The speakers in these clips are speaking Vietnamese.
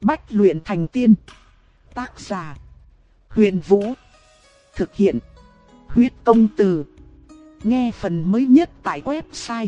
Bách luyện thành tiên. Tác giả: Huyền Vũ. Thực hiện: Huyết Công Từ. Nghe phần mới nhất tại website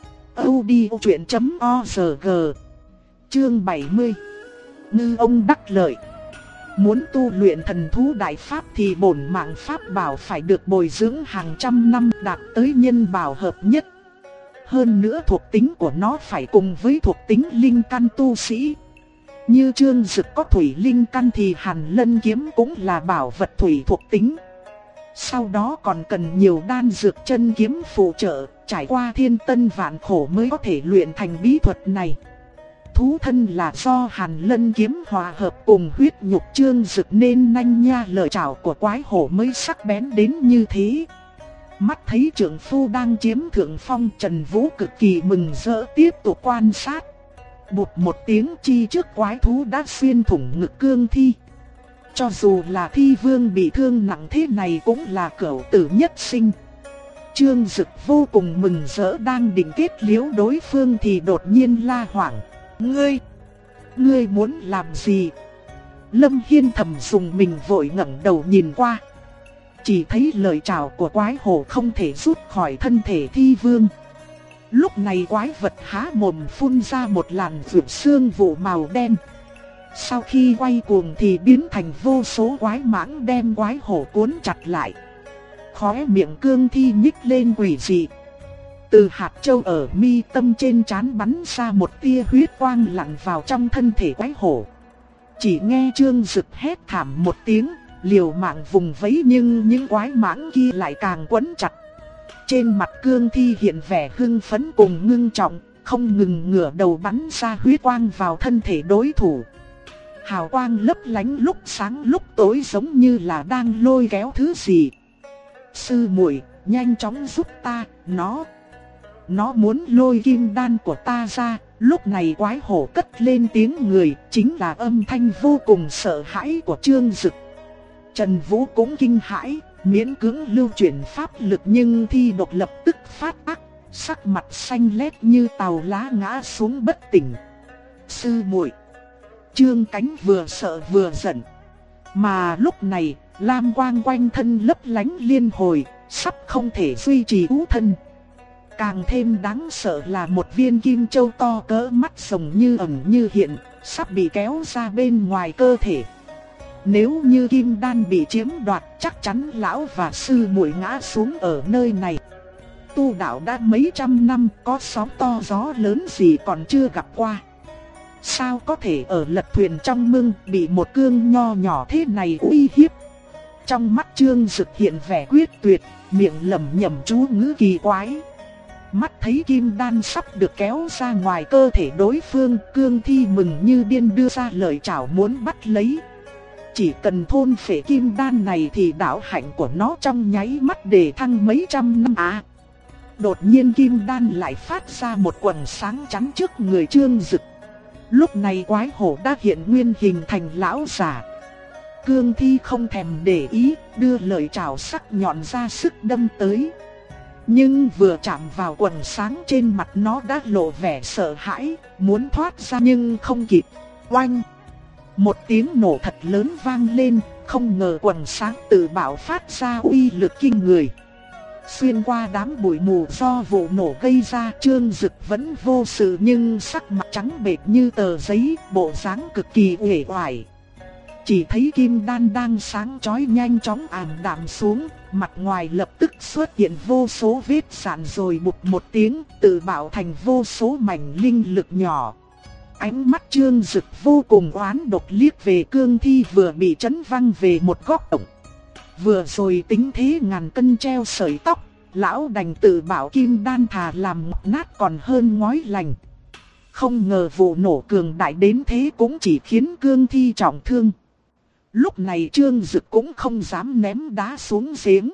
audiochuyen.org. Chương 70. Ngư ông đắc lợi. Muốn tu luyện thần thú đại pháp thì bổn mạng pháp bảo phải được bồi dưỡng hàng trăm năm, đạt tới nhân bảo hợp nhất. Hơn nữa thuộc tính của nó phải cùng với thuộc tính linh căn tu sĩ. Như Trương Dực có thủy linh căn thì Hàn Lân kiếm cũng là bảo vật thủy thuộc tính. Sau đó còn cần nhiều đan dược chân kiếm phụ trợ, trải qua thiên tân vạn khổ mới có thể luyện thành bí thuật này. Thú thân là do Hàn Lân kiếm hòa hợp cùng huyết nhục Trương Dực nên nanh nha lợi chảo của quái hổ mới sắc bén đến như thế. Mắt thấy trưởng phu đang chiếm thượng phong, Trần Vũ cực kỳ mừng rỡ tiếp tục quan sát. Bụt một tiếng, chi trước quái thú đã xuyên thủng ngực Cương Thi. Cho dù là Thi Vương bị thương nặng thế này cũng là cửu tử nhất sinh. Trương Dực vô cùng mừng rỡ, đang định kết liễu đối phương thì đột nhiên la hoảng: Ngươi muốn làm gì? Lâm Hiên thầm dùng mình, vội ngẩng đầu nhìn qua. Chỉ thấy lời chào của quái hổ không thể rút khỏi thân thể Thi Vương. Lúc này quái vật há mồm phun ra một làn vượt xương vụ màu đen. Sau khi quay cuồng thì biến thành vô số quái mãng đem quái hổ cuốn chặt lại. Khóe miệng Cương Thi nhích lên quỷ dị. Từ hạt châu ở mi tâm trên trán bắn ra một tia huyết quang lặn vào trong thân thể quái hổ. Chỉ nghe Trương Dực hét thảm một tiếng, liều mạng vùng vẫy nhưng những quái mãng kia lại càng quấn chặt. Trên mặt Cương Thi hiện vẻ hưng phấn cùng ngưng trọng, không ngừng ngửa đầu bắn ra huyết quang vào thân thể đối thủ. Hào quang lấp lánh lúc sáng lúc tối, giống như là đang lôi kéo thứ gì. Sư muội, nhanh chóng giúp ta, nó muốn lôi kim đan của ta ra. Lúc này quái hổ cất lên tiếng người, chính là âm thanh vô cùng sợ hãi của Trương Dực. Trần Vũ cũng kinh hãi, miễn cưỡng lưu chuyển pháp lực nhưng Thi Độc lập tức phát ác, sắc mặt xanh lét như tàu lá ngã xuống bất tỉnh. Sư muội. Trương Cánh vừa sợ vừa giận. Mà lúc này, lam quang quanh thân lấp lánh liên hồi, sắp không thể duy trì ú thân. Càng thêm đáng sợ là một viên kim châu to cỡ mắt rồng như ẩn như hiện, sắp bị kéo ra bên ngoài cơ thể. Nếu như kim đan bị chiếm đoạt, chắc chắn lão và sư muội ngã xuống ở nơi này. Tu đạo đã mấy trăm năm, có sóng to gió lớn gì còn chưa gặp qua. Sao có thể ở lật thuyền trong mương bị một cương nho nhỏ thế này uy hiếp? Trong mắt Trương Dực hiện vẻ quyết tuyệt, miệng lẩm nhẩm chú ngữ kỳ quái. Mắt thấy kim đan sắp được kéo ra ngoài cơ thể đối phương, Cương Thi mừng như điên đưa ra lời chào muốn bắt lấy. Chỉ cần thôn phệ kim đan này thì đạo hạnh của nó trong nháy mắt đề thăng mấy trăm năm à. Đột nhiên kim đan lại phát ra một quầng sáng chắn trước người Trương Dực. Lúc này quái hổ đã hiện nguyên hình thành lão giả. Cương Thi không thèm để ý, đưa lời chào sắc nhọn ra sức đâm tới. Nhưng vừa chạm vào quầng sáng trên mặt nó đã lộ vẻ sợ hãi, muốn thoát ra nhưng không kịp. Oanh! Một tiếng nổ thật lớn vang lên, không ngờ quầng sáng tự bạo phát ra uy lực kinh người. Xuyên qua đám bụi mù do vụ nổ gây ra, Trương Dực vẫn vô sự nhưng sắc mặt trắng bệch như tờ giấy, bộ dáng cực kỳ uể oải. Chỉ thấy kim đan đang sáng chói nhanh chóng ảm đạm xuống, mặt ngoài lập tức xuất hiện vô số vết sạn rồi bụp một tiếng, tự bạo thành vô số mảnh linh lực nhỏ. Ánh mắt Trương Dực vô cùng oán độc liếc về Cương Thi vừa bị chấn văng về một góc ổng. Vừa rồi tính thế ngàn cân treo sợi tóc, lão đành tự bảo kim đan thà làm nát còn hơn ngói lành. Không ngờ vụ nổ cường đại đến thế cũng chỉ khiến Cương Thi trọng thương. Lúc này Trương Dực cũng không dám ném đá xuống giếng.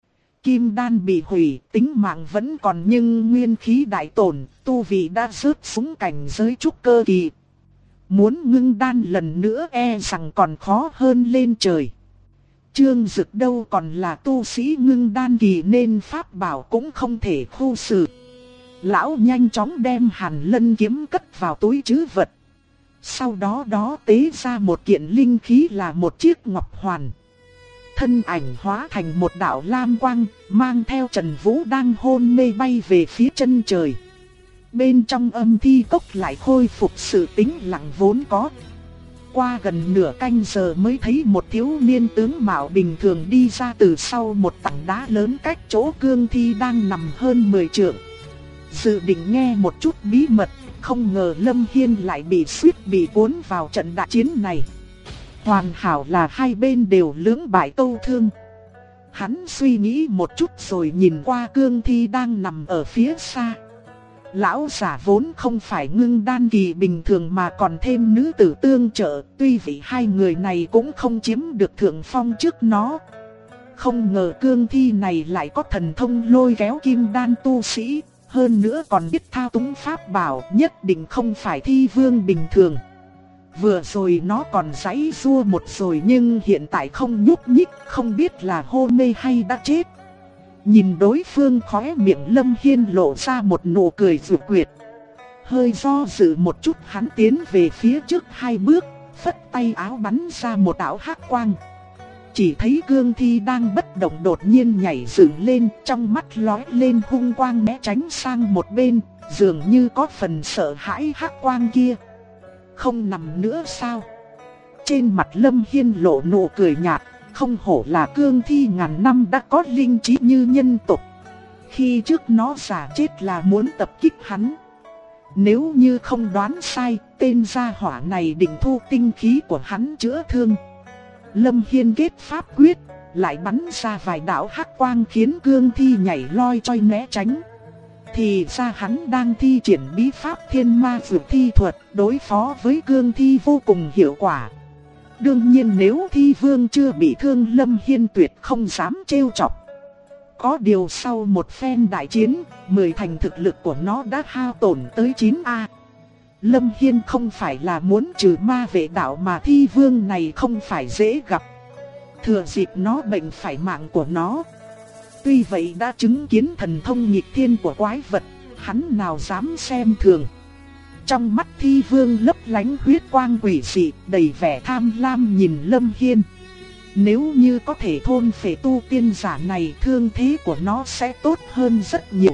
Kim đan bị hủy, tính mạng vẫn còn nhưng nguyên khí đại tổn, tu vị đã rớt xuống cảnh giới trúc cơ kỳ. Muốn ngưng đan lần nữa e rằng còn khó hơn lên trời. Trương Dực đâu còn là tu sĩ ngưng đan kỳ nên pháp bảo cũng không thể khu xử. Lão nhanh chóng đem Hàn Lân kiếm cất vào túi trữ vật. Sau đó tế ra một kiện linh khí là một chiếc ngọc hoàn. Thân ảnh hóa thành một đạo lam quang, mang theo Trần Vũ đang hôn mê bay về phía chân trời. Bên trong âm thi cốc lại khôi phục sự tĩnh lặng vốn có. Qua gần nửa canh giờ mới thấy một thiếu niên tướng mạo bình thường đi ra từ sau một tảng đá lớn cách chỗ cương thi đang nằm hơn 10 trượng. Dự định nghe một chút bí mật, không ngờ Lâm Hiên lại suýt bị cuốn vào trận đại chiến này. Hoàn hảo là hai bên đều lưỡng bại câu thương. Hắn suy nghĩ một chút rồi nhìn qua cương thi đang nằm ở phía xa. Lão giả vốn không phải ngưng đan kỳ bình thường mà còn thêm nữ tử tương trợ, tuy vậy hai người này cũng không chiếm được thượng phong trước nó. Không ngờ cương thi này lại có thần thông lôi kéo kim đan tu sĩ, hơn nữa còn biết thao túng pháp bảo, nhất định không phải thi vương bình thường. Vừa rồi nó còn giãy giụa một rồi nhưng hiện tại không nhúc nhích, không biết là hôn mê hay đã chết. Nhìn đối phương, khóe miệng Lâm Hiên lộ ra một nụ cười giật quyệt. Hơi do dự một chút, hắn tiến về phía trước 2 bước, phất tay áo bắn ra một đạo hắc quang. Chỉ thấy cương thi đang bất động đột nhiên nhảy dựng lên, trong mắt lóe lên hung quang né tránh sang một bên, dường như có phần sợ hãi hắc quang kia. Không nằm nữa sao? Trên mặt Lâm Hiên lộ nụ cười nhạt, không hổ là cương thi ngàn năm đã có linh trí như nhân tộc. Khi trước nó giả chết là muốn tập kích hắn. Nếu như không đoán sai, tên gia hỏa này định thu tinh khí của hắn chữa thương. Lâm Hiên kết pháp quyết, lại bắn ra vài đạo hắc quang khiến cương thi nhảy loi choi né tránh. Thì ra hắn đang thi triển bí pháp thiên ma dược thi thuật, đối phó với cương thi vô cùng hiệu quả. Đương nhiên nếu thi vương chưa bị thương, Lâm Hiên tuyệt không dám trêu chọc. Có điều sau một phen đại chiến, 10 thành thực lực của nó đã hao tổn tới 9A. Lâm Hiên không phải là muốn trừ ma vệ đạo mà thi vương này không phải dễ gặp. Thừa dịp nó bệnh phải mạng của nó. Tuy vậy đã chứng kiến thần thông nghịch thiên của quái vật, hắn nào dám xem thường. Trong mắt thi vương lấp lánh huyết quang quỷ dị, đầy vẻ tham lam nhìn Lâm Hiên. Nếu như có thể thôn phệ tu tiên giả này, thương thế của nó sẽ tốt hơn rất nhiều.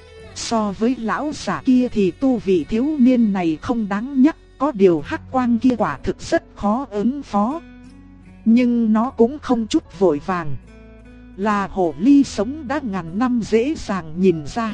So với lão giả kia thì tu vị thiếu niên này không đáng nhắc, có điều hắc quang kia quả thực rất khó ứng phó. Nhưng nó cũng không chút vội vàng. Là hồ ly sống đã ngàn năm dễ dàng nhìn ra.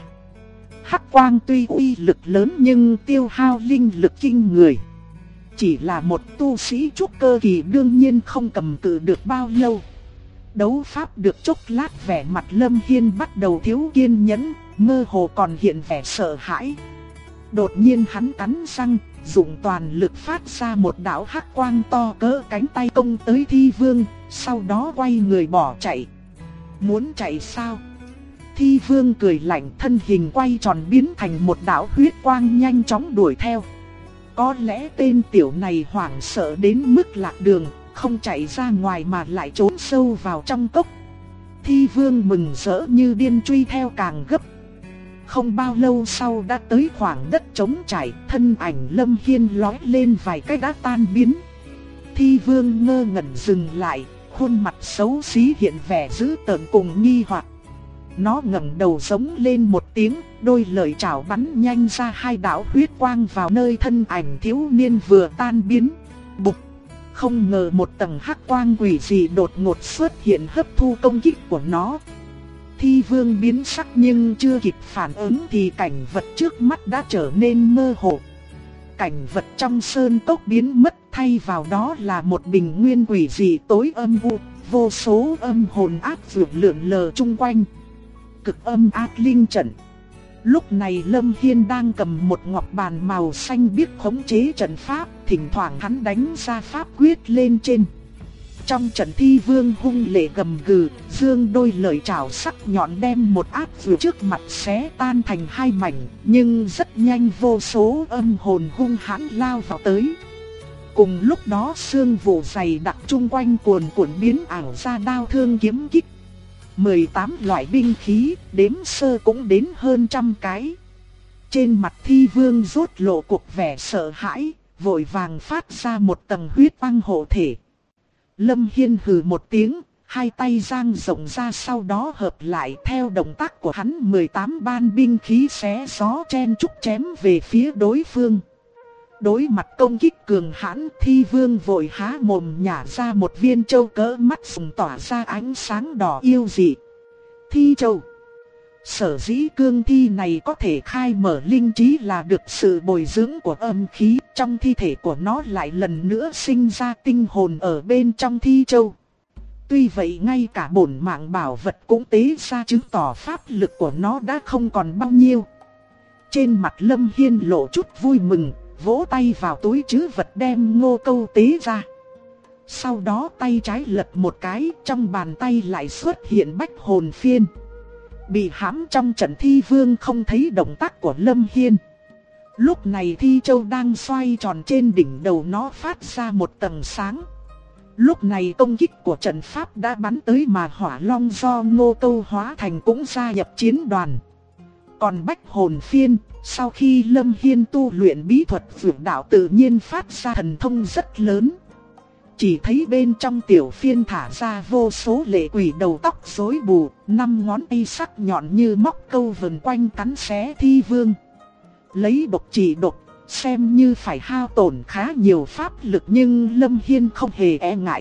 Hắc quang tuy uy lực lớn nhưng tiêu hao linh lực kinh người. Chỉ là một tu sĩ trúc cơ kỳ đương nhiên không cầm cự được bao lâu. Đấu pháp được chốc lát, vẻ mặt Lâm Hiên bắt đầu thiếu kiên nhẫn, mơ hồ còn hiện vẻ sợ hãi. Đột nhiên hắn cắn răng, dùng toàn lực phát ra một đạo hắc quang to cỡ cánh tay công tới thi vương, sau đó quay người bỏ chạy. Muốn chạy sao? Thi vương cười lạnh, thân hình quay tròn biến thành một đạo huyết quang nhanh chóng đuổi theo. Có lẽ tên tiểu này hoảng sợ đến mức lạc đường, không chạy ra ngoài mà lại trốn sâu vào trong cốc. Thi vương mừng rỡ như điên truy theo càng gấp. Không bao lâu sau đã tới khoảng đất trống trải, thân ảnh Lâm Hiên lói lên vài cái đã tan biến. Thi vương ngơ ngẩn dừng lại, khuôn mặt xấu xí hiện vẻ dữ tợn cùng nghi hoặc. Nó ngẩng đầu giống lên một tiếng, đôi lợi chảo bắn nhanh ra 2 đạo huyết quang vào nơi thân ảnh thiếu niên vừa tan biến. Bụp! Không ngờ một tầng hắc quang quỷ dị đột ngột xuất hiện hấp thu công kích của nó. Thi vương biến sắc nhưng chưa kịp phản ứng thì cảnh vật trước mắt đã trở nên mơ hồ. Cảnh vật trong sơn cốc biến mất, thay vào đó là một bình nguyên quỷ dị tối âm u, vô số âm hồn ác dược lượn lờ chung quanh. Cực âm ác linh trận. Lúc này Lâm Hiên đang cầm một ngọc bàn màu xanh biếc khống chế trận pháp, thỉnh thoảng hắn đánh ra pháp quyết lên trên. Trong trận thi vương hung lệ gầm gừ, dương đôi lợi chảo sắc nhọn đem một ác dược trước mặt xé tan thành 2 mảnh, nhưng rất nhanh vô số âm hồn hung hãn lao vào tới. Cùng lúc đó sương vụ dày đặc chung quanh cuồn cuộn biến ảo ra đao thương kiếm kích. 18 loại binh khí, đếm sơ cũng đến hơn 100 cái. Trên mặt thi vương rốt lộ cuộc vẻ sợ hãi, vội vàng phát ra một tầng huyết quang hộ thể. Lâm Hiên hừ một tiếng, hai tay dang rộng ra sau đó hợp lại theo động tác của hắn 18 ban binh khí xé gió chen chúc chém về phía đối phương. Đối mặt công kích cường hãn, Thi Vương vội há mồm nhả ra một viên châu cỡ mắt sùng tỏa ra ánh sáng đỏ yêu dị. Thi châu. Sở dĩ cương thi này có thể khai mở linh trí là được sự bồi dưỡng của âm khí, trong thi thể của nó lại lần nữa sinh ra tinh hồn ở bên trong thi châu. Tuy vậy ngay cả bổn mạng bảo vật cũng tế ra chứng tỏ pháp lực của nó đã không còn bao nhiêu. Trên mặt Lâm Hiên lộ chút vui mừng, vỗ tay vào túi trữ vật đem ngô câu tế ra. Sau đó tay trái lật một cái, trong bàn tay lại xuất hiện bách hồn phiên. Bị hãm trong trận Thi Vương không thấy động tác của Lâm Hiên. Lúc này Thi Châu đang xoay tròn trên đỉnh đầu nó phát ra một tầng sáng. Lúc này công kích của trận pháp đã bắn tới mà Hỏa Long do ngô câu hóa thành cũng gia nhập chiến đoàn. Còn bách hồn phiên, sau khi Lâm Hiên tu luyện bí thuật vượt đạo tự nhiên phát ra thần thông rất lớn. Chỉ thấy bên trong tiểu phiên thả ra vô số lệ quỷ đầu tóc rối bù, 5 ngón tay sắc nhọn như móc câu vần quanh cắn xé Thi Vương. Lấy độc trị độc, xem như phải hao tổn khá nhiều pháp lực nhưng Lâm Hiên không hề e ngại.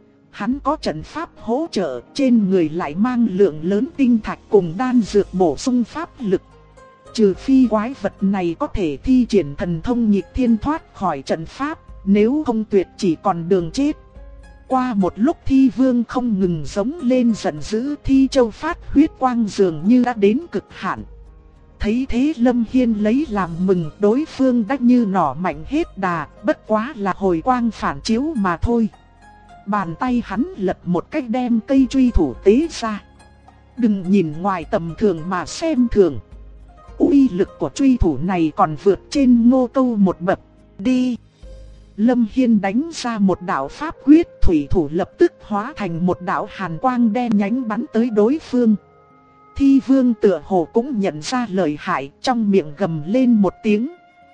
Hắn có trận pháp hỗ trợ, trên người lại mang lượng lớn tinh thạch cùng đan dược bổ sung pháp lực. Trừ phi quái vật này có thể thi triển thần thông nghịch thiên thoát khỏi trận pháp, nếu không tuyệt chỉ còn đường chết. Qua một lúc Thi Vương không ngừng giống lên giận dữ, Thi Châu phát huyết quang dường như đã đến cực hạn. Thấy thế Lâm Hiên lấy làm mừng, đối phương đã như nỏ mạnh hết đà, bất quá là hồi quang phản chiếu mà thôi. Bàn tay hắn lật một cách đem cây truy thủ tế ra. Đừng nhìn ngoài tầm thường mà xem thường. Uy lực của truy thủ này còn vượt trên ngô câu một bậc. Đi! Lâm Hiên đánh ra một đạo pháp quyết, thủy thủ lập tức hóa thành một đạo hàn quang đen nhánh bắn tới đối phương. Thi Vương tựa hồ cũng nhận ra lời hại, trong miệng gầm lên một tiếng.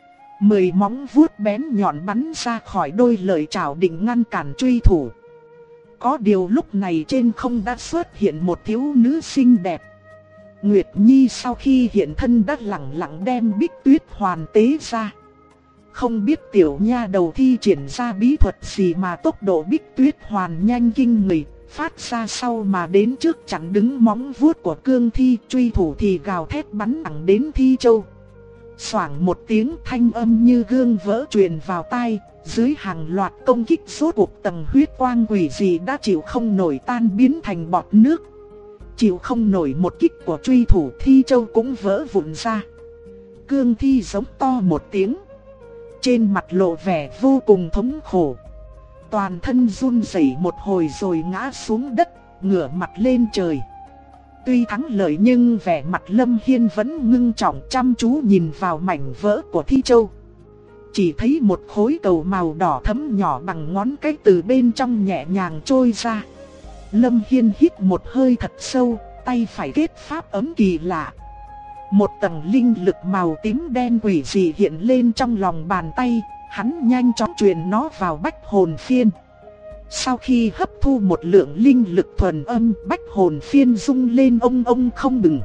10 móng vuốt bén nhọn bắn ra khỏi đôi lợi trảo định ngăn cản truy thủ. Có điều lúc này trên không đã xuất hiện một thiếu nữ xinh đẹp. Nguyệt Nhi sau khi hiện thân đã lặng lặng đem Bích Tuyết Hoàn tế ra. Không biết tiểu nha đầu thi triển ra bí thuật gì mà tốc độ Bích Tuyết Hoàn nhanh kinh người, phát ra sau mà đến trước chặn đứng móng vuốt của cương thi, truy thủ thì gào thét bắn thẳng đến Thi Châu. Xoảng một tiếng, thanh âm như gương vỡ truyền vào tai, dưới hàng loạt công kích rốt cuộc tầng huyết quang quỷ dị đã chịu không nổi tan biến thành bọt nước. Chịu không nổi một kích của truy thủ, Thi Châu cũng vỡ vụn ra. Cương thi giống to một tiếng, trên mặt lộ vẻ vô cùng thống khổ. Toàn thân run rẩy một hồi rồi ngã xuống đất, ngửa mặt lên trời. Tuy thắng lợi nhưng vẻ mặt Lâm Hiên vẫn ngưng trọng chăm chú nhìn vào mảnh vỡ của Thi Châu. Chỉ thấy một khối cầu màu đỏ thẫm nhỏ bằng ngón cái từ bên trong nhẹ nhàng trôi ra. Lâm Hiên hít một hơi thật sâu, tay phải kết pháp ấm kỳ lạ. Một tầng linh lực màu tím đen quỷ dị hiện lên trong lòng bàn tay, hắn nhanh chóng truyền nó vào bách hồn phiên. Sau khi hấp thu một lượng linh lực thuần âm, bách hồn phiên rung lên ông không ngừng.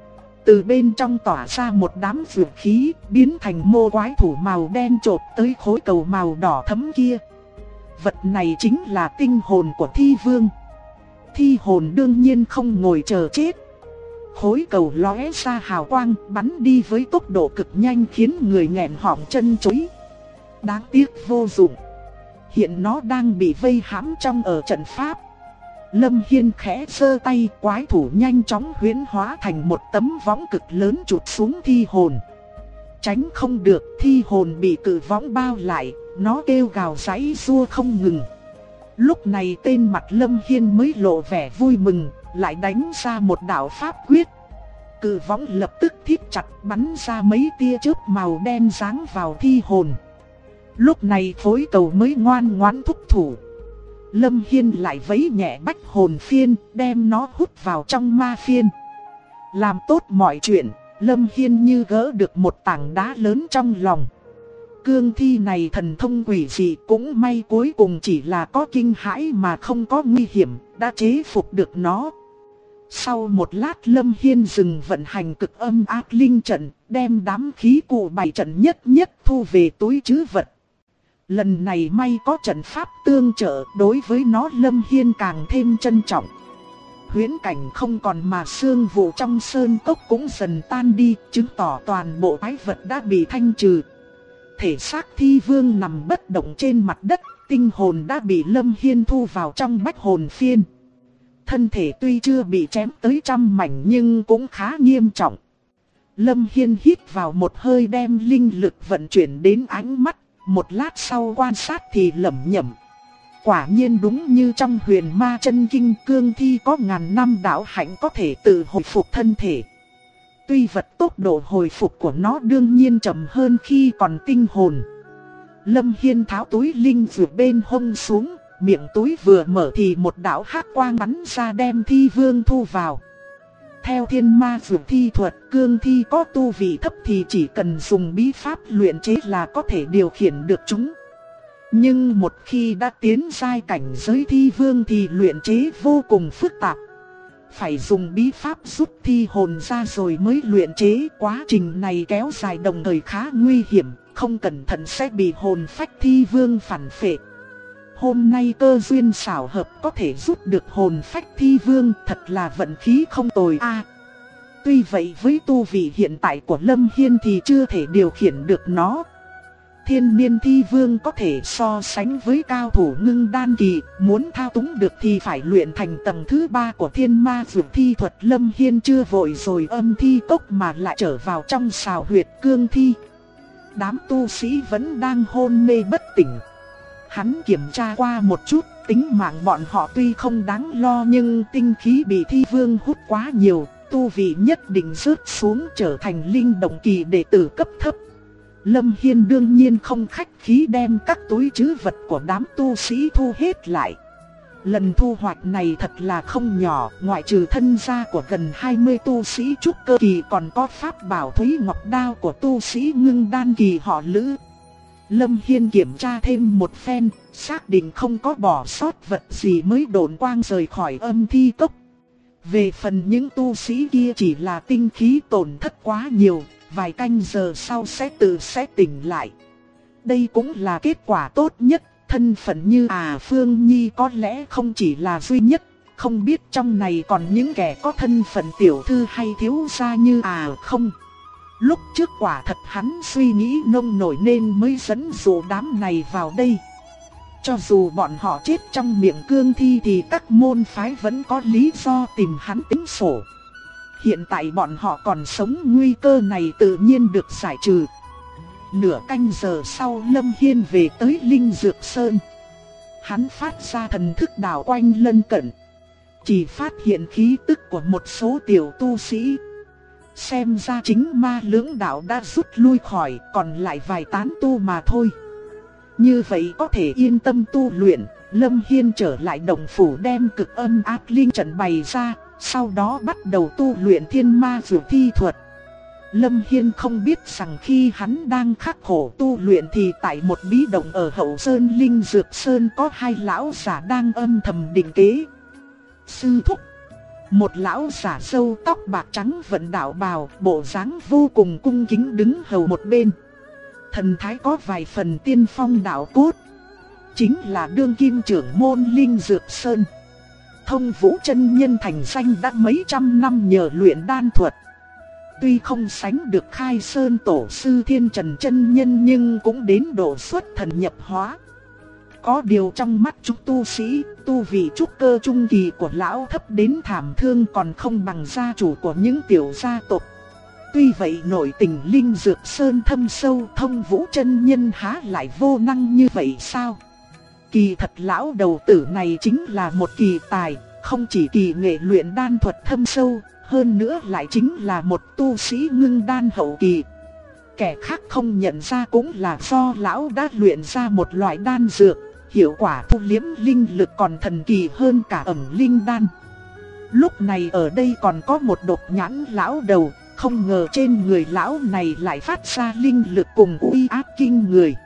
Từ bên trong tỏa ra một đám dược khí, biến thành mô quái thủ màu đen chộp tới khối cầu màu đỏ thẫm kia. Vật này chính là tinh hồn của Thi Vương. Thi hồn đương nhiên không ngồi chờ chết. Khối cầu lóe ra hào quang, bắn đi với tốc độ cực nhanh khiến người nghẹn họng chân chối. Đáng tiếc vô dụng. Hiện nó đang bị vây hãm trong ở trận pháp. Lâm Hiên khẽ giơ tay, quái thủ nhanh chóng huyễn hóa thành một tấm võng cực lớn chụp xuống thi hồn. Tránh không được, thi hồn bị cự võng bao lại, nó kêu gào giãy giụa không ngừng. Lúc này tên mặt Lâm Hiên mới lộ vẻ vui mừng, lại đánh ra một đạo pháp quyết. Cự võng lập tức thít chặt, bắn ra mấy tia chớp màu đen giáng vào thi hồn. Lúc này khối cầu mới ngoan ngoãn thúc thủ. Lâm Hiên lại vẫy nhẹ bách hồn phiên, đem nó hút vào trong ma phiên. Làm tốt mọi chuyện, Lâm Hiên như gỡ được một tảng đá lớn trong lòng. cương thi này thần thông quỷ dị, cũng may cuối cùng chỉ là có kinh hãi mà không có nguy hiểm, đã chế phục được nó. Sau một lát Lâm Hiên dừng vận hành cực âm ác linh trận, đem đám khí cụ bày trận nhất nhất thu về túi trữ vật. Lần này may có trận pháp tương trợ, đối với nó Lâm Hiên càng thêm trân trọng. Huyễn cảnh không còn mà sương vụ trong sơn cốc cũng dần tan đi, chứng tỏ toàn bộ quái vật đã bị thanh trừ. Thể xác thi vương nằm bất động trên mặt đất, tinh hồn đã bị Lâm Hiên thu vào trong bách hồn phiên. Thân thể tuy chưa bị chém tới trăm mảnh nhưng cũng khá nghiêm trọng. Lâm Hiên hít vào một hơi đem linh lực vận chuyển đến ánh mắt, một lát sau quan sát thì lẩm nhẩm. Quả nhiên đúng như trong Huyền Ma Chân Kinh, cương thi có ngàn năm đạo hạnh có thể tự hồi phục thân thể. Tuy vật tốc độ hồi phục của nó đương nhiên chậm hơn khi còn tinh hồn. Lâm Hiên tháo túi linh dược bên hông xuống, miệng túi vừa mở thì một đạo hắc quang bắn ra đem thi vương thu vào. Theo thiên ma dược thi thuật, cương thi có tu vị thấp thì chỉ cần dùng bí pháp luyện chế là có thể điều khiển được chúng. Nhưng một khi đã tiến giai cảnh giới thi vương thì luyện chế vô cùng phức tạp. Phải dùng bí pháp rút thi hồn ra rồi mới luyện chế, quá trình này kéo dài đồng thời khá nguy hiểm, không cẩn thận sẽ bị hồn phách thi vương phản phệ. Hôm nay cơ duyên xảo hợp có thể rút được hồn phách thi vương, thật là vận khí không tồi a. Tuy vậy với tu vị hiện tại của Lâm Hiên thì chưa thể điều khiển được nó. Thiên niên thi vương có thể so sánh với cao thủ ngưng đan kỳ, muốn thao túng được thì phải luyện thành tầng thứ 3 của thiên ma dược thi thuật. Lâm Hiên chưa vội rồi âm thi cốc mà lại trở vào trong sào huyệt cương thi. Đám tu sĩ vẫn đang hôn mê bất tỉnh. Hắn kiểm tra qua một chút, tính mạng bọn họ tuy không đáng lo nhưng tinh khí bị thi vương hút quá nhiều, tu vị nhất định rớt xuống trở thành linh động kỳ đệ tử cấp thấp. Lâm Hiên đương nhiên không khách khí đem các túi trữ vật của đám tu sĩ thu hết lại. Lần thu hoạch này thật là không nhỏ, ngoại trừ thân gia của gần 20 tu sĩ trúc cơ kỳ còn có pháp bảo Thúy Ngọc Đao của tu sĩ ngưng đan kỳ họ Lữ. Lâm Hiên kiểm tra thêm một phen, xác định không có bỏ sót vật gì mới độn quang rời khỏi âm thi cốc. Về phần những tu sĩ kia chỉ là tinh khí tổn thất quá nhiều, vài canh giờ sau sẽ tỉnh lại. Đây cũng là kết quả tốt nhất, thân phận như Phương Nhi có lẽ không chỉ là duy nhất, không biết trong này còn những kẻ có thân phận tiểu thư hay thiếu gia như không. Lúc trước quả thật hắn suy nghĩ nông nổi nên mới dẫn dụ đám này vào đây. Cho dù bọn họ chết trong miệng cương thi thì các môn phái vẫn có lý do tìm hắn tính sổ. Hiện tại bọn họ còn sống, nguy cơ này tự nhiên được giải trừ. Nửa canh giờ sau Lâm Hiên về tới Linh Dược Sơn. Hắn phát ra thần thức đảo quanh lân cận, chỉ phát hiện khí tức của một số tiểu tu sĩ. Xem ra chính ma lưỡng đạo đã rút lui khỏi, còn lại vài tán tu mà thôi. Như vậy có thể yên tâm tu luyện. Lâm Hiên trở lại động phủ đem cực âm ác linh trận bày ra, sau đó bắt đầu tu luyện thiên ma dược thi thuật. Lâm Hiên không biết rằng khi hắn đang khắc khổ tu luyện thì tại một bí động ở hậu sơn Linh Dược Sơn có hai lão giả đang âm thầm định kế. Sư thúc, một lão giả râu tóc bạc trắng vận đạo bào, bộ dáng vô cùng cung kính đứng hầu một bên. Thần thái có vài phần tiên phong đạo cốt, chính là đương kim trưởng môn Linh Dược Sơn. Thông Vũ chân nhân thành danh đã mấy trăm năm nhờ luyện đan thuật. Tuy không sánh được Khai Sơn tổ sư Thiên Trần chân nhân nhưng cũng đến độ xuất thần nhập hóa. Có điều trong mắt chúng tu sĩ, tu vị trúc cơ trung kỳ của lão thấp đến thảm thương, còn không bằng gia chủ của những tiểu gia tộc. Tuy vậy nổi tình Linh Dược Sơn thâm sâu, Thông Vũ chân nhân há lại vô năng như vậy sao? Kỳ thật lão đầu tử này chính là một kỳ tài, không chỉ kỳ nghệ luyện đan thuật thâm sâu, hơn nữa lại chính là một tu sĩ ngưng đan hậu kỳ. Kẻ khác không nhận ra cũng là do lão đã luyện ra một loại đan dược, hiệu quả thu liếm linh lực còn thần kỳ hơn cả ẩn linh đan. Lúc này ở đây còn có một độc nhãn lão đầu, không ngờ trên người lão này lại phát ra linh lực cùng uy áp kinh người.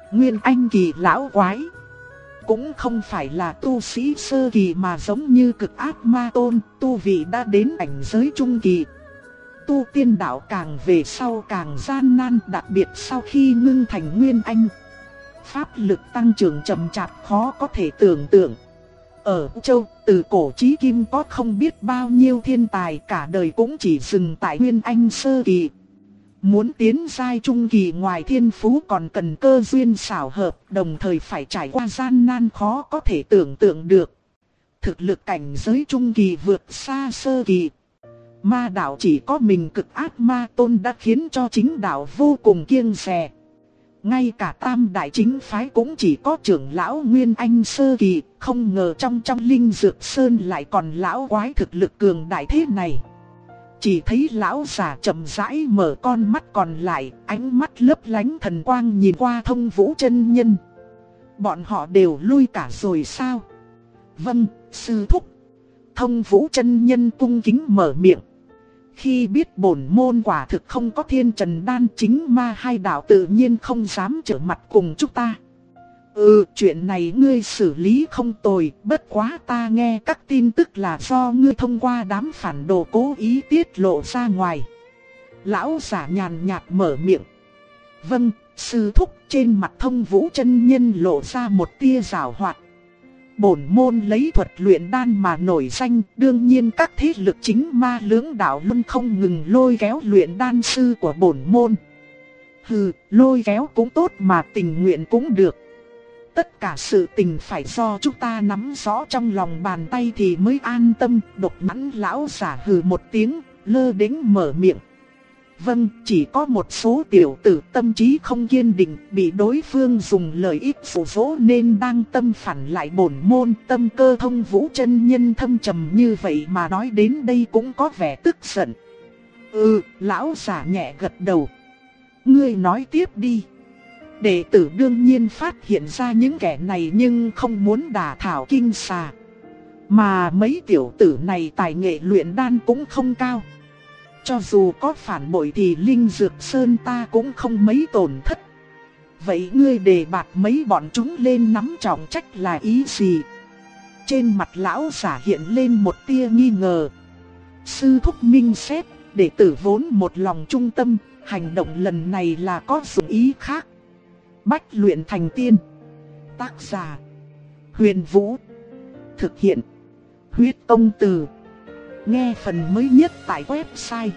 Nguyên Anh kỳ lão quái. Cũng không phải là tu sĩ sơ kỳ mà giống như Cực Ác Ma Tôn, tu vị đã đến cảnh giới trung kỳ. Tu tiên đạo càng về sau càng gian nan, đặc biệt sau khi ngưng thành Nguyên Anh. Pháp lực tăng trưởng chậm chạp khó có thể tưởng tượng. Ở châu, từ cổ chí kim có không biết bao nhiêu thiên tài, cả đời cũng chỉ dừng tại Nguyên Anh sơ kỳ. Muốn tiến giai trung kỳ ngoài thiên phú còn cần cơ duyên xảo hợp, đồng thời phải trải qua gian nan khó có thể tưởng tượng được. Thực lực cảnh giới trung kỳ vượt xa sơ kỳ. Ma đạo chỉ có mình Cực Ác Ma Tôn đã khiến cho chính đạo vô cùng kiêng dè. Ngay cả tam đại chính phái cũng chỉ có trưởng lão Nguyên Anh sơ kỳ, không ngờ trong Linh Dược Sơn lại còn lão quái thực lực cường đại thế này. Chỉ thấy lão giả chậm rãi mở con mắt còn lại, ánh mắt lấp lánh thần quang nhìn qua Thông Vũ chân nhân. Bọn họ đều lui cả rồi sao? Vâng, sư thúc. Thông Vũ chân nhân cung kính mở miệng. Khi biết bổn môn quả thực không có thiên trần đan, chính ma hai đạo tự nhiên không dám trở mặt cùng chúng ta. Chuyện này ngươi xử lý không tồi, bất quá ta nghe các tin tức là do ngươi thông qua đám phản đồ cố ý tiết lộ ra ngoài. Lão giả nhàn nhạt mở miệng. Vâng, sư thúc. Trên mặt Thông Vũ chân nhân lộ ra một tia giảo hoạt. Bổn môn lấy thuật luyện đan mà nổi danh, đương nhiên các thế lực chính ma lưỡng đạo luôn không ngừng lôi kéo luyện đan sư của bổn môn. Lôi kéo cũng tốt mà tình nguyện cũng được. Tất cả sự tình phải do chúng ta nắm rõ trong lòng bàn tay thì mới an tâm. Độc Mãn lão giả hừ một tiếng, lơ đễnh mở miệng. Vâng, chỉ có một số tiểu tử tâm trí không kiên định, bị đối phương dùng lời ít dụ dỗ nên đang tâm phản lại bổn môn. Tâm cơ Thông Vũ chân nhân thâm trầm như vậy mà nói đến đây cũng có vẻ tức giận. Lão giả nhẹ gật đầu. Ngươi nói tiếp đi. Đệ tử đương nhiên phát hiện ra những kẻ này nhưng không muốn đả thảo kinh xà. Mà mấy tiểu tử này tài nghệ luyện đan cũng không cao. Cho dù có phản bội thì Linh Dược Sơn ta cũng không mấy tổn thất. Vậy ngươi đề bạt mấy bọn chúng lên nắm trọng trách là ý gì? Trên mặt lão giả hiện lên một tia nghi ngờ. Sư thúc minh xét, đệ tử vốn một lòng trung tâm, hành động lần này là có dụng ý khác. Bách luyện thành tiên. Tác giả Huyền Vũ. Thực hiện Huyết Công Từ. Nghe phần mới nhất tại website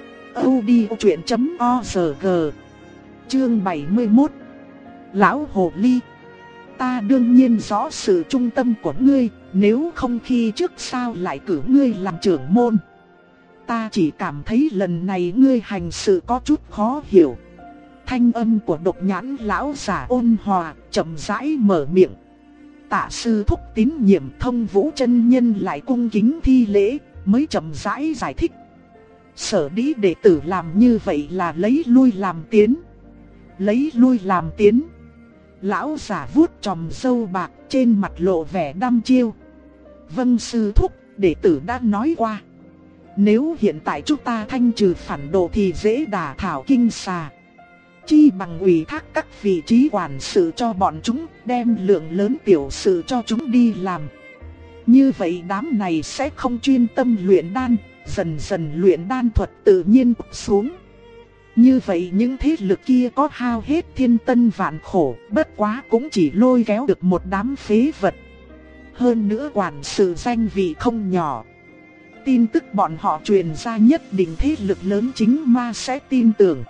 audiochuyện.org. Chương 71. Lão Hồ Ly. Ta đương nhiên rõ sự trung tâm của ngươi, nếu không khi trước sao lại cử ngươi làm trưởng môn. Ta chỉ cảm thấy lần này ngươi hành sự có chút khó hiểu. Thanh âm của Độc Nhãn lão giả ôn hòa, chậm rãi mở miệng. Tạ sư thúc tín nhiệm. Thông Vũ chân nhân lại cung kính thi lễ, mới chậm rãi giải thích. Sở dĩ đệ tử làm như vậy là lấy lui làm tiến. Lấy lui làm tiến. Lão giả vuốt chòm râu bạc, trên mặt lộ vẻ đăm chiêu. Vâng sư thúc, đệ tử đã nói qua. Nếu hiện tại chúng ta thanh trừ phản đồ thì dễ đả thảo kinh xà. Chi bằng ủy thác các vị trí quản sự cho bọn chúng, đem lượng lớn tiểu sự cho chúng đi làm. Như vậy đám này sẽ không chuyên tâm luyện đan, dần dần luyện đan thuật tự nhiên xuống. Như vậy những thế lực kia có hao hết thiên tân vạn khổ, bất quá cũng chỉ lôi kéo được một đám phế vật. Hơn nữa quản sự danh vị không nhỏ. Tin tức bọn họ truyền ra nhất định thế lực lớn chính ma sẽ tin tưởng.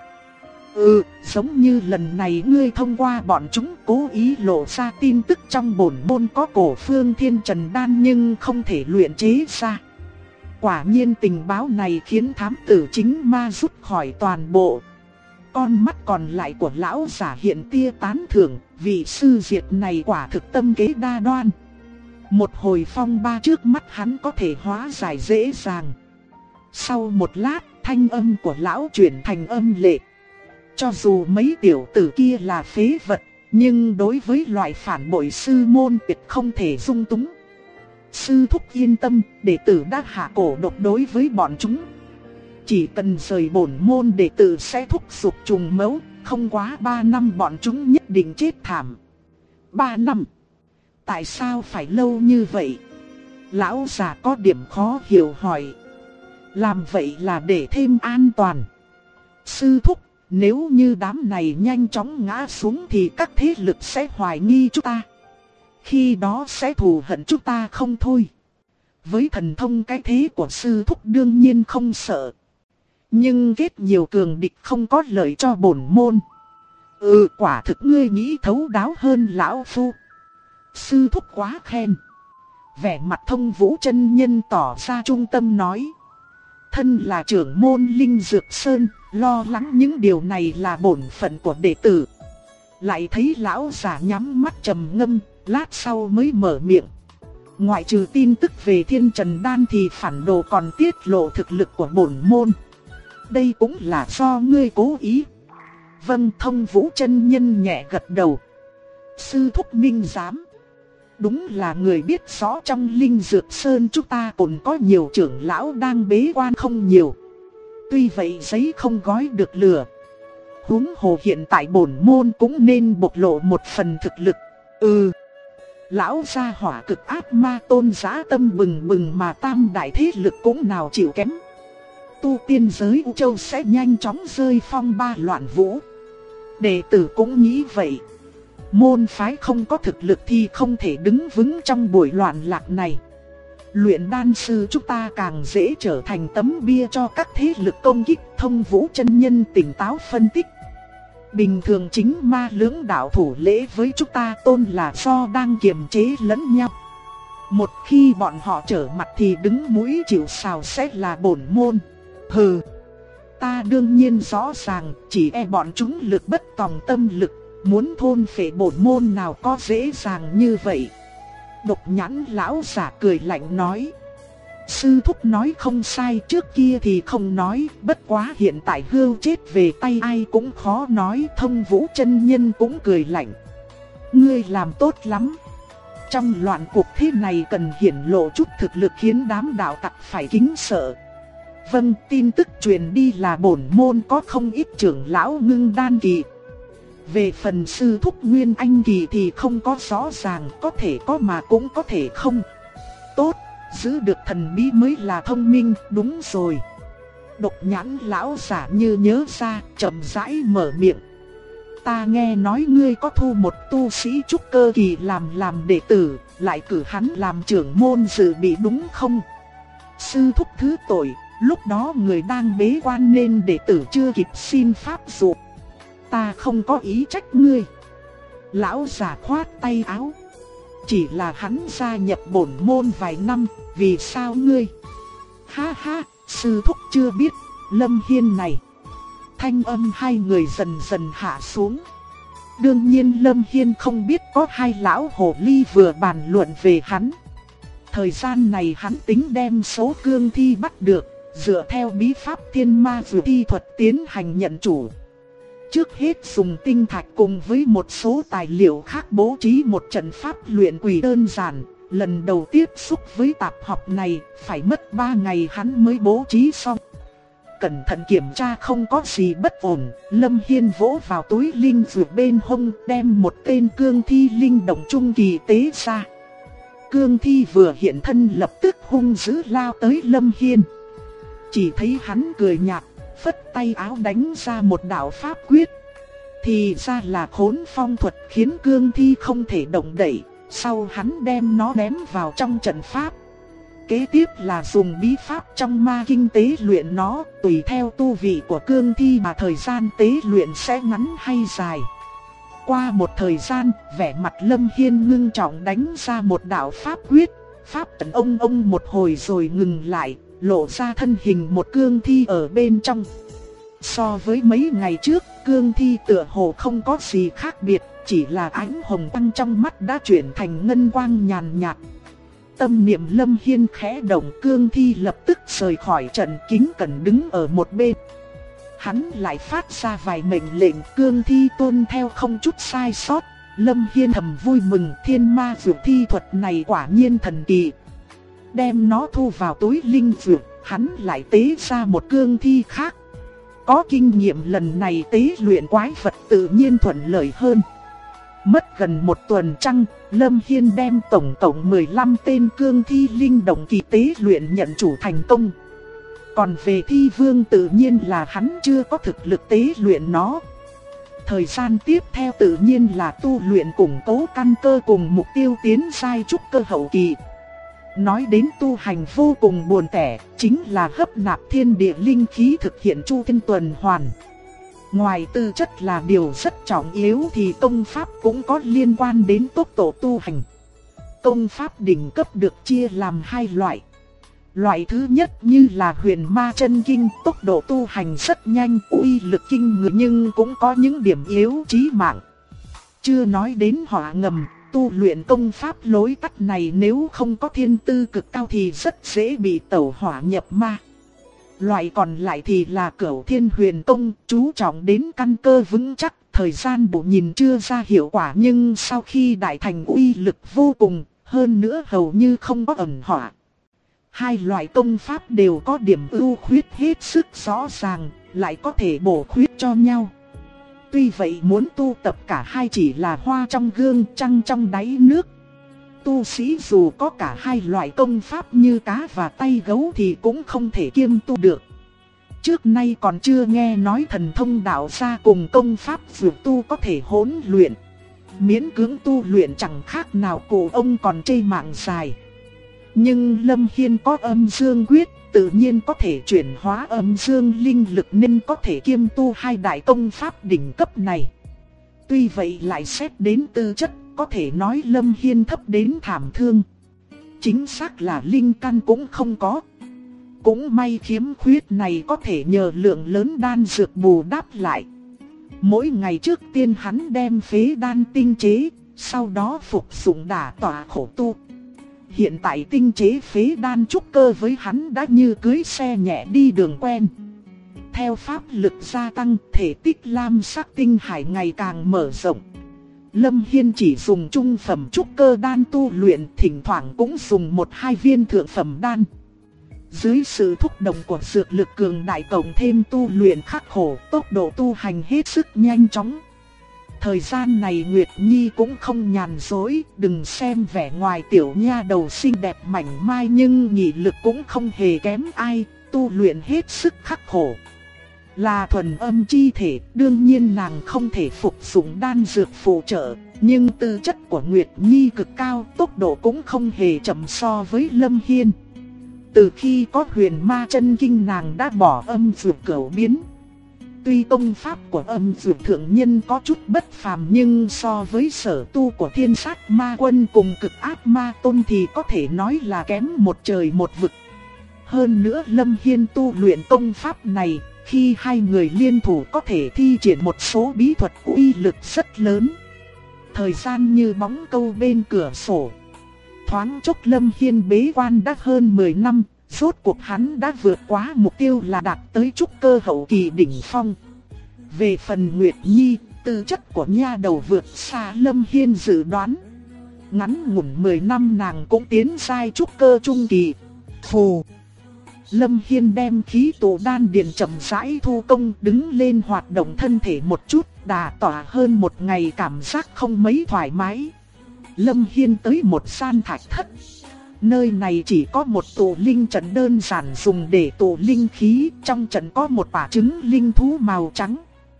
Giống như lần này ngươi thông qua bọn chúng cố ý lộ ra tin tức trong bổn môn có cổ phương thiên trần đan nhưng không thể luyện chế ra. Quả nhiên tình báo này khiến thám tử chính ma rút khỏi toàn bộ. Con mắt còn lại của lão giả hiện tia tán thưởng, vị sư diệt này quả thực tâm kế đa đoan. Một hồi phong ba trước mắt hắn có thể hóa giải dễ dàng. Sau một lát, thanh âm của lão chuyển thành âm lệ. Cho dù mấy tiểu tử kia là phế vật, nhưng đối với loại phản bội sư môn tuyệt không thể dung túng. Sư thúc yên tâm, đệ tử đã hạ cổ độc đối với bọn chúng. Chỉ cần rời bổn môn đệ tử sẽ thúc giục trùng mẫu, không quá 3 năm bọn chúng nhất định chết thảm. 3 năm? Tại sao phải lâu như vậy? Lão già có điểm khó hiểu hỏi. Làm vậy là để thêm an toàn. Sư thúc, nếu như đám này nhanh chóng ngã xuống thì các thế lực sẽ hoài nghi chúng ta. Khi đó sẽ thù hận chúng ta không thôi. Với thần thông cái thế của sư thúc đương nhiên không sợ. Nhưng kết nhiều cường địch không có lợi cho bổn môn. Quả thực ngươi nghĩ thấu đáo hơn lão phu. Sư thúc quá khen. Vẻ mặt Thông Vũ chân nhân tỏ ra trung tâm nói. Thân là trưởng môn Linh Dược Sơn, lo lắng những điều này là bổn phận của đệ tử. Lại thấy lão giả nhắm mắt trầm ngâm, lát sau mới mở miệng. Ngoại trừ tin tức về Thiên Trần Đan thì phản đồ còn tiết lộ thực lực của bổn môn. Đây cũng là do ngươi cố ý. Vâng, Thông Vũ chân nhân nhẹ gật đầu. Sư thúc minh giám. Đúng là người biết rõ trong Linh Dược Sơn chúng ta còn có nhiều trưởng lão đang bế quan không nhiều. Tuy vậy giấy không gói được lửa. Huống hồ hiện tại bổn môn cũng nên bộc lộ một phần thực lực. Lão gia hỏa cực ác ma tôn giá tâm bừng bừng mà tam đại thế lực cũng nào chịu kém. Tu tiên giới U Châu sẽ nhanh chóng rơi phong ba loạn vũ. Đệ tử cũng nghĩ vậy. Môn phái không có thực lực thì không thể đứng vững trong buổi loạn lạc này. Luyện đan sư chúng ta càng dễ trở thành tấm bia cho các thế lực công kích. Thông Vũ chân nhân tỉnh táo phân tích. Bình thường chính ma lưỡng đạo thủ lễ với chúng ta tôn là do đang kiềm chế lẫn nhau. Một khi bọn họ trở mặt thì đứng mũi chịu sào sẽ là bổn môn. Ta đương nhiên rõ ràng, chỉ e bọn chúng lực bất tòng tâm lực, muốn thôn phệ bổn môn nào có dễ dàng như vậy. Độc Nhãn lão giả cười lạnh nói. Sư thúc nói không sai, trước kia thì không nói, bất quá hiện tại hưu chết về tay ai cũng khó nói. Thông Vũ chân nhân cũng cười lạnh. Ngươi làm tốt lắm. Trong loạn cuộc thế này cần hiển lộ chút thực lực khiến đám đạo tặc phải kính sợ. Vâng, tin tức truyền đi là bổn môn có không ít trưởng lão ngưng đan kỳ. Về phần sư thúc Nguyên Anh kỳ thì không có rõ ràng, có thể có mà cũng có thể không. Tốt, giữ được thần bí mới là thông minh, đúng rồi. Độc Nhãn lão giả như nhớ ra, chậm rãi mở miệng. Ta nghe nói ngươi có thu một tu sĩ trúc cơ kỳ làm đệ tử, lại cử hắn làm trưởng môn dự bị đúng không? Sư thúc thứ tội, lúc đó người đang bế quan nên đệ tử chưa kịp xin pháp dụ. Ta không có ý trách ngươi. Lão giả khoát tay áo. Chỉ là hắn gia nhập bổn môn vài năm, vì sao ngươi? Ha ha, sư thúc chưa biết, Lâm Hiên này. Thanh âm hai người dần dần hạ xuống. Đương nhiên Lâm Hiên không biết có hai lão hồ ly vừa bàn luận về hắn. Thời gian này hắn tính đem số cương thi bắt được, dựa theo bí pháp thiên ma vừa thi thuật tiến hành nhận chủ. Trước hết dùng tinh thạch cùng với một số tài liệu khác bố trí một trận pháp luyện quỷ đơn giản. Lần đầu tiếp xúc với tạp học này phải mất 3 ngày hắn mới bố trí xong. Cẩn thận kiểm tra không có gì bất ổn, Lâm Hiên vỗ vào túi linh dược bên hông, đem một tên cương thi linh động trung kỳ tế ra. Cương thi vừa hiện thân lập tức hung dữ lao tới Lâm Hiên. Chỉ thấy hắn cười nhạt, phất tay áo đánh ra một đạo pháp quyết. Thì ra là khốn phong thuật khiến cương thi không thể động đậy, sau hắn đem nó ném vào trong trận pháp. Kế tiếp là dùng bí pháp trong ma kinh tế luyện nó, tùy theo tu vị của cương thi mà thời gian tế luyện sẽ ngắn hay dài. Qua một thời gian, vẻ mặt Lâm Hiên ngưng trọng đánh ra một đạo pháp quyết. Pháp trận ông một hồi rồi ngừng lại, lộ ra thân hình một cương thi ở bên trong. So với mấy ngày trước, cương thi tựa hồ không có gì khác biệt, chỉ là ánh hồng quang trong mắt đã chuyển thành ngân quang nhàn nhạt. Tâm niệm Lâm Hiên khẽ động, cương thi lập tức rời khỏi trận, kính cẩn đứng ở một bên. Hắn lại phát ra vài mệnh lệnh, cương thi tuân theo không chút sai sót. Lâm Hiên thầm vui mừng, thiên ma dược thi thuật này quả nhiên thần kỳ. Đem nó thu vào túi linh dược, hắn lại tế ra một cương thi khác. Có kinh nghiệm lần này tế luyện quái vật tự nhiên thuận lợi hơn. Mất gần một tuần trăng, Lâm Hiên đem tổng cộng 15 tên cương thi linh động kỳ tế luyện nhận chủ thành công. Còn về thi vương tự nhiên là hắn chưa có thực lực tế luyện nó. Thời gian tiếp theo tự nhiên là tu luyện củng cố căn cơ cùng mục tiêu tiến giai trúc cơ hậu kỳ. Nói đến tu hành vô cùng buồn tẻ, chính là hấp nạp thiên địa linh khí thực hiện chu thiên tuần hoàn. Ngoài tư chất là điều rất trọng yếu thì công pháp cũng có liên quan đến tốc độ tu hành. Công pháp đỉnh cấp được chia làm hai loại. Loại thứ nhất như là Huyền Ma Chân Kinh, tốc độ tu hành rất nhanh, uy lực kinh người nhưng cũng có những điểm yếu chí mạng. Chưa nói đến hỏa ngầm, tu luyện công pháp lối tắt này nếu không có thiên tư cực cao thì rất dễ bị tẩu hỏa nhập ma. Loại còn lại thì là Cửu Thiên Huyền Công, chú trọng đến căn cơ vững chắc, thời gian bổ nhìn chưa ra hiệu quả nhưng sau khi đại thành uy lực vô cùng, hơn nữa hầu như không có ẩn hỏa. Hai loại công pháp đều có điểm ưu khuyết hết sức rõ ràng, lại có thể bổ khuyết cho nhau. Tuy vậy muốn tu tập cả hai chỉ là hoa trong gương trăng trong đáy nước. Tu sĩ dù có cả hai loại công pháp như cá và tay gấu thì cũng không thể kiêm tu được. Trước nay còn chưa nghe nói thần thông đạo gia cùng công pháp dược tu có thể hỗn luyện. Miễn cưỡng tu luyện chẳng khác nào cụ ông còn chê mạng dài. Nhưng Lâm Hiên có âm dương quyết, tự nhiên có thể chuyển hóa âm dương linh lực nên có thể kiêm tu hai đại công pháp đỉnh cấp này. Tuy vậy lại xét đến tư chất, có thể nói Lâm Hiên thấp đến thảm thương. Chính xác là linh căn cũng không có. Cũng may khiếm khuyết này có thể nhờ lượng lớn đan dược bù đắp lại. Mỗi ngày trước tiên hắn đem phế đan tinh chế, sau đó phục dụng đả tỏa khổ tu. Hiện tại tinh chế phế đan trúc cơ với hắn đã như cưới xe nhẹ đi đường quen. Theo pháp lực gia tăng, thể tích lam sắc tinh hải ngày càng mở rộng. Lâm Hiên chỉ dùng trung phẩm trúc cơ đan tu luyện, thỉnh thoảng cũng dùng 1-2 viên thượng phẩm đan. Dưới sự thúc động của dược lực cường đại cộng thêm tu luyện khắc khổ, tốc độ tu hành hết sức nhanh chóng. Thời gian này Nguyệt Nhi cũng không nhàn dối, đừng xem vẻ ngoài tiểu nha đầu xinh đẹp mảnh mai nhưng nghị lực cũng không hề kém ai, tu luyện hết sức khắc khổ. Là thuần âm chi thể, đương nhiên nàng không thể phục dụng đan dược phụ trợ, nhưng tư chất của Nguyệt Nhi cực cao, tốc độ cũng không hề chậm so với Lâm Hiên. Từ khi có Huyền Ma Chân Kinh nàng đã bỏ âm dược cửu biến. Tuy công pháp của âm dược thượng nhân có chút bất phàm nhưng so với sở tu của Thiên Sát Ma Quân cùng Cực Ác Ma Tôn thì có thể nói là kém một trời một vực. Hơn nữa Lâm Hiên tu luyện công pháp này, khi hai người liên thủ có thể thi triển một số bí thuật uy lực rất lớn. Thời gian như bóng câu bên cửa sổ. Thoáng chốc Lâm Hiên bế quan đã hơn 10 năm, rốt cuộc hắn đã vượt quá mục tiêu là đạt tới trúc cơ hậu kỳ đỉnh phong. Về phần Nguyệt Nhi, tư chất của nha đầu vượt xa Lâm Hiên dự đoán. Ngắn ngủn 10 năm nàng cũng tiến giai trúc cơ trung kỳ. Phù! Lâm Hiên đem khí tụ đan điền chậm rãi thu công, đứng lên hoạt động thân thể một chút, đả tỏa hơn một ngày cảm giác không mấy thoải mái. Lâm Hiên tới một gian thạch thất. Nơi này chỉ có một tụ linh trận đơn giản dùng để tụ linh khí, trong trận có một quả trứng linh thú màu trắng.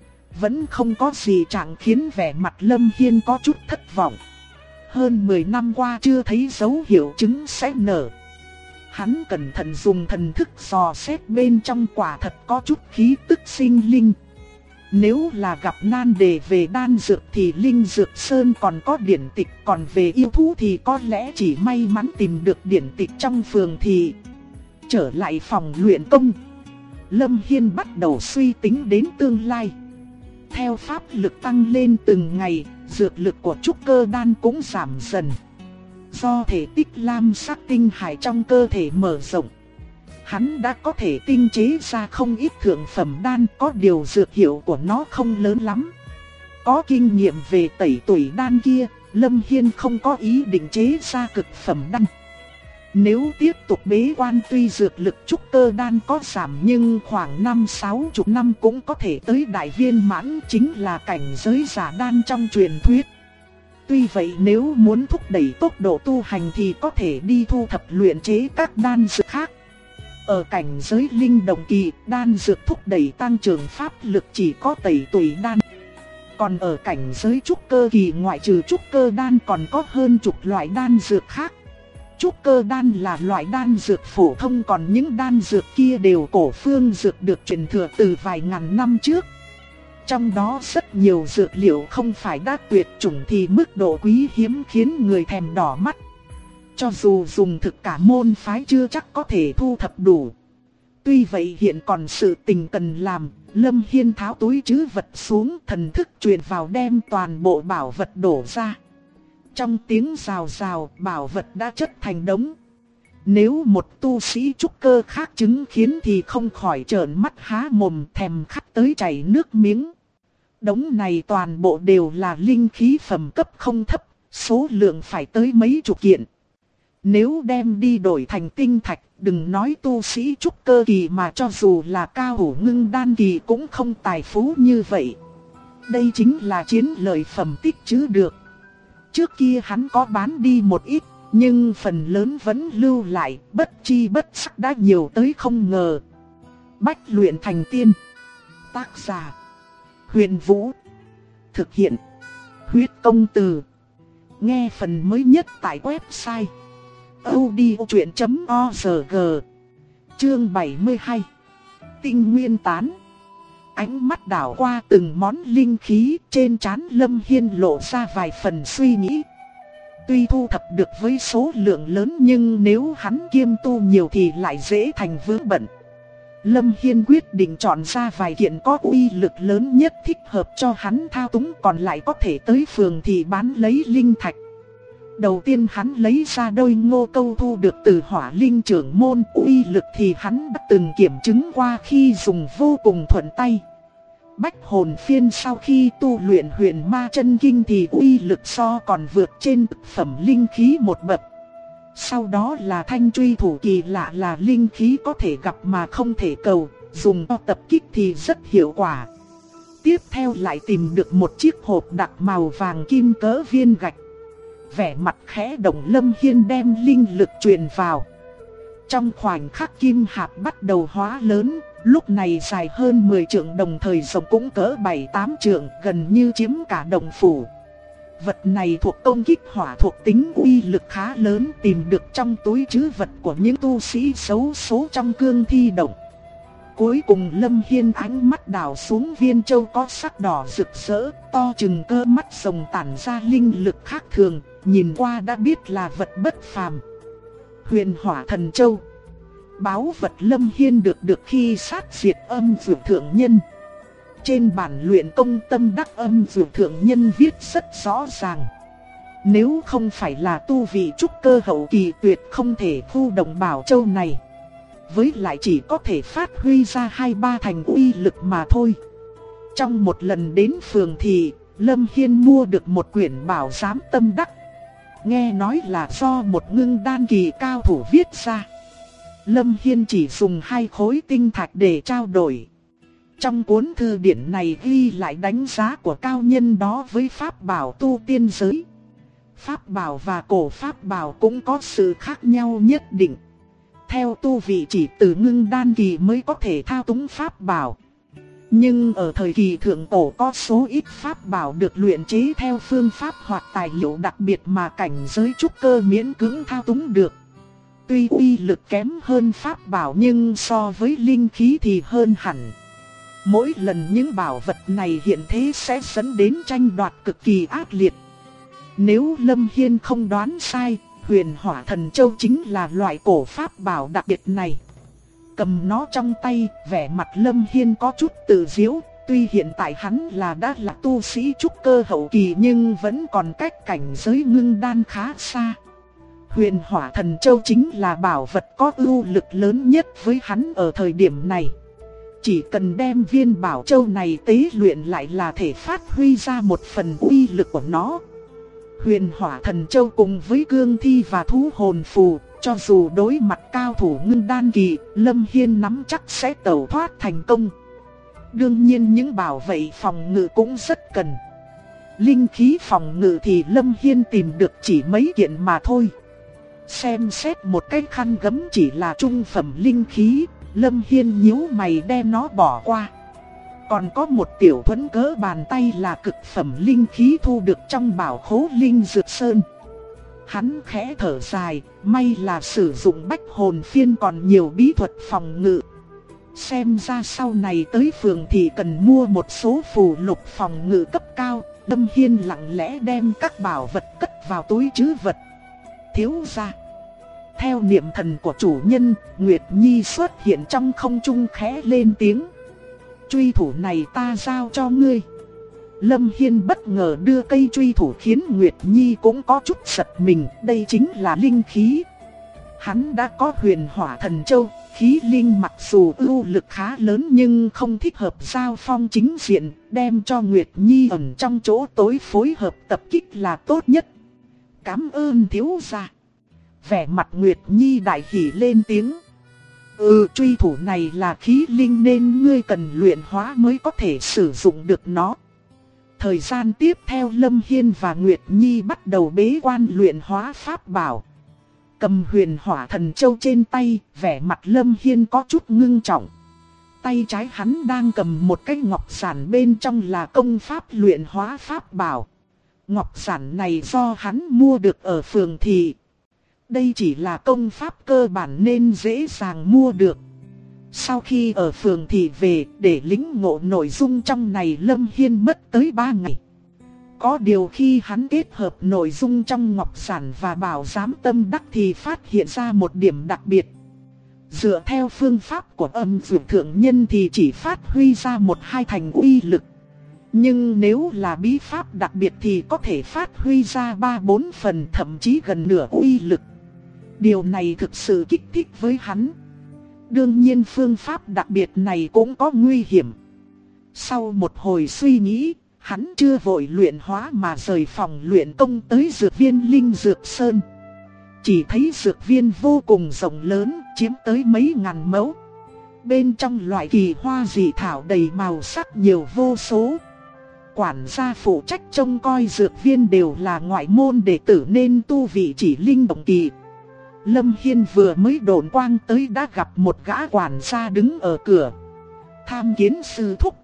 Vẫn không có gì chẳng khiến vẻ mặt Lâm Hiên có chút thất vọng. Hơn 10 năm qua chưa thấy dấu hiệu trứng sẽ nở. Hắn cẩn thận dùng thần thức dò xét bên trong, quả thật có chút khí tức sinh linh. Nếu là gặp nan đề về đan dược thì Linh Dược Sơn còn có điển tịch, còn về yêu thú thì có lẽ chỉ may mắn tìm được điển tịch trong phường thị. Trở lại phòng luyện công, Lâm Hiên bắt đầu suy tính đến tương lai. Theo pháp lực tăng lên từng ngày, dược lực của trúc cơ đan cũng giảm dần. Do thể tích lam sắc tinh hải trong cơ thể mở rộng, hắn đã có thể tinh chế ra không ít thượng phẩm đan, có điều dược hiệu của nó không lớn lắm. Có kinh nghiệm về tẩy tủy đan kia, Lâm Hiên không có ý định chế ra cực phẩm đan. Nếu tiếp tục bế quan tuy dược lực trúc cơ đan có giảm nhưng khoảng 5-60 năm cũng có thể tới đại viên mãn, chính là cảnh giới giả đan trong truyền thuyết. Tuy vậy nếu muốn thúc đẩy tốc độ tu hành thì có thể đi thu thập luyện chế các đan dược khác. Ở cảnh giới linh động kỳ, đan dược thúc đẩy tăng trưởng pháp lực chỉ có tẩy tùy đan. Còn ở cảnh giới trúc cơ kỳ, ngoại trừ trúc cơ đan còn có hơn chục loại đan dược khác. Trúc cơ đan là loại đan dược phổ thông, còn những đan dược kia đều cổ phương dược được truyền thừa từ vài ngàn năm trước. Trong đó rất nhiều dược liệu không phải đã tuyệt chủng thì mức độ quý hiếm khiến người thèm đỏ mắt. Cho dù dùng thực cả môn phái chưa chắc có thể thu thập đủ. Tuy vậy hiện còn sự tình cần làm, Lâm Hiên tháo túi trữ vật xuống, thần thức truyền vào đem toàn bộ bảo vật đổ ra. Trong tiếng rào rào, bảo vật đã chất thành đống. Nếu một tu sĩ trúc cơ khác chứng kiến thì không khỏi trợn mắt há mồm, thèm khát tới chảy nước miếng. Đống này toàn bộ đều là linh khí phẩm cấp không thấp, số lượng phải tới mấy chục kiện. Nếu đem đi đổi thành tinh thạch, đừng nói tu sĩ trúc cơ kỳ mà cho dù là cao thủ ngưng đan kỳ cũng không tài phú như vậy. Đây chính là chiến lợi phẩm tích trữ được. Trước kia hắn có bán đi một ít, nhưng phần lớn vẫn lưu lại, bất chi bất giác đã nhiều tới không ngờ. Bách luyện thành tiên. Tác giả: Huyền Vũ. Thực hiện: Huyết Công Từ. Nghe phần mới nhất tại website audiochuyện.org. Chương 72. Tinh nguyên tán. Ánh mắt đảo qua từng món linh khí, trên trán Lâm Hiên lộ ra vài phần suy nghĩ. Tuy thu thập được với số lượng lớn nhưng nếu hắn kiêm tu nhiều thì lại dễ thành vướng bận. Lâm Hiên quyết định chọn ra vài kiện có uy lực lớn nhất thích hợp cho hắn thao túng, còn lại có thể tới phường thì bán lấy linh thạch. Đầu tiên hắn lấy ra đôi ngô câu thu được từ Hỏa Linh trưởng môn, uy lực thì hắn đã từng kiểm chứng qua khi dùng vô cùng thuận tay. Bách hồn phiên sau khi tu luyện huyền ma chân kinh thì uy lực so còn vượt trên thực phẩm linh khí một bậc. Sau đó là thanh truy thủ kỳ lạ, là linh khí có thể gặp mà không thể cầu, dùng cho tập kích thì rất hiệu quả. Tiếp theo lại tìm được một chiếc hộp đặc màu vàng kim cỡ viên gạch. Vẻ mặt khẽ động, Lâm Hiên đem linh lực truyền vào. Trong khoảnh khắc kim hạt bắt đầu hóa lớn, lúc này dài hơn 10 trượng, đồng thời rộng cũng cỡ 7-8 trượng, gần như chiếm cả đồng phủ. Vật này thuộc công kích hỏa thuộc tính, uy lực khá lớn, tìm được trong túi trữ vật của những tu sĩ xấu số trong cương thi động. Cuối cùng Lâm Hiên ánh mắt đảo xuống viên châu có sắc đỏ rực rỡ, to chừng cơ mắt rồng, tản ra linh lực khác thường, nhìn qua đã biết là vật bất phàm. Huyền Hỏa Thần Châu. Báu vật Lâm Hiên được khi sát diệt âm dược thượng nhân. Trên bản luyện công tâm đắc âm dược thượng nhân viết rất rõ ràng. Nếu không phải là tu vị trúc cơ hậu kỳ tuyệt không thể thu động bảo châu này. Với lại chỉ có thể phát huy ra 2-3 thành uy lực mà thôi. Trong một lần đến phường thì Lâm Hiên mua được một quyển bảo giám tâm đắc. Nghe nói là do một ngưng đan kỳ cao thủ viết ra. Lâm Hiên chỉ dùng 2 khối tinh thạch để trao đổi. Trong cuốn thư điển này ghi lại đánh giá của cao nhân đó với pháp bảo tu tiên giới. Pháp bảo và cổ pháp bảo cũng có sự khác nhau nhất định. Theo tu vị chỉ từ ngưng đan kỳ mới có thể thao túng pháp bảo. Nhưng ở thời kỳ thượng cổ có số ít pháp bảo được luyện chế theo phương pháp hoặc tài liệu đặc biệt mà cảnh giới trúc cơ miễn cưỡng thao túng được. Tuy uy lực kém hơn pháp bảo nhưng so với linh khí thì hơn hẳn. Mỗi lần những bảo vật này hiện thế sẽ dẫn đến tranh đoạt cực kỳ ác liệt. Nếu Lâm Hiên không đoán sai, Huyền Hỏa Thần Châu chính là loại cổ pháp bảo đặc biệt này. Cầm nó trong tay, vẻ mặt Lâm Hiên có chút tự giễu. Tuy hiện tại hắn đã là tu sĩ trúc cơ hậu kỳ nhưng vẫn còn cách cảnh giới ngưng đan khá xa. Huyền Hỏa Thần Châu chính là bảo vật có ưu lực lớn nhất với hắn ở thời điểm này. Chỉ cần đem viên bảo châu này tế luyện lại là thể phát huy ra một phần uy lực của nó. Huyền Hỏa Thần Châu cùng với cương thi và thú hồn phù, cho dù đối mặt cao thủ ngưng đan kỳ, Lâm Hiên nắm chắc sẽ tẩu thoát thành công. Đương nhiên những bảo vệ phòng ngự cũng rất cần. Linh khí phòng ngự thì Lâm Hiên tìm được chỉ mấy kiện mà thôi. Xem xét một cái khăn gấm chỉ là trung phẩm linh khí, Lâm Hiên nhíu mày đem nó bỏ qua. Còn có một tiểu thuẫn cỡ bàn tay là cực phẩm linh khí thu được trong bảo khố linh dược sơn. Hắn khẽ thở dài, may là sử dụng bách hồn phiên còn nhiều bí thuật phòng ngự. Xem ra sau này tới phường thì cần mua một số phù lục phòng ngự cấp cao. Lâm Hiên lặng lẽ đem các bảo vật cất vào túi trữ vật. Thiếu gia. Theo niệm thần của chủ nhân, Nguyệt Nhi xuất hiện trong không trung khẽ lên tiếng. Truy thủ này ta giao cho ngươi. Lâm Hiên bất ngờ đưa cây truy thủ khiến Nguyệt Nhi cũng có chút giật mình, đây chính là linh khí. Hắn đã có Huyền Hỏa Thần Châu, khí linh mặc dù ưu lực khá lớn nhưng không thích hợp giao phong chính diện, đem cho Nguyệt Nhi ẩn trong chỗ tối phối hợp tập kích là tốt nhất. Cảm ơn thiếu gia. Vẻ mặt Nguyệt Nhi đại hỉ lên tiếng. Truy thủ này là khí linh nên ngươi cần luyện hóa mới có thể sử dụng được nó. Thời gian tiếp theo Lâm Hiên và Nguyệt Nhi bắt đầu bế quan luyện hóa pháp bảo. Cầm Huyền Hỏa Thần Châu trên tay, vẻ mặt Lâm Hiên có chút ngưng trọng. Tay trái hắn đang cầm một cái ngọc giản, bên trong là công pháp luyện hóa pháp bảo. Ngọc giản này do hắn mua được ở phường thị. Đây chỉ là công pháp cơ bản nên dễ dàng mua được. Sau khi ở phường thị về, để lĩnh ngộ nội dung trong này Lâm Hiên mất tới 3 ngày. Có điều khi hắn kết hợp nội dung trong ngọc giản và bảo giám tâm đắc thì phát hiện ra một điểm đặc biệt. Dựa theo phương pháp của âm dược thượng nhân thì chỉ phát huy ra 1-2 thành uy lực. Nhưng nếu là bí pháp đặc biệt thì có thể phát huy ra 3-4 phần, thậm chí gần nửa uy lực. Điều này thực sự kích thích với hắn. Đương nhiên phương pháp đặc biệt này cũng có nguy hiểm. Sau một hồi suy nghĩ, hắn chưa vội luyện hóa mà rời phòng luyện công tới dược viên Linh Dược Sơn. Chỉ thấy dược viên vô cùng rộng lớn, chiếm tới mấy ngàn mẫu. Bên trong loại kỳ hoa dị thảo đầy màu sắc nhiều vô số. Quản gia phụ trách trông coi dược viên đều là ngoại môn đệ tử nên tu vị chỉ linh động kỳ. Lâm Hiên vừa mới độn quang tới đã gặp một gã quản gia đứng ở cửa. Tham kiến sư thúc.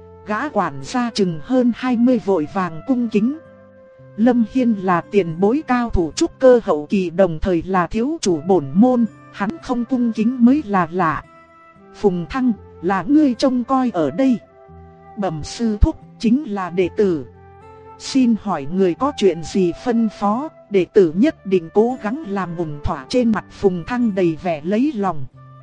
Gã quản gia chừng hơn 20 vội vàng cung kính. Lâm Hiên là tiền bối cao thủ trúc cơ hậu kỳ, đồng thời là thiếu chủ bổn môn, hắn không cung kính mới là lạ. Phùng Thăng, là ngươi trông coi ở đây. Bẩm sư thúc, chính là đệ tử. Xin hỏi người có chuyện gì phân phó, đệ tử nhất định cố gắng làm ổn thỏa. Trên mặt Phùng Thăng đầy vẻ lấy lòng.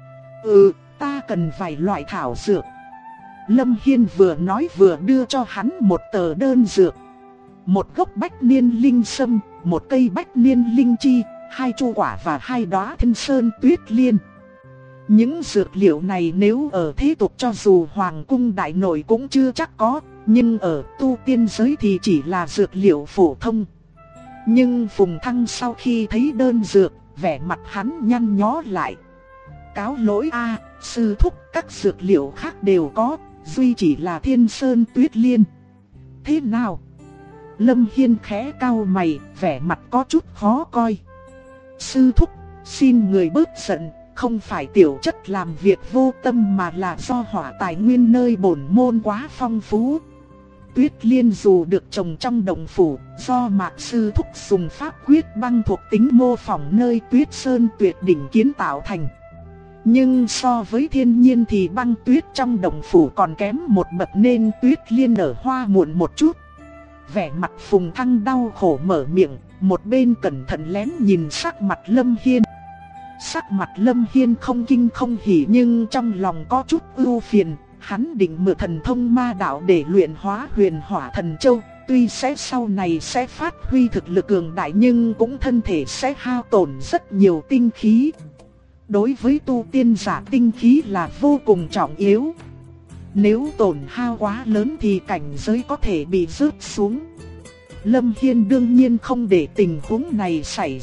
Ta cần vài loại thảo dược. Lâm Hiên vừa nói vừa đưa cho hắn một tờ đơn dược. Một gốc bách niên linh sâm, một cây bách niên linh chi, 2 chu quả và 2 đóa Thiên Sơn Tuyết Liên. Những dược liệu này nếu ở thế tục cho dù hoàng cung đại nội cũng chưa chắc có, nhưng ở tu tiên giới thì chỉ là dược liệu phổ thông. Nhưng Phùng Thăng sau khi thấy đơn dược, vẻ mặt hắn nhăn nhó lại. Cáo lỗi a, sư thúc, các dược liệu khác đều có, duy chỉ là Thiên Sơn Tuyết Liên. Thế nào? Lâm Hiên khẽ cau mày, vẻ mặt có chút khó coi. Sư thúc, xin người bớt giận, không phải tiểu chất làm việc vô tâm mà là do hỏa tài nguyên nơi bổn môn quá phong phú. Tuyết Liên dù được trồng trong động phủ, do Mạc sư thúc dùng pháp quyết băng thuộc tính mô phỏng nơi Tuyết Sơn Tuyệt đỉnh kiến tạo thành. Nhưng so với thiên nhiên thì băng tuyết trong động phủ còn kém một bậc nên Tuyết Liên nở hoa muộn một chút. Vẻ mặt Phùng Thăng đau khổ mở miệng, một bên cẩn thận lén nhìn sắc mặt Lâm Hiên. Sắc mặt Lâm Hiên không kinh không hỉ nhưng trong lòng có chút ưu phiền. Hắn định mượn thần thông ma đạo để luyện hóa Huyền Hỏa Thần Châu. Tuy sau này sẽ phát huy thực lực cường đại nhưng cũng thân thể sẽ hao tổn rất nhiều tinh khí. Đối với tu tiên giả tinh khí là vô cùng trọng yếu. Nếu tổn hao quá lớn thì cảnh giới có thể bị rớt xuống. Lâm Hiên đương nhiên không để tình huống này xảy ra,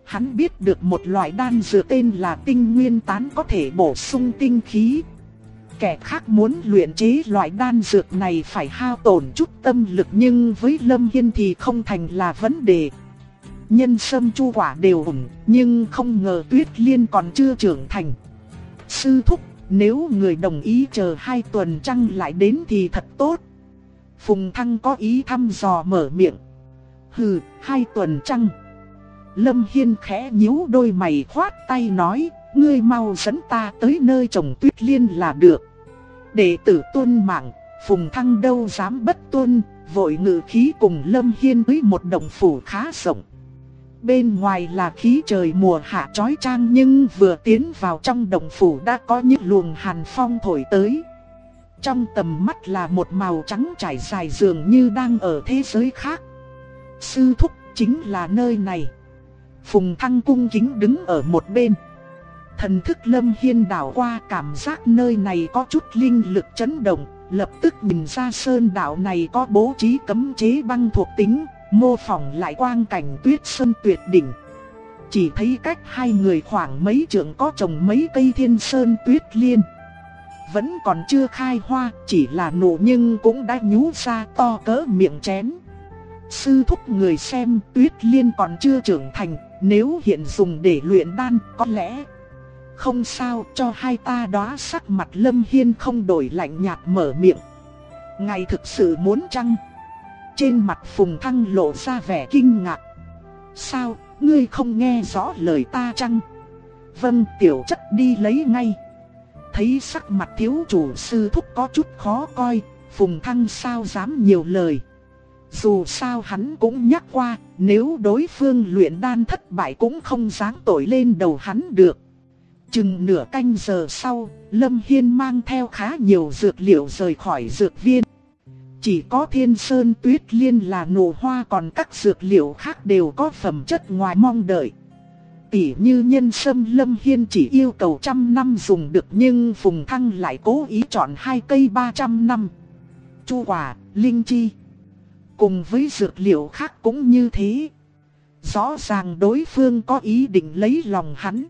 Hắn biết được một loại đan dược tên là tinh nguyên tán có thể bổ sung tinh khí. Kẻ khác muốn luyện chế loại đan dược này phải hao tổn chút tâm lực, nhưng với Lâm Hiên thì không thành là vấn đề. Nhân sâm chu quả đều ổn, nhưng không ngờ Tuyết Liên còn chưa trưởng thành. Sư thúc, nếu người đồng ý chờ 2 tuần trăng lại đến thì thật tốt. Phùng Thăng có ý thăm dò mở miệng. Hừ, 2 tuần trăng. Lâm Hiên khẽ nhíu đôi mày khoát tay nói, ngươi mau dẫn ta tới nơi trồng Tuyết Liên là được. Đệ tử tuân mạng, Phùng Thăng đâu dám bất tuân, vội ngự khí cùng Lâm Hiên tới một động phủ khá rộng. Bên ngoài là khí trời mùa hạ chói chang, nhưng vừa tiến vào trong động phủ đã có những luồng hàn phong thổi tới. Trong tầm mắt là một màu trắng trải dài dường như đang ở thế giới khác. Sư thúc, chính là nơi này. Phùng Thăng cung kính đứng ở một bên. Thần thức Lâm Hiên đảo qua, cảm giác nơi này có chút linh lực chấn động, lập tức nhìn ra sơn đạo này có bố trí cấm chế băng thuộc tính, mô phỏng lại quang cảnh tuyết sơn tuyệt đỉnh. Chỉ thấy cách 2 người khoảng mấy trượng có trồng mấy cây thiên sơn tuyết liên. Vẫn còn chưa khai hoa, chỉ là nụ nhưng cũng đã nhú ra to cỡ miệng chén. Sư thúc, người xem, Tuyết Liên còn chưa trưởng thành, nếu hiện dùng để luyện đan có lẽ không sao. Cho hai ta đóa. Sắc mặt Lâm Hiên không đổi, lạnh nhạt mở miệng. Ngài thực sự muốn chăng? Trên mặt Phùng Thăng lộ ra vẻ kinh ngạc. Sao, ngươi không nghe rõ lời ta chăng? Vâng, tiểu chất đi lấy ngay. Thấy sắc mặt thiếu chủ sư thúc có chút khó coi, Phùng Thăng sao dám nhiều lời. Dù sao hắn cũng nhắc qua, nếu đối phương luyện đan thất bại cũng không giáng tội lên đầu hắn được. Chừng nửa canh giờ sau, Lâm Hiên mang theo khá nhiều dược liệu rời khỏi dược viên. Chỉ có thiên sơn tuyết liên là nụ hoa, còn các dược liệu khác đều có phẩm chất ngoài mong đợi. Tỉ như nhân sâm, Lâm Hiên chỉ yêu cầu 100 năm dùng được, nhưng Phùng Thăng lại cố ý chọn 2 cây 300 năm. Chu quả, linh chi, cùng với dược liệu khác cũng như thế. Rõ ràng đối phương có ý định lấy lòng hắn.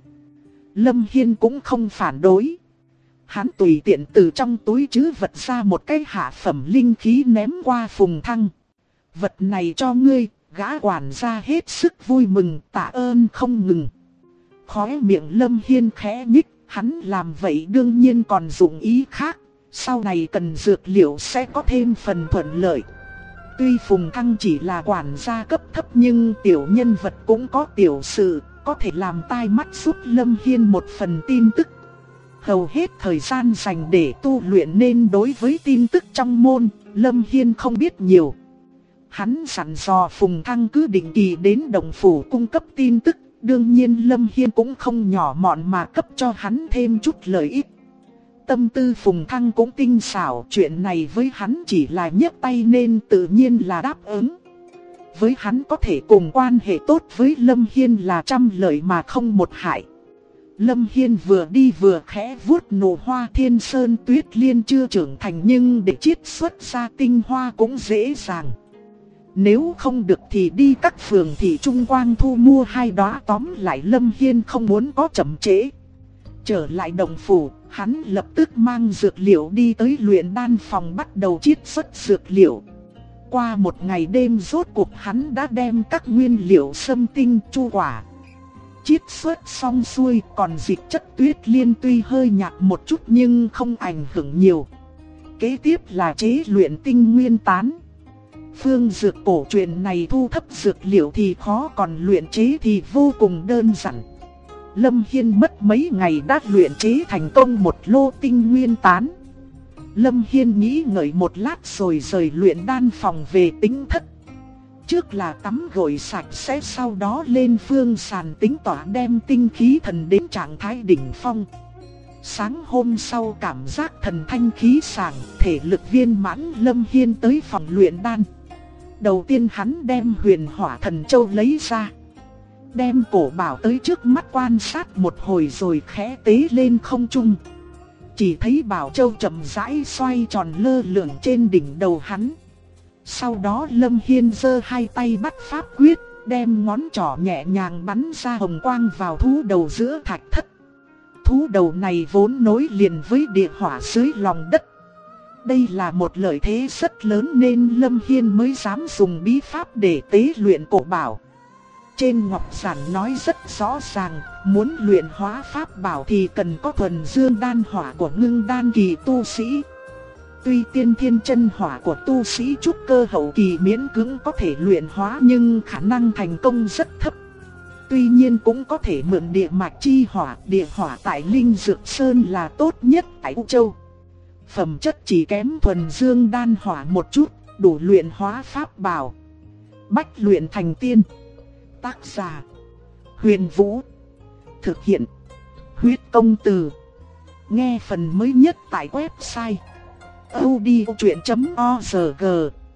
Lâm Hiên cũng không phản đối. Hắn tùy tiện từ trong túi trữ vật ra một cái hạ phẩm linh khí ném qua Phùng Thăng. Vật này cho ngươi. Gã quản gia hết sức vui mừng, tạ ơn không ngừng. Khóe miệng Lâm Hiên khẽ nhích, hắn làm vậy đương nhiên còn dụng ý khác. Sau này cần dược liệu sẽ có thêm phần thuận lợi. Tuy Phùng Thăng chỉ là quản gia cấp thấp, nhưng tiểu nhân vật cũng có tiểu sự, có thể làm tai mắt giúp Lâm Hiên một phần tin tức. Hầu hết thời gian dành để tu luyện nên đối với tin tức trong môn, Lâm Hiên không biết nhiều. Hắn dặn dò Phùng Thăng cứ định kỳ đến động phủ cung cấp tin tức, đương nhiên Lâm Hiên cũng không nhỏ mọn mà cấp cho hắn thêm chút lợi ích. Tâm tư Phùng Thăng cũng tinh xảo, chuyện này với hắn chỉ là nhấc tay nên tự nhiên là đáp ứng. Với hắn có thể cùng quan hệ tốt với Lâm Hiên là trăm lợi mà không một hại. Lâm Hiên vừa đi vừa khẽ vuốt nụ hoa thiên sơn tuyết liên chưa trưởng thành, nhưng để chiết xuất ra tinh hoa cũng dễ dàng. Nếu không được thì đi các phường thị trung quang thu mua 2 đóa, tóm lại Lâm Hiên không muốn có chậm trễ. Trở lại động phủ, hắn lập tức mang dược liệu đi tới luyện đan phòng bắt đầu chiết xuất dược liệu. Qua một ngày đêm rốt cuộc hắn đã đem các nguyên liệu sâm tinh, chu quả chiết xuất xong xuôi, còn dịch chất tuyết liên tuy hơi nhạt một chút nhưng không ảnh hưởng nhiều. Kế tiếp là chế luyện tinh nguyên tán. Phương dược cổ truyền này thu thập dược liệu thì khó, còn luyện chế thì vô cùng đơn giản. Lâm Hiên mất mấy ngày đã luyện chế thành công một lô tinh nguyên tán. Lâm Hiên nghĩ ngợi một lát rồi rời luyện đan phòng về tính thất. Trước là tắm gội sạch sẽ, sau đó lên phương sàn tính tỏa đem tinh khí thần đến trạng thái đỉnh phong. Sáng hôm sau cảm giác thần thanh khí sảng, thể lực viên mãn, Lâm Hiên tới phòng luyện đan. Đầu tiên hắn đem huyền hỏa thần châu lấy ra, đem cổ bảo tới trước mắt quan sát một hồi rồi khẽ tế lên không trung. Chỉ thấy bảo châu chậm rãi xoay tròn lơ lửng trên đỉnh đầu hắn. Sau đó Lâm Hiên giơ 2 tay bắt pháp quyết, đem ngón trỏ nhẹ nhàng bắn ra hồng quang vào thú đầu giữa thạch thất. Thú đầu này vốn nối liền với địa hỏa dưới lòng đất. Đây là một lợi thế rất lớn nên Lâm Hiên mới dám dùng bí pháp để tế luyện cổ bảo. Trên ngọc giản nói rất rõ ràng, muốn luyện hóa pháp bảo thì cần có thuần dương đan hỏa của ngưng đan kỳ tu sĩ. Tuy tiên thiên chân hỏa của tu sĩ trúc cơ hậu kỳ miễn cưỡng có thể luyện hóa nhưng khả năng thành công rất thấp. Tuy nhiên cũng có thể mượn địa mạch chi hỏa, địa hỏa tại Linh Dược Sơn là tốt nhất tại U Châu. Phẩm chất chỉ kém thuần dương đan hỏa một chút, đủ luyện hóa pháp bảo. Bách luyện thành tiên. Tác giả Huyền Vũ. Thực hiện Huyết Công Từ. Nghe phần mới nhất tại website audiochuyện.org.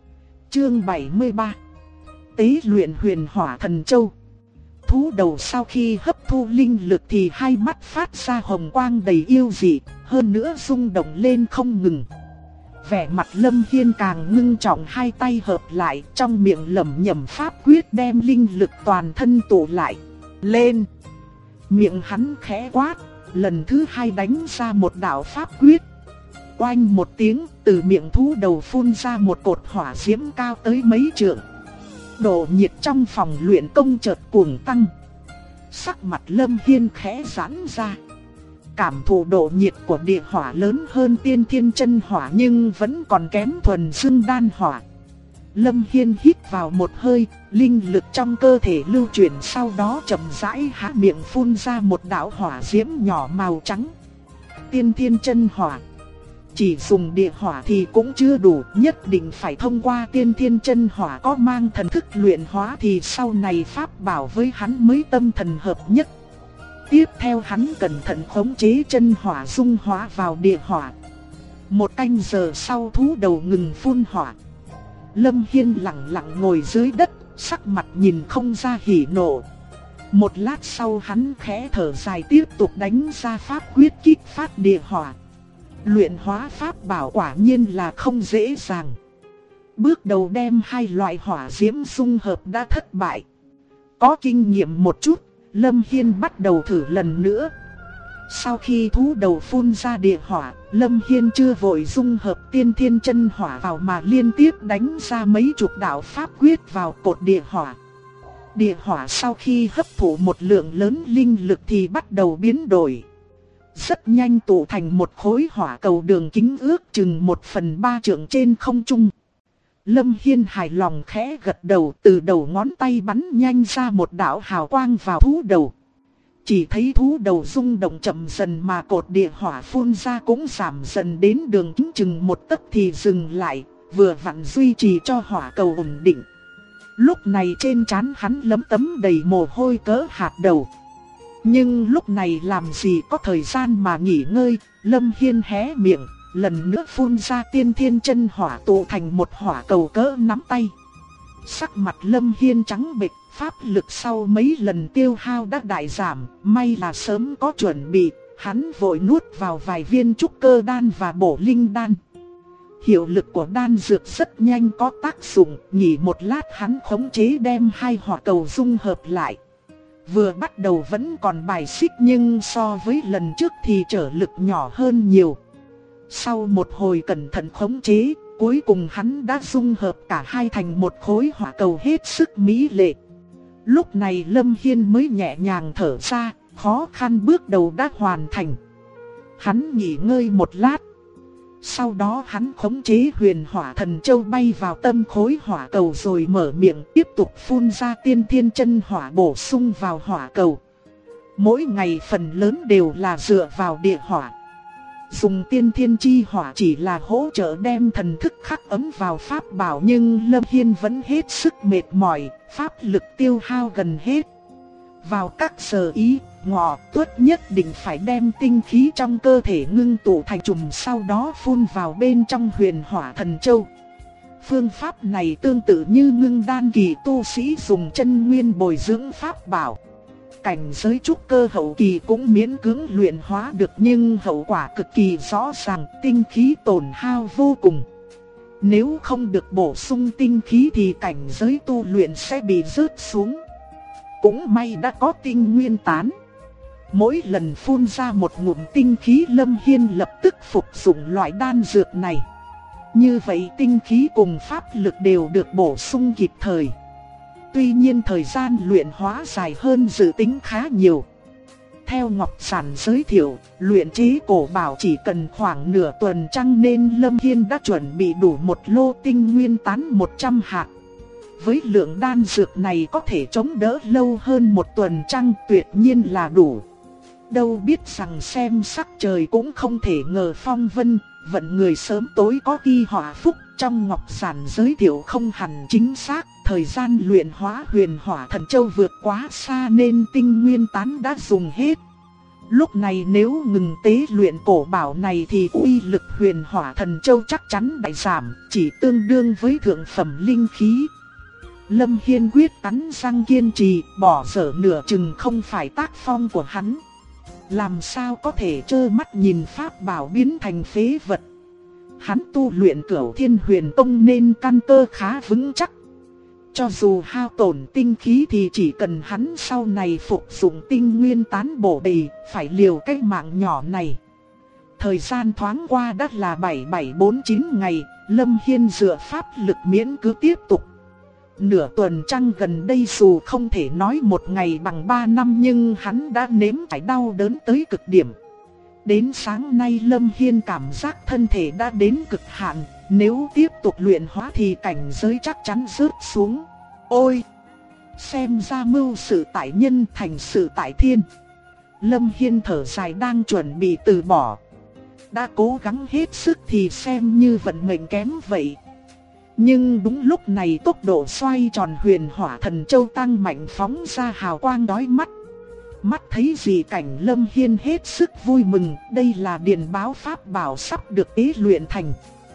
Chương 73. Tế luyện huyền hỏa thần châu. Thú đầu sau khi hấp thu linh lực thì hai mắt phát ra hồng quang đầy yêu dị, hơn nữa rung động lên không ngừng. Vẻ mặt Lâm Hiên càng ngưng trọng, hai tay hợp lại, trong miệng lẩm nhẩm pháp quyết đem linh lực toàn thân tụ lại. Lên! Miệng hắn khẽ quát, lần thứ hai đánh ra một đạo pháp quyết. Oanh một tiếng, từ miệng thú đầu phun ra một cột hỏa diễm cao tới mấy trượng. Độ nhiệt trong phòng luyện công chợt cuồng tăng. Sắc mặt Lâm Hiên khẽ giãn ra. Cảm thụ độ nhiệt của địa hỏa lớn hơn tiên thiên chân hỏa nhưng vẫn còn kém thuần dương đan hỏa. Lâm Hiên hít vào một hơi, linh lực trong cơ thể lưu chuyển, sau đó chậm rãi há miệng phun ra một đạo hỏa diễm nhỏ màu trắng. Tiên thiên chân hỏa. Chỉ dùng địa hỏa thì cũng chưa đủ, nhất định phải thông qua tiên thiên chân hỏa có mang thần thức luyện hóa thì sau này pháp bảo với hắn mới tâm thần hợp nhất. Tiếp theo hắn cẩn thận khống chế chân hỏa dung hóa vào địa hỏa. Một canh giờ sau thú đầu ngừng phun hỏa. Lâm Hiên lặng lặng ngồi dưới đất, sắc mặt nhìn không ra hỉ nộ. Một lát sau hắn khẽ thở dài tiếp tục đánh ra pháp quyết kích phát địa hỏa. Luyện hóa pháp bảo quả nhiên là không dễ dàng. Bước đầu đem hai loại hỏa diễm dung hợp đã thất bại. Có kinh nghiệm một chút, Lâm Hiên bắt đầu thử lần nữa. Sau khi thú đầu phun ra địa hỏa, Lâm Hiên chưa vội dung hợp tiên thiên chân hỏa vào mà liên tiếp đánh ra mấy chục đạo pháp quyết vào cột địa hỏa. Địa hỏa sau khi hấp thụ một lượng lớn linh lực thì bắt đầu biến đổi. Rất nhanh tụ thành một khối hỏa cầu đường kính ước chừng 1/3 trượng trên không trung. Lâm Hiên hài lòng khẽ gật đầu, từ đầu ngón tay bắn nhanh ra một đạo hào quang vào thú đầu. Chỉ thấy thú đầu rung động chậm dần mà cột địa hỏa phun ra cũng giảm dần đến đường kính chừng 1 tấc thì dừng lại, vừa vặn duy trì cho hỏa cầu ổn định. Lúc này trên trán hắn lấm tấm đầy mồ hôi cỡ hạt đậu. Nhưng lúc này làm gì có thời gian mà nghỉ ngơi, Lâm Hiên hé miệng, lần nữa phun ra tiên thiên chân hỏa tụ thành một hỏa cầu cỡ nắm tay. Sắc mặt Lâm Hiên trắng bệch, pháp lực sau mấy lần tiêu hao đã đại giảm, may là sớm có chuẩn bị, hắn vội nuốt vào vài viên trúc cơ đan và bổ linh đan. Hiệu lực của đan dược rất nhanh có tác dụng, nghỉ một lát hắn khống chế đem hai hỏa cầu dung hợp lại. Vừa bắt đầu vẫn còn bài xích nhưng so với lần trước thì trở lực nhỏ hơn nhiều. Sau một hồi cẩn thận khống chế, cuối cùng hắn đã dung hợp cả hai thành một khối hỏa cầu hết sức mỹ lệ. Lúc này Lâm Hiên mới nhẹ nhàng thở ra, khó khăn bước đầu đã hoàn thành. Hắn nghỉ ngơi một lát. Sau đó hắn khống chế huyền hỏa thần châu bay vào tâm khối hỏa cầu rồi mở miệng tiếp tục phun ra tiên thiên chân hỏa bổ sung vào hỏa cầu. Mỗi ngày phần lớn đều là dựa vào địa hỏa. Dùng tiên thiên chi hỏa chỉ là hỗ trợ đem thần thức khắc ấm vào pháp bảo nhưng Lâm Hiên vẫn hết sức mệt mỏi, pháp lực tiêu hao gần hết. Vào các giờ ý, ngọ, tuất nhất định phải đem tinh khí trong cơ thể ngưng tụ thành chùm sau đó phun vào bên trong huyền hỏa thần châu. Phương pháp này tương tự như ngưng đan kỳ tu sĩ dùng chân nguyên bồi dưỡng pháp bảo. Cảnh giới trúc cơ hậu kỳ cũng miễn cưỡng luyện hóa được nhưng hậu quả cực kỳ rõ ràng, tinh khí tổn hao vô cùng. Nếu không được bổ sung tinh khí thì cảnh giới tu luyện sẽ bị rớt xuống. Cũng may đã có tinh nguyên tán. Mỗi lần phun ra một ngụm tinh khí, Lâm Hiên lập tức phục dụng loại đan dược này. Như vậy tinh khí cùng pháp lực đều được bổ sung kịp thời. Tuy nhiên thời gian luyện hóa dài hơn dự tính khá nhiều. Theo Ngọc Sản giới thiệu, luyện chế cổ bảo chỉ cần khoảng nửa tuần trăng, nên Lâm Hiên đã chuẩn bị đủ một lô tinh nguyên tán 100 hạt. Với lượng đan dược này có thể chống đỡ lâu hơn một tuần trăng, tuyệt nhiên là đủ. Đâu biết rằng xem sắc trời cũng không thể ngờ phong vân, vận người sớm tối có ghi họa phúc. Trong Ngọc Sản giới thiệu không hẳn chính xác, thời gian luyện hóa huyền hỏa thần châu vượt quá xa nên tinh nguyên tán đã dùng hết. Lúc này nếu ngừng tế luyện cổ bảo này thì uy lực huyền hỏa thần châu chắc chắn đại giảm, chỉ tương đương với thượng phẩm linh khí. Lâm Hiên quyết cắn răng kiên trì, bỏ dở nửa chừng không phải tác phong của hắn. Làm sao có thể trơ mắt nhìn pháp bảo biến thành phế vật. Hắn tu luyện Cửu Thiên Huyền Tông nên căn cơ khá vững chắc. Cho dù hao tổn tinh khí thì chỉ cần hắn sau này phục dụng tinh nguyên tán bổ đầy, phải liều cái mạng nhỏ này. Thời gian thoáng qua đã là 7749 ngày, Lâm Hiên dựa pháp lực miễn cứ tiếp tục. Nửa tuần trăng gần đây dù không thể nói một ngày bằng 3 năm, nhưng hắn đã nếm trải đau đớn tới cực điểm. Đến sáng nay Lâm Hiên cảm giác thân thể đã đến cực hạn, nếu tiếp tục luyện hóa thì cảnh giới chắc chắn rớt xuống. Ôi! Xem ra mưu sự tại nhân thành sự tại thiên. Lâm Hiên thở dài đang chuẩn bị từ bỏ. Đã cố gắng hết sức thì xem như vận mệnh kém vậy. Nhưng đúng lúc này tốc độ xoay tròn huyền hỏa thần châu tăng mạnh, phóng ra hào quang đói mắt. Mắt thấy gì cảnh, Lâm Hiên hết sức vui mừng, đây là điền báo pháp bảo sắp được tế luyện thành.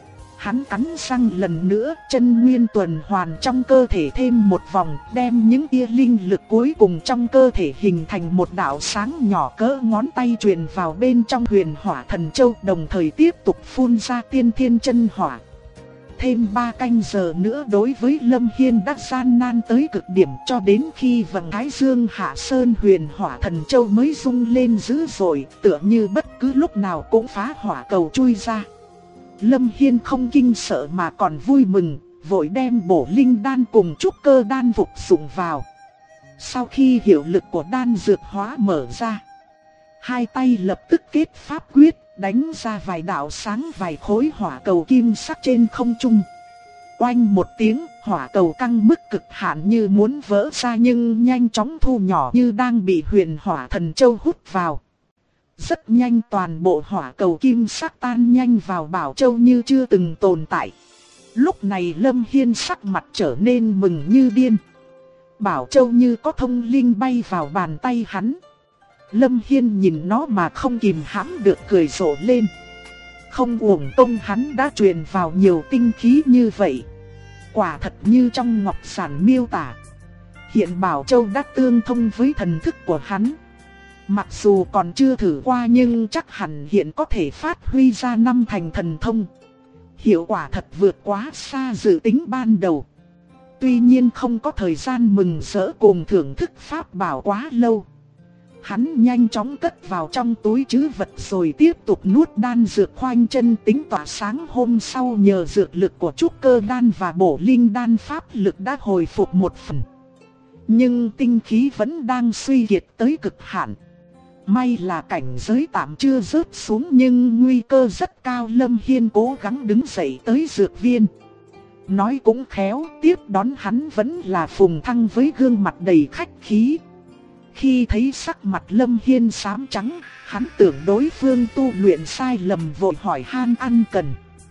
Hắn cắn răng lần nữa, chân nguyên tuần hoàn trong cơ thể thêm một vòng, đem những tia linh lực cuối cùng trong cơ thể hình thành một đạo sáng nhỏ cỡ ngón tay truyền vào bên trong huyền hỏa thần châu, đồng thời tiếp tục phun ra tiên thiên chân hỏa. Thêm 3 canh giờ nữa đối với Lâm Hiên đã gian nan tới cực điểm, cho đến khi vầng thái dương hạ sơn huyền hỏa thần châu mới rung lên dữ dội, tựa như bất cứ lúc nào cũng phá hỏa cầu chui ra. Lâm Hiên không kinh sợ mà còn vui mừng, vội đem bổ linh đan cùng trúc cơ đan phục dụng vào. Sau khi hiệu lực của đan dược hóa mở ra, hai tay lập tức kết pháp quyết, đánh ra vài đạo sáng vài khối hỏa cầu kim sắc trên không trung. Oanh một tiếng, hỏa cầu căng mức cực hạn như muốn vỡ ra, nhưng nhanh chóng thu nhỏ như đang bị huyền hỏa thần châu hút vào. Rất nhanh toàn bộ hỏa cầu kim sắc tan nhanh vào bảo châu như chưa từng tồn tại. Lúc này Lâm Hiên sắc mặt trở nên mừng như điên. Bảo châu như có thông linh bay vào bàn tay hắn. Lâm Hiên nhìn nó mà không kìm hãm được cười rộ lên. Không uổng công hắn đã truyền vào nhiều tinh khí như vậy. Quả thật như trong Ngọc Sản miêu tả. Hiện Bảo Châu đã tương thông với thần thức của hắn. Mặc dù còn chưa thử qua nhưng chắc hẳn hiện có thể phát huy ra 5 thành thần thông. Hiệu quả thật vượt quá xa dự tính ban đầu. Tuy nhiên không có thời gian mừng rỡ cùng thưởng thức pháp bảo quá lâu. Hắn nhanh chóng cất vào trong túi trữ vật rồi tiếp tục nuốt đan dược khoanh chân tính tỏa. Sáng hôm sau nhờ dược lực của trúc cơ đan và bổ linh đan, pháp lực đã hồi phục một phần. Nhưng tinh khí vẫn đang suy kiệt tới cực hạn. May là cảnh giới tạm chưa rớt xuống nhưng nguy cơ rất cao. Lâm Hiên cố gắng đứng dậy tới dược viên. Nói cũng khéo, tiếp đón hắn vẫn là Phùng Thăng với gương mặt đầy khách khí. Khi thấy sắc mặt Lâm Hiên xám trắng, hắn tưởng đối phương tu luyện sai lầm, vội hỏi han ăn cần.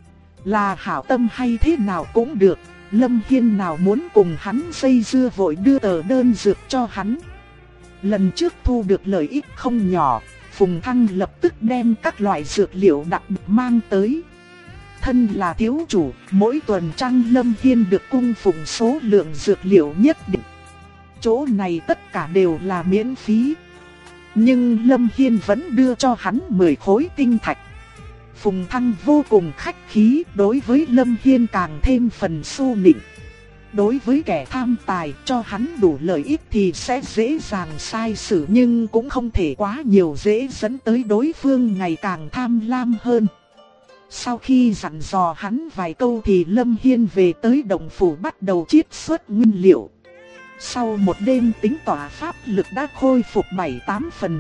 Là hảo tâm hay thế nào cũng được, Lâm Hiên nào muốn cùng hắn dây dưa, vội đưa tờ đơn dược cho hắn. Lần trước thu được lợi ích không nhỏ, Phùng Thăng lập tức đem các loại dược liệu đặc biệt mang tới. Thân là thiếu chủ, mỗi tuần trăng Lâm Hiên được cung phụng số lượng dược liệu nhất định. Chỗ này tất cả đều là miễn phí. Nhưng Lâm Hiên vẫn đưa cho hắn 10 khối tinh thạch. Phùng Thăng vô cùng khách khí, đối với Lâm Hiên càng thêm phần xu nịnh. Đối với kẻ tham tài, cho hắn đủ lợi ích thì sẽ dễ dàng sai xử, nhưng cũng không thể quá nhiều, dễ dẫn tới đối phương ngày càng tham lam hơn. Sau khi dặn dò hắn vài câu thì Lâm Hiên về tới động phủ bắt đầu chiết xuất nguyên liệu. Sau một đêm tính tỏa, pháp lực đã khôi phục 7-8 phần.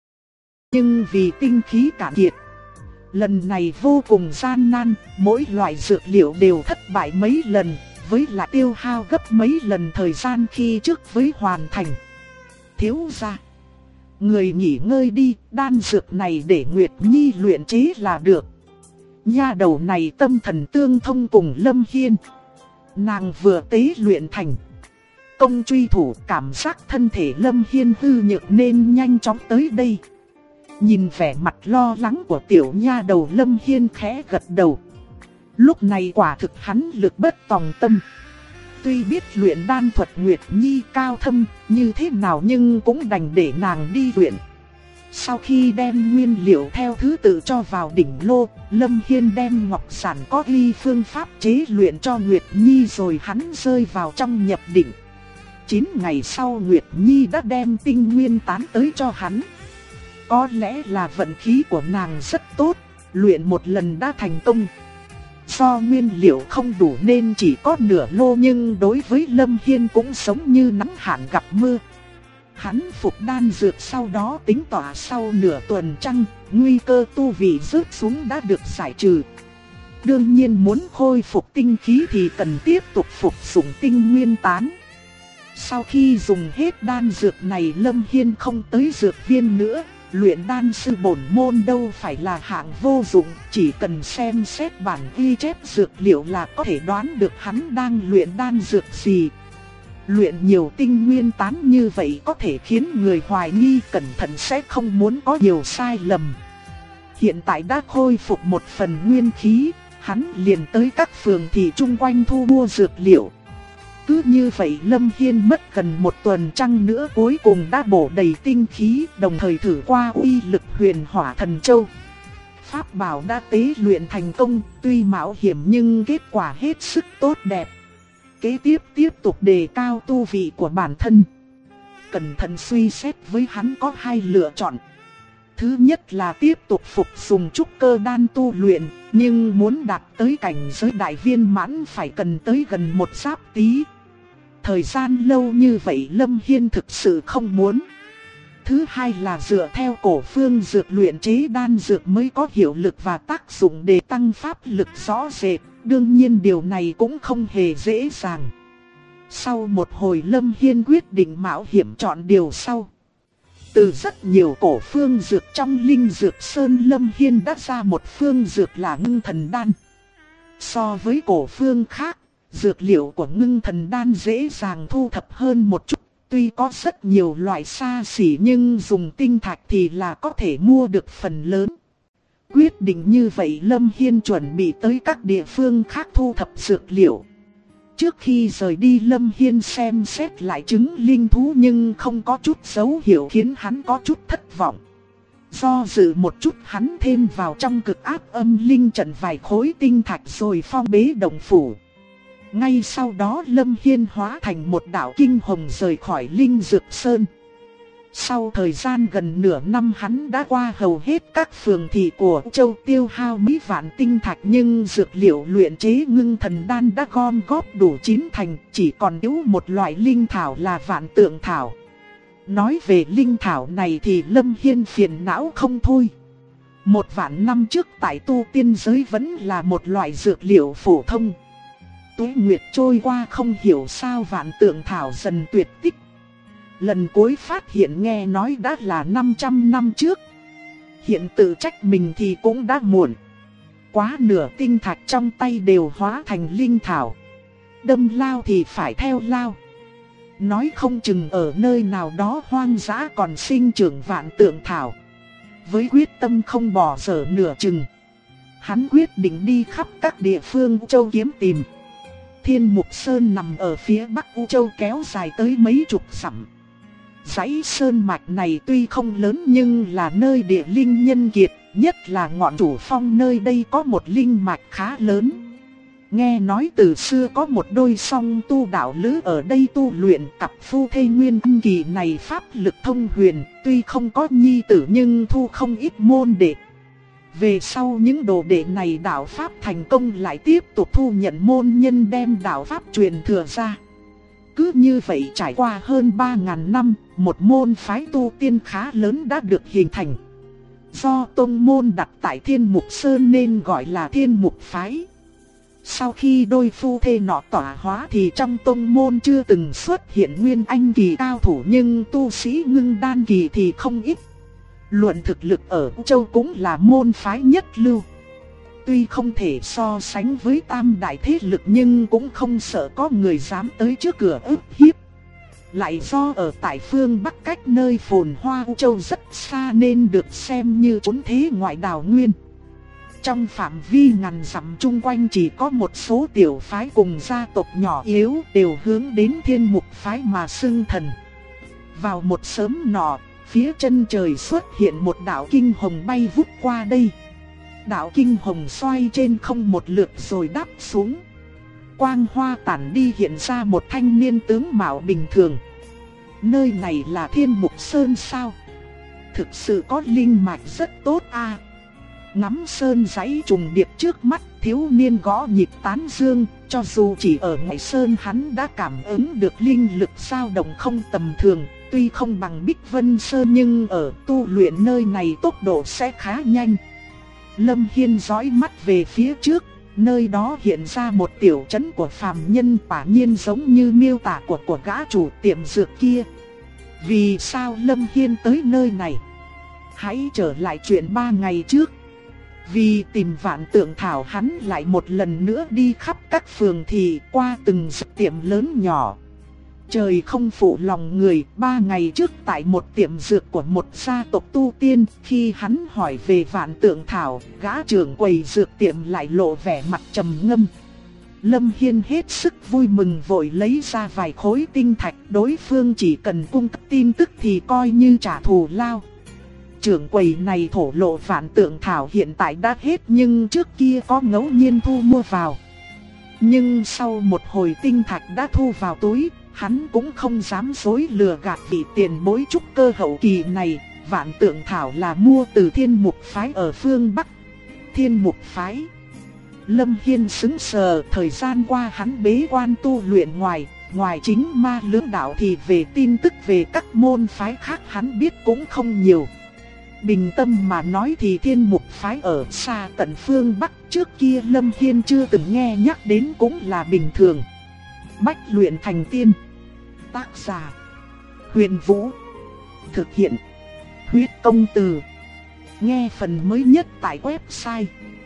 Nhưng vì tinh khí cạn kiệt, lần này vô cùng gian nan, mỗi loại dược liệu đều thất bại mấy lần, với lại tiêu hao gấp mấy lần thời gian khi trước với hoàn thành. Thiếu gia, người nghỉ ngơi đi, đan dược này để Nguyệt Nhi luyện chế là được. Nha đầu này tâm thần tương thông cùng Lâm Hiên. Nàng vừa tế luyện thành công truy thủ, cảm giác thân thể Lâm Hiên hư nhược nên nhanh chóng tới đây. Nhìn vẻ mặt lo lắng của tiểu nha đầu, Lâm Hiên khẽ gật đầu. Lúc này quả thực hắn lực bất tòng tâm. Tuy biết luyện đan thuật Nguyệt Nhi cao thâm như thế nào nhưng cũng đành để nàng đi luyện. Sau khi đem nguyên liệu theo thứ tự cho vào đỉnh lô, Lâm Hiên đem ngọc giản có ghi phương pháp chế luyện cho Nguyệt Nhi rồi hắn rơi vào trong nhập định. 9 ngày sau Nguyệt Nhi đã đem tinh nguyên tán tới cho hắn. Có lẽ là vận khí của nàng rất tốt, luyện một lần đã thành công. Do nguyên liệu không đủ nên chỉ có nửa lô, nhưng đối với Lâm Hiên cũng giống như nắng hạn gặp mưa. Hắn phục đan dược sau đó tính tỏa sau nửa tuần trăng, nguy cơ tu vị rớt xuống đã được giải trừ. Đương nhiên muốn khôi phục tinh khí thì cần tiếp tục phục dụng tinh nguyên tán. Sau khi dùng hết đan dược này, Lâm Hiên không tới dược viên nữa. Luyện đan sư bổn môn đâu phải là hạng vô dụng, chỉ cần xem xét bản ghi chép dược liệu là có thể đoán được hắn đang luyện đan dược gì. Luyện nhiều tinh nguyên tán như vậy có thể khiến người hoài nghi, cẩn thận sẽ không muốn có nhiều sai lầm. Hiện tại đã khôi phục một phần nguyên khí, hắn liền tới các phường thị chung quanh thu mua dược liệu. Cứ như vậy Lâm Hiên mất gần một tuần trăng nữa cuối cùng đã bổ đầy tinh khí, đồng thời thử qua uy lực huyền hỏa thần châu. Pháp bảo đã tế luyện thành công, tuy mạo hiểm nhưng kết quả hết sức tốt đẹp. Kế tiếp tục đề cao tu vị của bản thân. Cẩn thận suy xét với hắn có hai lựa chọn. Thứ nhất là tiếp tục phục dùng trúc cơ đan tu luyện, nhưng muốn đạt tới cảnh giới đại viên mãn phải cần tới gần một giáp tí. Thời gian lâu như vậy Lâm Hiên thực sự không muốn. Thứ hai là dựa theo cổ phương dược luyện chế đan dược mới có hiệu lực và tác dụng để tăng pháp lực rõ rệt. Đương nhiên điều này cũng không hề dễ dàng. Sau một hồi Lâm Hiên quyết định mạo hiểm chọn điều sau. Từ rất nhiều cổ phương dược trong Linh Dược Sơn, Lâm Hiên đã ra một phương dược là Ngưng Thần Đan. So với cổ phương khác, dược liệu của Ngưng Thần Đan dễ dàng thu thập hơn một chút. Tuy có rất nhiều loại xa xỉ nhưng dùng tinh thạch thì là có thể mua được phần lớn. Quyết định như vậy Lâm Hiên chuẩn bị tới các địa phương khác thu thập dược liệu. Trước khi rời đi Lâm Hiên xem xét lại trứng linh thú nhưng không có chút dấu hiệu khiến hắn có chút thất vọng. Do dự một chút hắn thêm vào trong cực áp âm linh trận vài khối tinh thạch rồi phong bế động phủ. Ngay sau đó Lâm Hiên hóa thành một đạo kinh hồng rời khỏi Linh Dược Sơn. Sau thời gian gần nửa năm hắn đã qua hầu hết các phường thị của châu, tiêu hao mấy vạn tinh thạch nhưng dược liệu luyện chế Ngưng Thần Đan đã gom góp đủ 9 thành, chỉ còn thiếu một loại linh thảo là Vạn Tượng Thảo. Nói về linh thảo này thì Lâm Hiên phiền não không thôi. 1 vạn năm trước tại tu tiên giới vẫn là một loại dược liệu phổ thông. Tuế nguyệt trôi qua không hiểu sao Vạn Tượng Thảo dần tuyệt tích. Lần cuối phát hiện nghe nói đã là 500 năm trước. Hiện tự trách mình thì cũng đã muộn. Quá nửa tinh thạch trong tay đều hóa thành linh thảo. Đâm lao thì phải theo lao. Nói không chừng ở nơi nào đó hoang dã còn sinh trưởng Vạn Tượng Thảo. Với quyết tâm không bỏ dở nửa chừng, hắn quyết định đi khắp các địa phương châu kiếm tìm. Thiên Mục Sơn nằm ở phía bắc U Châu kéo dài tới mấy chục dặm. Dãy sơn mạch này tuy không lớn nhưng là nơi địa linh nhân kiệt, nhất là ngọn chủ phong nơi đây có một linh mạch khá lớn. Nghe nói từ xưa có một đôi song tu đạo lữ ở đây tu luyện, cặp phu thê nguyên anh kỳ này pháp lực thông huyền, tuy không có nhi tử nhưng thu không ít môn đệ. Về sau những đồ đệ này đạo pháp thành công lại tiếp tục thu nhận môn nhân đem đạo pháp truyền thừa ra. Cứ như vậy trải qua hơn 3.000 năm, một môn phái tu tiên khá lớn đã được hình thành. Do tông môn đặt tại Thiên Mục Sơn nên gọi là Thiên Mục Phái. Sau khi đôi phu thê nọ tỏa hóa thì trong tông môn chưa từng xuất hiện nguyên anh kỳ cao thủ, nhưng tu sĩ ngưng đan kỳ thì không ít. Luận thực lực ở Châu cũng là môn phái nhất lưu. Tuy không thể so sánh với tam đại thế lực nhưng cũng không sợ có người dám tới trước cửa ức hiếp. Lại do ở tại phương Bắc cách nơi phồn hoa Châu rất xa nên được xem như trốn thế ngoại đảo nguyên. Trong phạm vi ngàn dặm chung quanh chỉ có một số tiểu phái cùng gia tộc nhỏ yếu đều hướng đến Thiên Mục Phái mà xưng thần. Vào một sớm nọ, phía chân trời xuất hiện một đạo kinh hồng bay vút qua đây. Đạo kinh hồng xoay trên không một lượt rồi đáp xuống. Quang hoa tản đi hiện ra một thanh niên tướng mạo bình thường. Nơi này là Thiên Mục Sơn sao? Thực sự có linh mạch rất tốt a. Ngắm sơn dãy trùng điệp trước mắt, thiếu niên gõ nhịp tán dương, cho dù chỉ ở ngoài sơn hắn đã cảm ứng được linh lực dao động không tầm thường. Tuy không bằng Bích Vân Sơn nhưng ở tu luyện nơi này tốc độ sẽ khá nhanh. Lâm Hiên dõi mắt về phía trước, nơi đó hiện ra một tiểu trấn của phàm nhân, quả nhiên giống như miêu tả của gã chủ tiệm dược kia. Vì sao Lâm Hiên tới nơi này? Hãy trở lại chuyện 3 ngày trước. Vì tìm Vạn Tượng Thảo, hắn lại một lần nữa đi khắp các phường thị, qua từng dược tiệm lớn nhỏ. Trời không phụ lòng người, 3 ngày trước tại một tiệm dược của một gia tộc tu tiên, khi hắn hỏi về Vạn Tượng Thảo, gã trưởng quầy dược tiệm lại lộ vẻ mặt trầm ngâm. Lâm Hiên hết sức vui mừng vội lấy ra vài khối tinh thạch, đối phương chỉ cần cung cấp tin tức thì coi như trả thù lao. Trưởng quầy này thổ lộ Vạn Tượng Thảo hiện tại đã hết nhưng trước kia có ngẫu nhiên thu mua vào. Nhưng sau một hồi tinh thạch đã thu vào túi, hắn cũng không dám dối lừa gạt vị tiền bối trúc cơ hậu kỳ này. Vạn Tượng Thảo là mua từ Thiên Mục Phái ở phương Bắc. Thiên Mục Phái. Lâm Hiên sững sờ, thời gian qua hắn bế quan tu luyện ngoài chính ma lưỡng đạo thì về tin tức về các môn phái khác hắn biết cũng không nhiều. Bình tâm mà nói thì Thiên Mục Phái ở xa tận phương Bắc trước kia Lâm Hiên chưa từng nghe nhắc đến cũng là bình thường. Bách luyện thành tiên. Tác giả Huyền Vũ. Thực hiện Huyết Công Từ. Nghe phần mới nhất tại website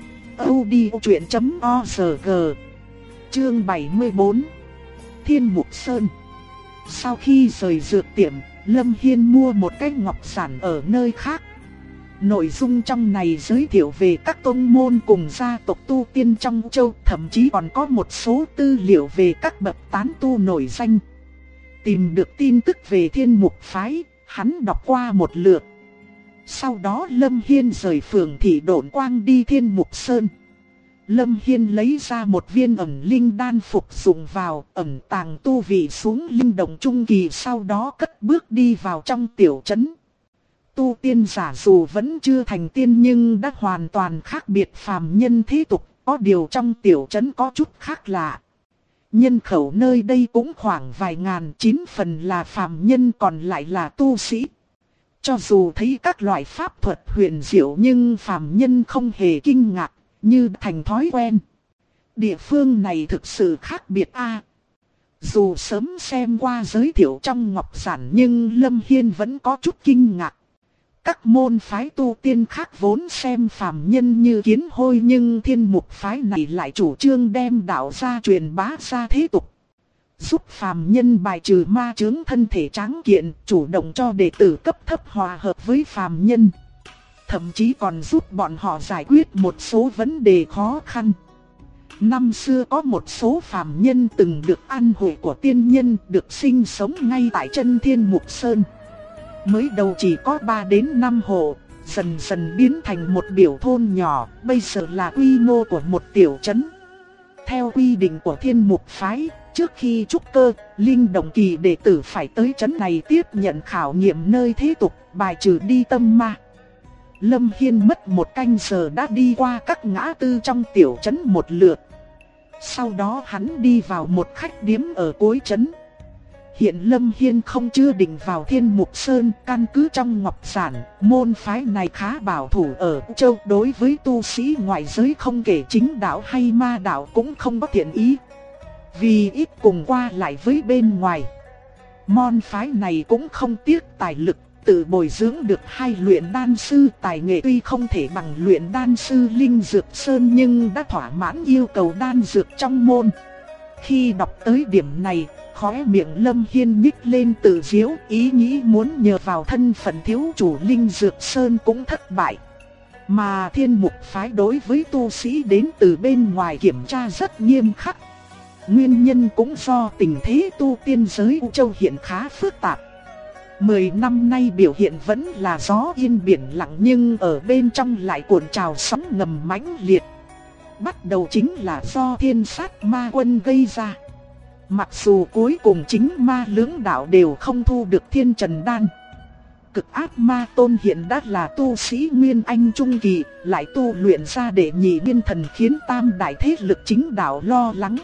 audiochuyện.org. Chương 74. Thiên Mục Sơn. Sau khi rời dược tiệm, Lâm Hiên mua một cái ngọc giản ở nơi khác. Nội dung trong này giới thiệu về các tông môn cùng gia tộc tu tiên trong châu, thậm chí còn có một số tư liệu về các bậc tán tu nổi danh. Tìm được tin tức về Thiên Mục Phái, hắn đọc qua một lượt. Sau đó Lâm Hiên rời phường thị độn quang đi Thiên Mục Sơn. Lâm Hiên lấy ra một viên ẩn linh đan phục dụng vào, ẩn tàng tu vị xuống linh động trung kỳ, sau đó cất bước đi vào trong tiểu trấn. Tu tiên giả dù vẫn chưa thành tiên nhưng đã hoàn toàn khác biệt phàm nhân thế tục, có điều trong tiểu trấn có chút khác lạ. Nhân khẩu nơi đây cũng khoảng vài ngàn, 9 phần là phàm nhân còn lại là tu sĩ. Cho dù thấy các loại pháp thuật huyền diệu nhưng phàm nhân không hề kinh ngạc, như thành thói quen. Địa phương này thực sự khác biệt a. Dù sớm xem qua giới thiệu trong ngọc giản nhưng Lâm Hiên vẫn có chút kinh ngạc. Các môn phái tu tiên khác vốn xem phàm nhân như kiến hôi nhưng Thiên Mục Phái này lại chủ trương đem đạo gia truyền bá ra thế tục. Giúp phàm nhân bài trừ ma chướng thân thể tráng kiện, chủ động cho đệ tử cấp thấp hòa hợp với phàm nhân. Thậm chí còn giúp bọn họ giải quyết một số vấn đề khó khăn. Năm xưa có một số phàm nhân từng được ăn hội của tiên nhân, được sinh sống ngay tại chân Thiên Mục Sơn. Mới đầu chỉ có 3 đến 5 hộ, dần dần biến thành một biểu thôn nhỏ, bây giờ là quy mô của một tiểu trấn. Theo quy định của Thiên Mục phái, trước khi trúc cơ, linh động kỳ đệ tử phải tới trấn này tiếp nhận khảo nghiệm nơi thế tục, bài trừ đi tâm ma. Lâm Hiên mất 1 canh giờ đã đi qua các ngã tư trong tiểu trấn một lượt. Sau đó hắn đi vào một khách điếm ở cuối trấn. Hiện Lâm Hiên không chưa định vào Thiên Mục Sơn, căn cứ trong ngọc giản, môn phái này khá bảo thủ ở châu, đối với tu sĩ ngoại giới không kể chính đạo hay ma đạo cũng không có thiện ý. Vì ít cùng qua lại với bên ngoài, môn phái này cũng không tiếc tài lực, tự bồi dưỡng được 2 luyện đan sư. Tài nghệ tuy không thể bằng luyện đan sư Linh Dược Sơn nhưng đã thỏa mãn yêu cầu đan dược trong môn. Khi đọc tới điểm này, khóe miệng Lâm Hiên nhích lên tự giễu, ý nghĩ muốn nhờ vào thân phận thiếu chủ Linh Dược Sơn cũng thất bại. Mà Thiên Mục phái đối với tu sĩ đến từ bên ngoài kiểm tra rất nghiêm khắc. Nguyên nhân cũng do tình thế tu tiên giới U Châu hiện khá phức tạp. 10 năm nay biểu hiện vẫn là gió yên biển lặng, nhưng ở bên trong lại cuộn trào sóng ngầm mãnh liệt. Bắt đầu chính là do Thiên Sát Ma Quân gây ra. Mặc dù cuối cùng chính ma lưỡng đạo đều không thu được Thiên Trần Đan. Cực Ác Ma Tôn hiện đã là tu sĩ Nguyên Anh Trung Kỳ, lại tu luyện ra đệ nhị nguyên thần, khiến tam đại thế lực chính đạo lo lắng.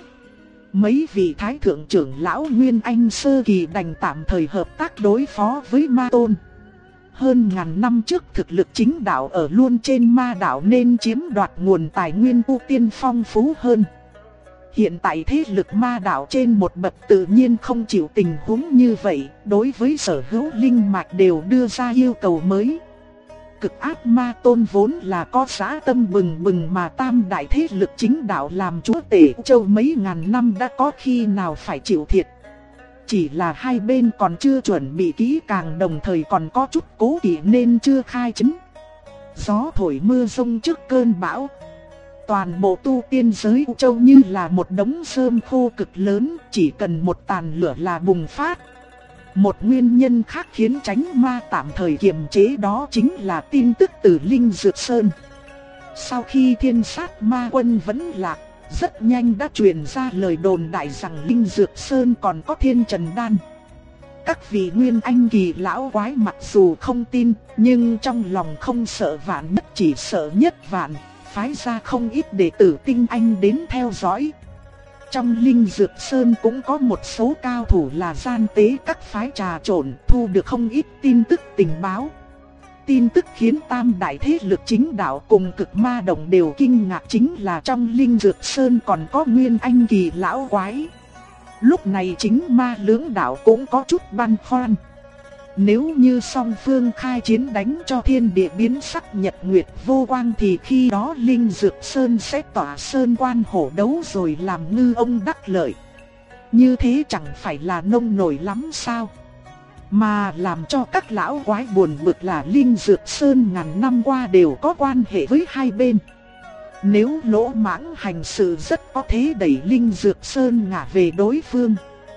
Mấy vị thái thượng trưởng lão Nguyên Anh Sơ Kỳ đành tạm thời hợp tác đối phó với Ma Tôn. Hơn ngàn năm trước thực lực chính đạo ở luôn trên ma đạo nên chiếm đoạt nguồn tài nguyên tu tiên phong phú hơn. Hiện tại thế lực ma đạo trên một bậc tự nhiên không chịu tình huống như vậy, đối với sở hữu linh mạch đều đưa ra yêu cầu mới. Cực Ác Ma Tôn vốn là có dã tâm bừng bừng, mà tam đại thế lực chính đạo làm chúa tể châu mấy ngàn năm đã có khi nào phải chịu thiệt. Chỉ là hai bên còn chưa chuẩn bị kỹ càng, đồng thời còn có chút cố kỵ nên chưa khai chiến. Gió thổi mưa rông trước cơn bão. Toàn bộ tu tiên giới U Châu như là một đống rơm khô cực lớn, chỉ cần một tàn lửa là bùng phát. Một nguyên nhân khác khiến Chánh Ma tạm thời kiềm chế đó chính là tin tức từ Linh Dược Sơn. Sau khi Thiên Sát Ma Quân vẫn lạc, rất nhanh đã truyền ra lời đồn đại rằng Linh Dược Sơn còn có Thiên Trần Đan. Các vị Nguyên Anh kỳ lão quái mặc dù không tin, nhưng trong lòng không sợ vạn nhất chỉ sợ nhất vạn, phái ra không ít đệ tử tinh anh đến theo dõi. Trong Linh Dược Sơn cũng có một số cao thủ là gian tế các phái trà trộn, thu được không ít tin tức tình báo. Tin tức khiến tam đại thế lực chính đạo cùng Cực Ma Đồng đều kinh ngạc chính là trong Linh Dược Sơn còn có Nguyên Anh kỳ lão quái. Lúc này chính Ma lưỡng đạo cũng có chút băn khoăn. Nếu như song phương khai chiến đánh cho thiên địa biến sắc, nhật nguyệt vô quang, thì khi đó Linh Dược Sơn sẽ tỏa sơn quan hổ đấu rồi làm ngư ông đắc lợi. Như thế chẳng phải là nông nổi lắm sao? Mà làm cho các lão quái buồn bực là Linh Dược Sơn ngàn năm qua đều có quan hệ với hai bên. Nếu lỗ mãng hành sự rất có thể đẩy Linh Dược Sơn ngả về đối phương.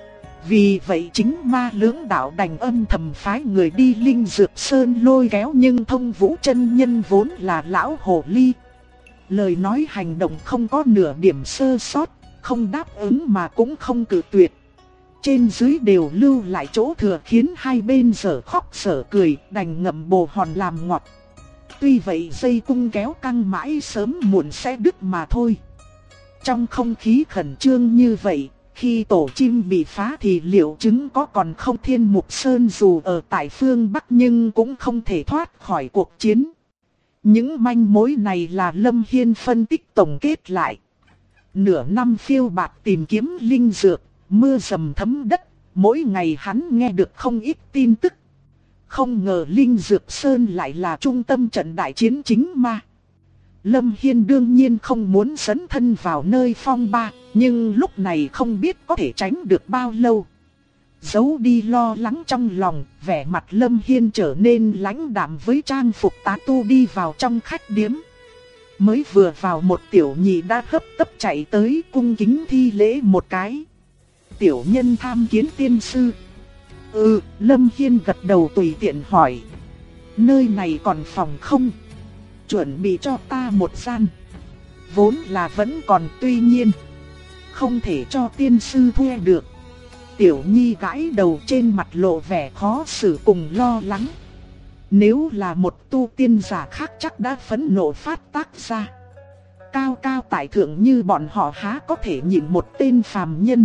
Vì vậy chính Ma lưỡng đạo đành âm thầm phái người đi Linh Dược Sơn lôi kéo, nhưng Thông Vũ chân nhân vốn là lão hồ ly. Lời nói hành động không có nửa điểm sơ sót, không đáp ứng mà cũng không cự tuyệt. Trên dưới đều lưu lại chỗ thừa khiến hai bên dở khóc dở cười, đành ngậm bồ hòn làm ngọt. Tuy vậy dây cung kéo căng mãi sớm muộn sẽ đứt mà thôi. Trong không khí khẩn trương như vậy, khi tổ chim bị phá thì liệu chứng có còn không? Thiên Mục Sơn dù ở tại phương Bắc nhưng cũng không thể thoát khỏi cuộc chiến. Những manh mối này là Lâm Hiên phân tích tổng kết lại. Nửa năm phiêu bạt tìm kiếm linh dược, mưa dầm thấm đất, mỗi ngày hắn nghe được không ít tin tức. Không ngờ Linh Dược Sơn lại là trung tâm trận đại chiến chính ma. Lâm Hiên đương nhiên không muốn dấn thân vào nơi phong ba, nhưng lúc này không biết có thể tránh được bao lâu. Giấu đi lo lắng trong lòng, vẻ mặt Lâm Hiên trở nên lãnh đạm với trang phục tán tu đi vào trong khách điếm. Mới vừa vào, một tiểu nhị đã hấp tấp chạy tới cung kính thi lễ một cái. Tiểu nhân tham kiến tiên sư. Lâm Hiên gật đầu tùy tiện hỏi. Nơi này còn phòng không? Chuẩn bị cho ta một gian. Vốn là vẫn còn, tuy nhiên không thể cho tiên sư thuê được. Tiểu Nhi gãi đầu, trên mặt lộ vẻ khó xử cùng lo lắng. Nếu là một tu tiên giả khác chắc đã phẫn nộ phát tác ra. Cao cao tại thượng như bọn họ há có thể nhịn một tên phàm nhân.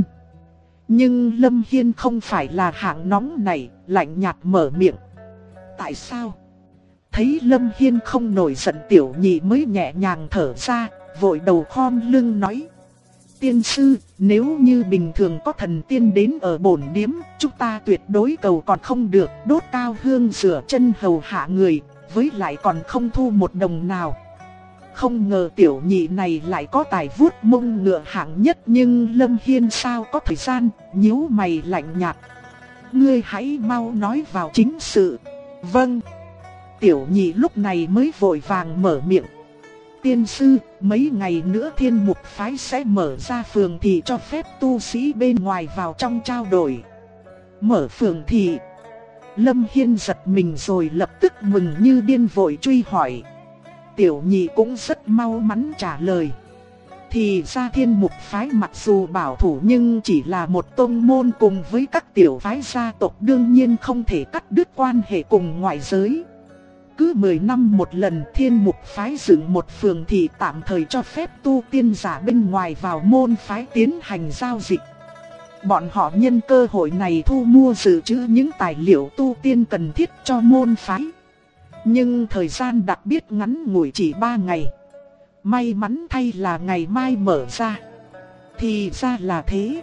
Nhưng Lâm Hiên không phải là hạng nóng này, lạnh nhạt mở miệng. Tại sao? Thấy Lâm Hiên không nổi giận, Tiểu Nhị mới nhẹ nhàng thở ra, vội đầu khom lưng nói. Tiên sư, nếu như bình thường có thần tiên đến ở bổn điếm, chúng ta tuyệt đối cầu còn không được, đốt cao hương rửa chân hầu hạ người, với lại còn không thu một đồng nào. Không ngờ Tiểu Nhị này lại có tài vuốt mông ngựa hạng nhất, nhưng Lâm Hiên sao có thời gian, nhíu mày lạnh nhạt. Ngươi hãy mau nói vào chính sự. Vâng. Tiểu Nhị lúc này mới vội vàng mở miệng. Tiên sư, mấy ngày nữa Thiên Mục Phái sẽ mở ra phường thị cho phép tu sĩ bên ngoài vào trong trao đổi. Mở phường thị? Lâm Hiên giật mình rồi lập tức mừng như điên vội truy hỏi. Tiểu Nhị cũng rất mau mắn trả lời. Thì ra Thiên Mục Phái mặc dù bảo thủ nhưng chỉ là một tông môn cùng với các tiểu phái gia tộc, đương nhiên không thể cắt đứt quan hệ cùng ngoại giới. Cứ 10 năm một lần Thiên Mục Phái dựng một phường thị tạm thời cho phép tu tiên giả bên ngoài vào môn phái tiến hành giao dịch. Bọn họ nhân cơ hội này thu mua dự trữ những tài liệu tu tiên cần thiết cho môn phái. Nhưng thời gian đặc biệt ngắn ngủi chỉ 3 ngày. May mắn thay là ngày mai mở ra. Thì ra là thế.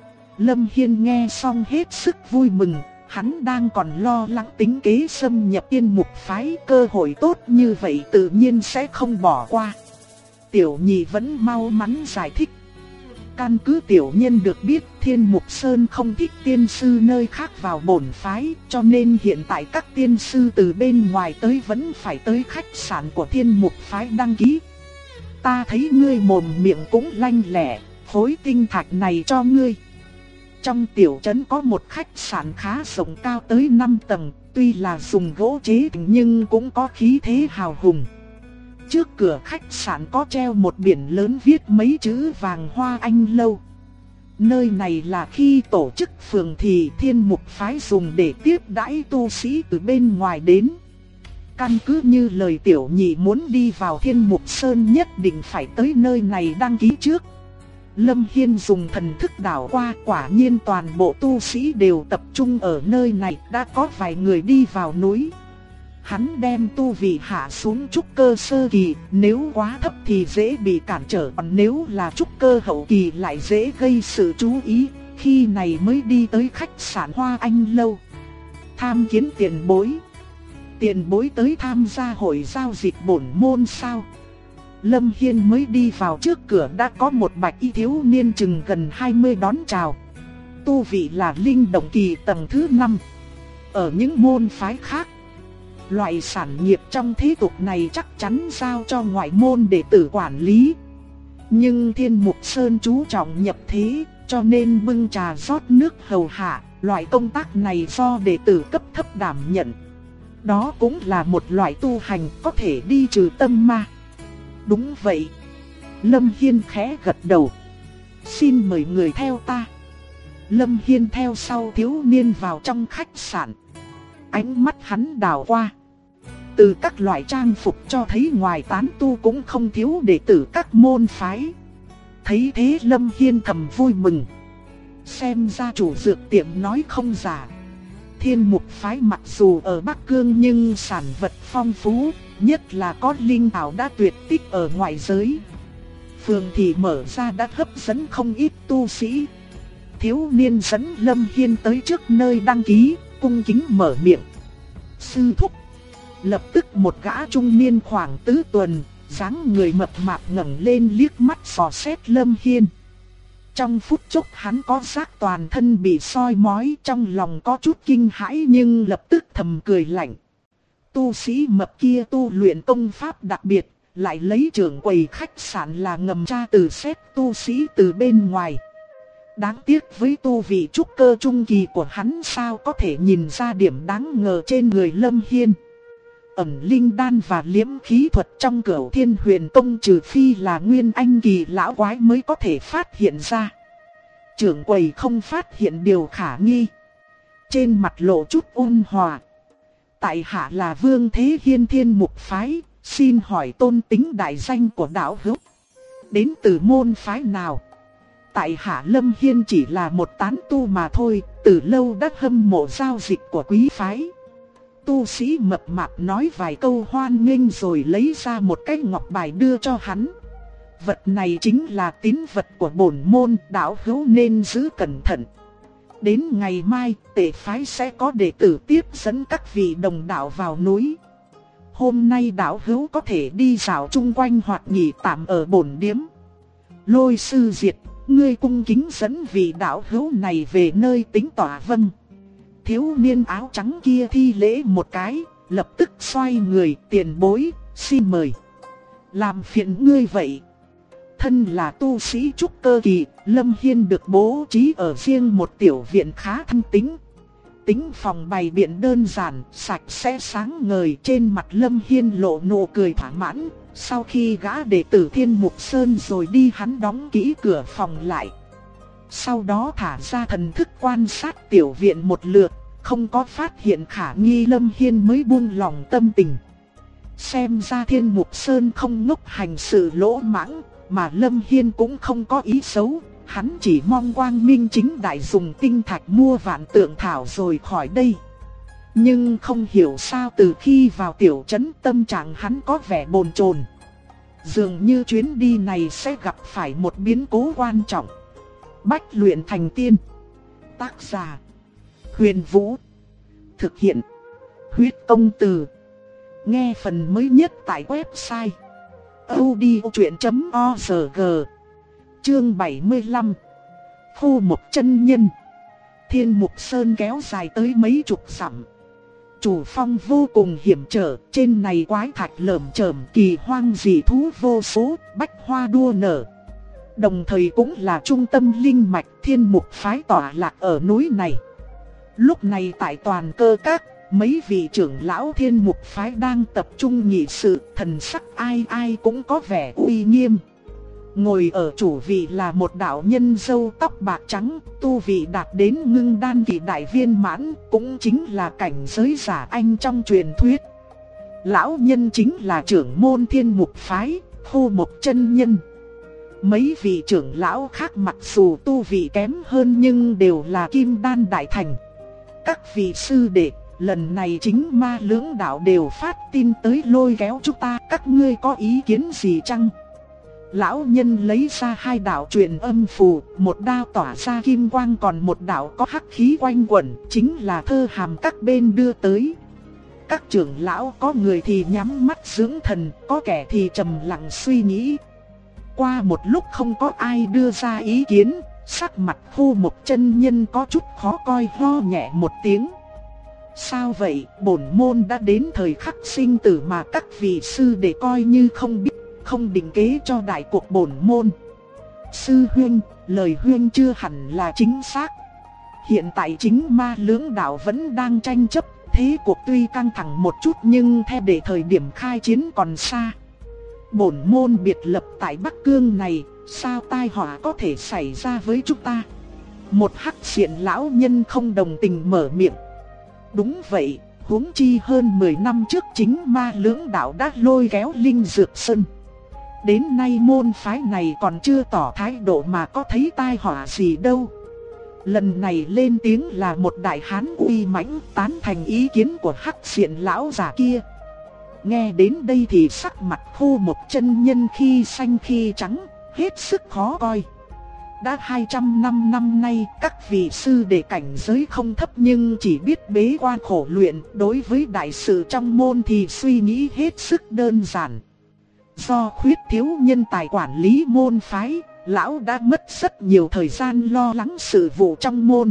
Lâm Hiên nghe xong hết sức vui mừng. Hắn đang còn lo lắng tính kế xâm nhập Thiên Mục Phái, cơ hội tốt như vậy tự nhiên sẽ không bỏ qua. Tiểu Nhị vẫn mau mắn giải thích. Căn cứ tiểu nhân được biết, Thiên Mục Sơn không thích tiên sư nơi khác vào bổn phái, cho nên hiện tại các tiên sư từ bên ngoài tới vẫn phải tới khách sạn của Thiên Mục Phái đăng ký. Ta thấy ngươi mồm miệng cũng lanh lẹ, phối tinh thạch này cho ngươi. Trong tiểu trấn có một khách sạn khá rộng, cao tới 5 tầng, tuy là dùng gỗ chế nhưng cũng có khí thế hào hùng. Trước cửa khách sạn có treo một biển lớn viết mấy chữ vàng hoa anh lâu. Nơi này là khi tổ chức phường thị Thiên Mục Phái dùng để tiếp đãi tu sĩ từ bên ngoài đến. Căn cứ như lời Tiểu Nhị muốn đi vào Thiên Mục Sơn nhất định phải tới nơi này đăng ký trước. Lâm Hiên dùng thần thức đảo qua, quả nhiên toàn bộ tu sĩ đều tập trung ở nơi này, đã có vài người đi vào núi. Hắn đem tu vị hạ xuống trúc cơ sơ kỳ, nếu quá thấp thì dễ bị cản trở, còn nếu là trúc cơ hậu kỳ lại dễ gây sự chú ý. Khi này mới đi tới khách sạn Hoa Anh Lâu. Tham kiến tiền bối. Tiền bối tới tham gia hội giao dịch bổn môn sao? Lâm Hiên mới đi vào trước cửa đã có một bạch y thiếu niên chừng gần 20 đón chào. Tu vị là linh động kỳ tầng thứ 5. Ở những môn phái khác, loại sản nghiệp trong thế tục này chắc chắn giao cho ngoại môn đệ tử quản lý. Nhưng Thiên Mục Sơn chú trọng nhập thế, cho nên bưng trà rót nước hầu hạ, loại công tác này do đệ tử cấp thấp đảm nhận. Đó cũng là một loại tu hành có thể đi trừ tâm ma. Đúng vậy. Lâm Hiên khẽ gật đầu. Xin mời người theo ta. Lâm Hiên theo sau thiếu niên vào trong khách sạn. Ánh mắt hắn đảo qua. Từ các loại trang phục cho thấy ngoài tán tu cũng không thiếu đệ tử các môn phái. Thấy thế Lâm Hiên thầm vui mừng. Xem ra chủ dược tiệm nói không giả. Thiên Mục Phái mặc dù ở Bắc Cương nhưng sản vật phong phú, nhất là có linh thảo đã tuyệt tích ở ngoại giới. Phường thị mở ra đã hấp dẫn không ít tu sĩ. Thiếu niên dẫn Lâm Hiên tới trước nơi đăng ký, cung kính mở miệng. Sư thúc. Lập tức một gã trung niên khoảng tứ tuần, dáng người mập mạp ngẩng lên liếc mắt dò xét Lâm Hiên. Trong phút chốc hắn có giác toàn thân bị soi mói, trong lòng có chút kinh hãi nhưng lập tức thầm cười lạnh. Tu sĩ mập kia tu luyện công pháp đặc biệt, lại lấy trưởng quầy khách sạn là ngầm tra từ xét tu sĩ từ bên ngoài. Đáng tiếc với tu vị trúc cơ trung kỳ của hắn sao có thể nhìn ra điểm đáng ngờ trên người Lâm Hiên. ẩn linh đan và liễm khí thuật trong Cửu Thiên Huyền Tông trừ phi là nguyên anh kỳ lão quái mới có thể phát hiện ra. Trưởng quầy không phát hiện điều khả nghi. Trên mặt lộ chút ôn hòa. Tại hạ là Vương Thế Hiên Thiên Mục Phái, xin hỏi tôn tính đại danh của đạo hữu. Đến từ môn phái nào? Tại hạ Lâm Hiên chỉ là một tán tu mà thôi, từ lâu đã hâm mộ giao dịch của quý phái. Tu sĩ mập mạp nói vài câu hoan nghênh rồi lấy ra một cái ngọc bài đưa cho hắn. Vật này chính là tín vật của bổn môn, đạo hữu nên giữ cẩn thận. Đến ngày mai, tể phái sẽ có đệ tử tiếp dẫn các vị đồng đạo vào núi. Hôm nay đạo hữu có thể đi dạo chung quanh hoặc nghỉ tạm ở bổn điếm. Lôi sư Diệt, ngươi cung kính dẫn vị đạo hữu này về nơi tính tỏa. Vâng. Thiếu niên áo trắng kia thi lễ một cái, lập tức xoay người. Tiền bối, xin mời. Làm phiền ngươi vậy. Thân là tu sĩ trúc cơ kỳ, Lâm Hiên được bố trí ở riêng một tiểu viện khá thanh tĩnh. Tính phòng bày biện đơn giản, sạch sẽ sáng ngời. Trên mặt Lâm Hiên lộ nụ cười thỏa mãn. Sau khi gã đệ tử Thiên Mục Sơn rồi đi, hắn đóng kỹ cửa phòng lại. Sau đó thả ra thần thức quan sát tiểu viện một lượt, không có phát hiện khả nghi, Lâm Hiên mới buông lòng tâm tình. Xem ra Thiên Mục Sơn không ngốc hành sự lỗ mãng, mà Lâm Hiên cũng không có ý xấu. Hắn chỉ mong quang minh chính đại dùng tinh thạch mua vạn tượng thảo rồi khỏi đây. Nhưng không hiểu sao từ khi vào tiểu trấn tâm trạng hắn có vẻ bồn chồn. Dường như chuyến đi này sẽ gặp phải một biến cố quan trọng. Bách luyện thành tiên. Tác giả Huyền Vũ. Thực hiện Huyết Công Từ. Nghe phần mới nhất tại website audiochuyện.org. Chương 75. Khu Mộc Chân Nhân. Thiên Mục Sơn kéo dài tới mấy chục dặm. Chủ phong vô cùng hiểm trở, trên này quái thạch lởm chởm, kỳ hoang dị thú vô số, bách hoa đua nở. Đồng thời cũng là trung tâm linh mạch Thiên Mục Phái tọa lạc ở núi này. Lúc này tại Toàn Cơ Các, mấy vị trưởng lão Thiên Mục Phái đang tập trung nghị sự, thần sắc ai ai cũng có vẻ uy nghiêm. Ngồi ở chủ vị là một đạo nhân râu tóc bạc trắng, tu vị đạt đến ngưng đan kỳ đại viên mãn, cũng chính là cảnh giới giả anh trong truyền thuyết. Lão nhân chính là trưởng môn Thiên Mục Phái, Khu Mộc Chân Nhân. Mấy vị trưởng lão khác mặc dù tu vị kém hơn nhưng đều là kim đan đại thành. Các vị sư đệ, lần này chính Ma Lưỡng đạo đều phát tin tới lôi kéo chúng ta, các ngươi có ý kiến gì chăng? Lão nhân lấy ra hai đạo truyền âm phù, một đạo tỏa ra kim quang còn một đạo có hắc khí quanh quẩn, chính là thơ hàm các bên đưa tới. Các trưởng lão có người thì nhắm mắt dưỡng thần, có kẻ thì trầm lặng suy nghĩ. Qua một lúc không có ai đưa ra ý kiến, sắc mặt Khu Mộc Chân Nhân có chút khó coi, ho nhẹ một tiếng. Sao vậy, bổn môn đã đến thời khắc sinh tử mà các vị sư đệ coi như không biết, không định kế cho đại cuộc bổn môn. Sư huynh, lời huynh chưa hẳn là chính xác. Hiện tại chính Ma Lưỡng đạo vẫn đang tranh chấp, thế cuộc tuy căng thẳng một chút nhưng theo để thời điểm khai chiến còn xa. Bổn môn biệt lập tại Bắc Cương này, sao tai họa có thể xảy ra với chúng ta? Một hắc xiển lão nhân không đồng tình mở miệng. Đúng vậy, huống chi hơn 10 năm trước chính Ma Lưỡng đạo đã lôi kéo Linh Dược Sơn. Đến nay môn phái này còn chưa tỏ thái độ mà có thấy tai họa gì đâu. Lần này lên tiếng là một đại hán uy mãnh, tán thành ý kiến của hắc xiển lão già kia. Nghe đến đây thì sắc mặt Khu Mộc Chân Nhân khi xanh khi trắng, hết sức khó coi. Đã 200 năm nay, các vị sư đệ cảnh giới không thấp nhưng chỉ biết bế quan khổ luyện, đối với đại sự trong môn thì suy nghĩ hết sức đơn giản. Do khuyết thiếu nhân tài quản lý môn phái, lão đã mất rất nhiều thời gian lo lắng sự vụ trong môn.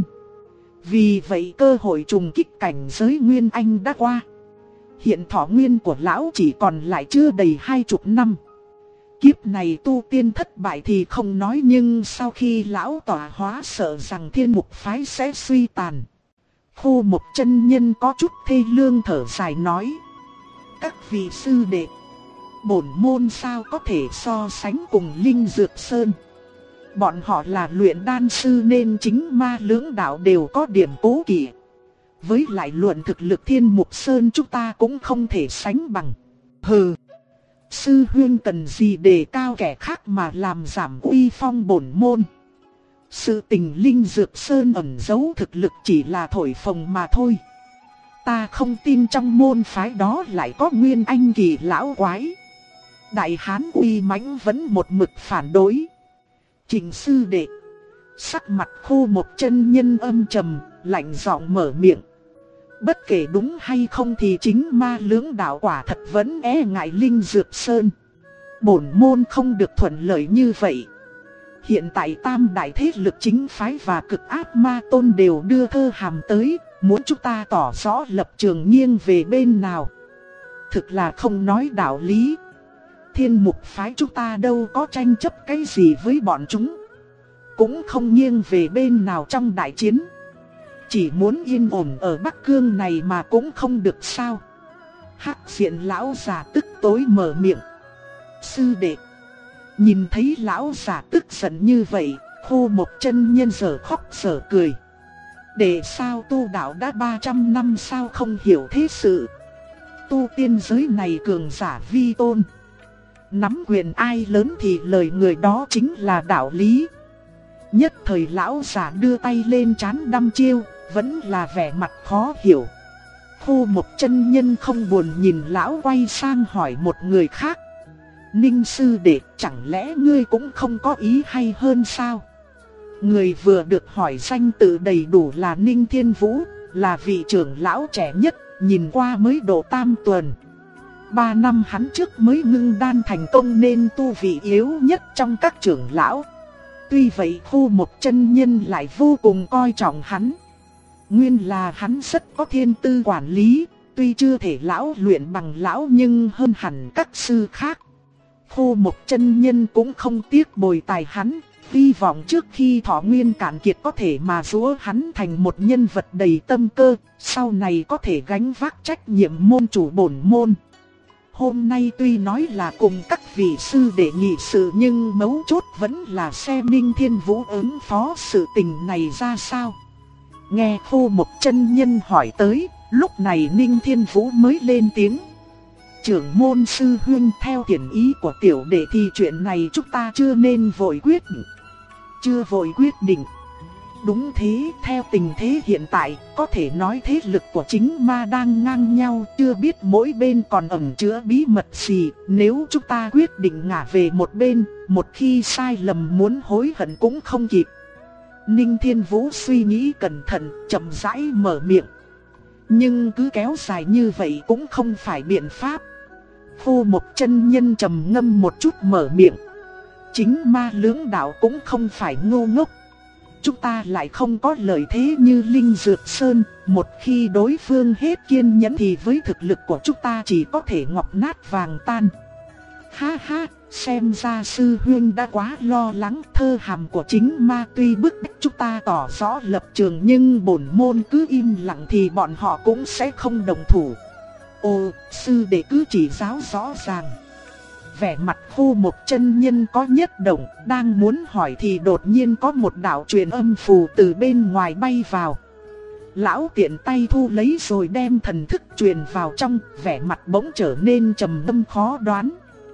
Vì vậy cơ hội trùng kích cảnh giới Nguyên Anh đã qua. Hiện thọ nguyên của lão chỉ còn lại chưa đầy 20 năm. Kiếp này tu tiên thất bại thì không nói, nhưng sau khi lão tọa hóa sợ rằng Thiên Mục Phái sẽ suy tàn. Khu Mộc Chân Nhân có chút thê lương thở dài nói. Các vị sư đệ, bổn môn sao có thể so sánh cùng Linh Dược Sơn. Bọn họ là luyện đan sư nên chính ma lưỡng đạo đều có điểm cố kỵ. Với lại luận thực lực Thiên Mục Sơn chúng ta cũng không thể sánh bằng. Hừ, sư huynh cần gì đề cao kẻ khác mà làm giảm uy phong bổn môn. Sự tình Linh Dược Sơn ẩn giấu thực lực chỉ là thổi phồng mà thôi. Ta không tin trong môn phái đó lại có Nguyên Anh kỳ lão quái. Đại hán uy mãnh vẫn một mực phản đối. Trình sư đệ, sắc mặt Khô Một chân nhân âm trầm, lạnh giọng mở miệng. Bất kể đúng hay không thì chính ma lưỡng đạo quả thật vẫn e ngại Linh Dược Sơn. Bổn môn không được thuận lợi như vậy. Hiện tại tam đại thế lực chính phái và cực ác ma tôn đều đưa thơ hàm tới, muốn chúng ta tỏ rõ lập trường nghiêng về bên nào. Thực là không nói đạo lý. Thiên Mục phái chúng ta đâu có tranh chấp cái gì với bọn chúng. Cũng không nghiêng về bên nào trong đại chiến. Chỉ muốn yên ổn ở Bắc Cương này mà cũng không được sao. Hắc diện lão già tức tối mở miệng. Sư đệ, nhìn thấy lão già tức giận như vậy, Khô Một chân nhân giờ khóc giờ cười. Để sao tu đạo đã 300 năm sao không hiểu thế sự. Tu tiên giới này cường giả vi tôn. Nắm quyền ai lớn thì lời người đó chính là đạo lý. Nhất thời lão già đưa tay lên trán đăm chiêu, vẫn là vẻ mặt khó hiểu. Khô Một chân nhân không buồn nhìn lão, quay sang hỏi một người khác. Ninh sư đệ, chẳng lẽ ngươi cũng không có ý hay hơn sao? Người vừa được hỏi danh tự đầy đủ là Ninh Thiên Vũ, là vị trưởng lão trẻ nhất, nhìn qua mới độ tam tuần. 3 năm hắn trước mới ngưng đan thành công nên tu vị yếu nhất trong các trưởng lão. Tuy vậy Khô Một chân nhân lại vô cùng coi trọng hắn. Nguyên là hắn rất có thiên tư quản lý, tuy chưa thể lão luyện bằng lão nhưng hơn hẳn các sư khác. Khô Một chân nhân cũng không tiếc bồi tài hắn, hy vọng trước khi thọ nguyên cạn kiệt có thể mà giũa hắn thành một nhân vật đầy tâm cơ, sau này có thể gánh vác trách nhiệm môn chủ bổn môn. Hôm nay tuy nói là cùng các vị sư đệ nghị sự nhưng mấu chốt vẫn là xem Ninh Thiên Vũ ứng phó sự tình này ra sao. Nghe Khô Một chân nhân hỏi tới, lúc này Ninh Thiên Vũ mới lên tiếng. Trưởng môn sư huynh, theo thiện ý của tiểu đệ thì chuyện này chúng ta chưa nên vội quyết định. Chưa vội quyết định. Đúng thế, theo tình thế hiện tại, có thể nói thế lực của chính ma đang ngang nhau, chưa biết mỗi bên còn ẩn chứa bí mật gì. Nếu chúng ta quyết định ngả về một bên, một khi sai lầm muốn hối hận cũng không kịp. Ninh Thiên Vũ suy nghĩ cẩn thận, chậm rãi mở miệng. Nhưng cứ kéo dài như vậy cũng không phải biện pháp. Khô Một chân nhân trầm ngâm một chút mở miệng. Chính ma lưỡng đạo cũng không phải ngu ngốc. Chúng ta lại không có lợi thế như Linh Dược Sơn, một khi đối phương hết kiên nhẫn thì với thực lực của chúng ta chỉ có thể ngọc nát vàng tan. Ha ha, xem ra sư huynh đã quá lo lắng. Thơ hàm của chính ma tuy bức bách chúng ta tỏ rõ lập trường nhưng bổn môn cứ im lặng thì bọn họ cũng sẽ không đồng thủ. Ồ, sư đệ cứ chỉ giáo rõ ràng. Vẻ mặt Khô Một chân nhân có nhất động, đang muốn hỏi thì đột nhiên có một đạo truyền âm phù từ bên ngoài bay vào. Lão tiện tay thu lấy rồi đem thần thức truyền vào trong, vẻ mặt bỗng trở nên trầm ngâm khó đoán.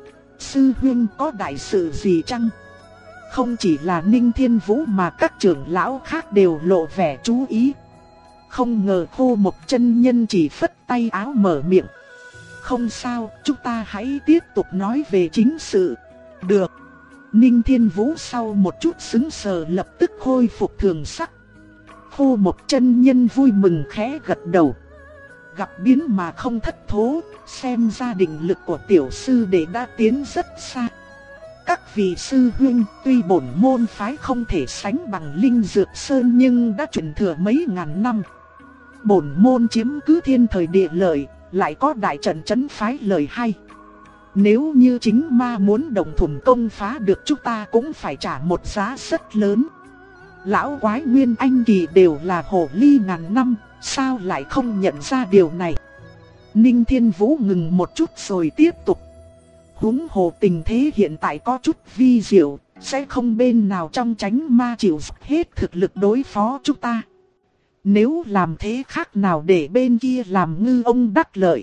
Sư huynh có đại sự gì chăng? Không chỉ là Ninh Thiên Vũ mà các trưởng lão khác đều lộ vẻ chú ý. Không ngờ Khô Một chân nhân chỉ phất tay áo mở miệng. Không sao, chúng ta hãy tiếp tục nói về chính sự. Được. Ninh Thiên Vũ sau một chút sững sờ lập tức khôi phục thường sắc. Khô Một chân nhân vui mừng khẽ gật đầu. Gặp biến mà không thất thố, xem ra định lực của tiểu sư đệ đã tiến rất xa. Các vị sư huynh, tuy bổn môn phái không thể sánh bằng Linh Dược Sơn nhưng đã truyền thừa mấy ngàn năm. Bổn môn chiếm cứ thiên thời địa lợi, lại có đại trận trấn phái lời hay. Nếu như chính ma muốn đồng thủ công phá được chúng ta cũng phải trả một giá rất lớn. Lão quái Nguyên Anh kỳ đều là hồ ly ngàn năm, sao lại không nhận ra điều này? Ninh Thiên Vũ ngừng một chút rồi tiếp tục. Huống hồ tình thế hiện tại có chút vi diệu, sẽ không bên nào trong chánh ma chịu hết thực lực đối phó chúng ta. Nếu làm thế khác nào để bên kia làm ngư ông đắc lợi.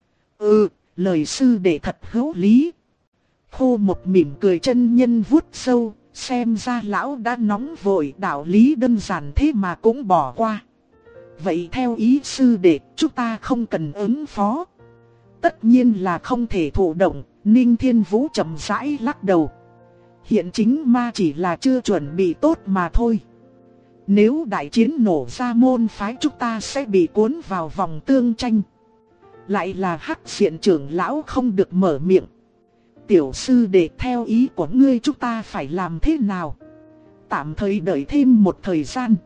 Lời sư đệ thật hữu lý. Khô một mỉm cười chân nhân vuốt sâu, xem ra lão đã nóng vội, đạo lý đơn giản thế mà cũng bỏ qua. Vậy theo ý sư đệ, chúng ta không cần ứng phó. Tất nhiên là không thể thụ động. Ninh Thiên Vũ chậm rãi lắc đầu. Hiện chính ma chỉ là chưa chuẩn bị tốt mà thôi. Nếu đại chiến nổ ra, môn phái chúng ta sẽ bị cuốn vào vòng tương tranh. Lại là Hắc Xiển trưởng lão không được mở miệng. Tiểu sư đệ, theo ý của ngươi chúng ta phải làm thế nào? Tạm thời đợi thêm một thời gian.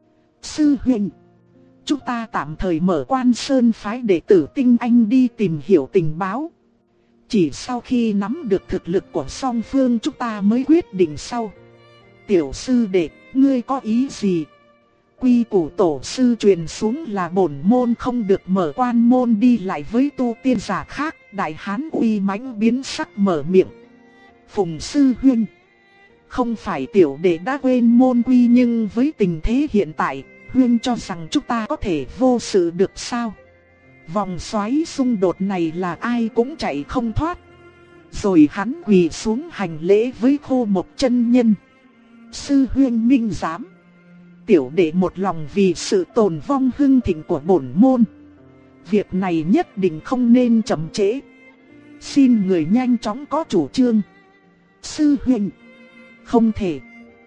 Sư huynh, chúng ta tạm thời mở Quan Sơn phái đệ tử tinh anh đi tìm hiểu tình báo. Chỉ sau khi nắm được thực lực của song phương chúng ta mới quyết định sau. Tiểu sư đệ, ngươi có ý gì? Quy củ tổ sư truyền xuống là bổn môn không được mở quan môn đi lại với tu tiên giả khác. Đại hán uy mãnh biến sắc mở miệng. Phùng sư huynh, không phải tiểu đệ đã quên môn quy, nhưng với tình thế hiện tại, huynh cho rằng chúng ta có thể vô sự được sao? Vòng xoáy xung đột này là ai cũng chạy không thoát. Rồi hắn quỳ xuống hành lễ với Khô Mộc chân nhân. Sư huynh minh giám, tiểu đệ một lòng vì sự tồn vong hưng thịnh của bổn môn. Việc này nhất định không nên chậm trễ. Xin người nhanh chóng có chủ trương. Sư huynh, không thể.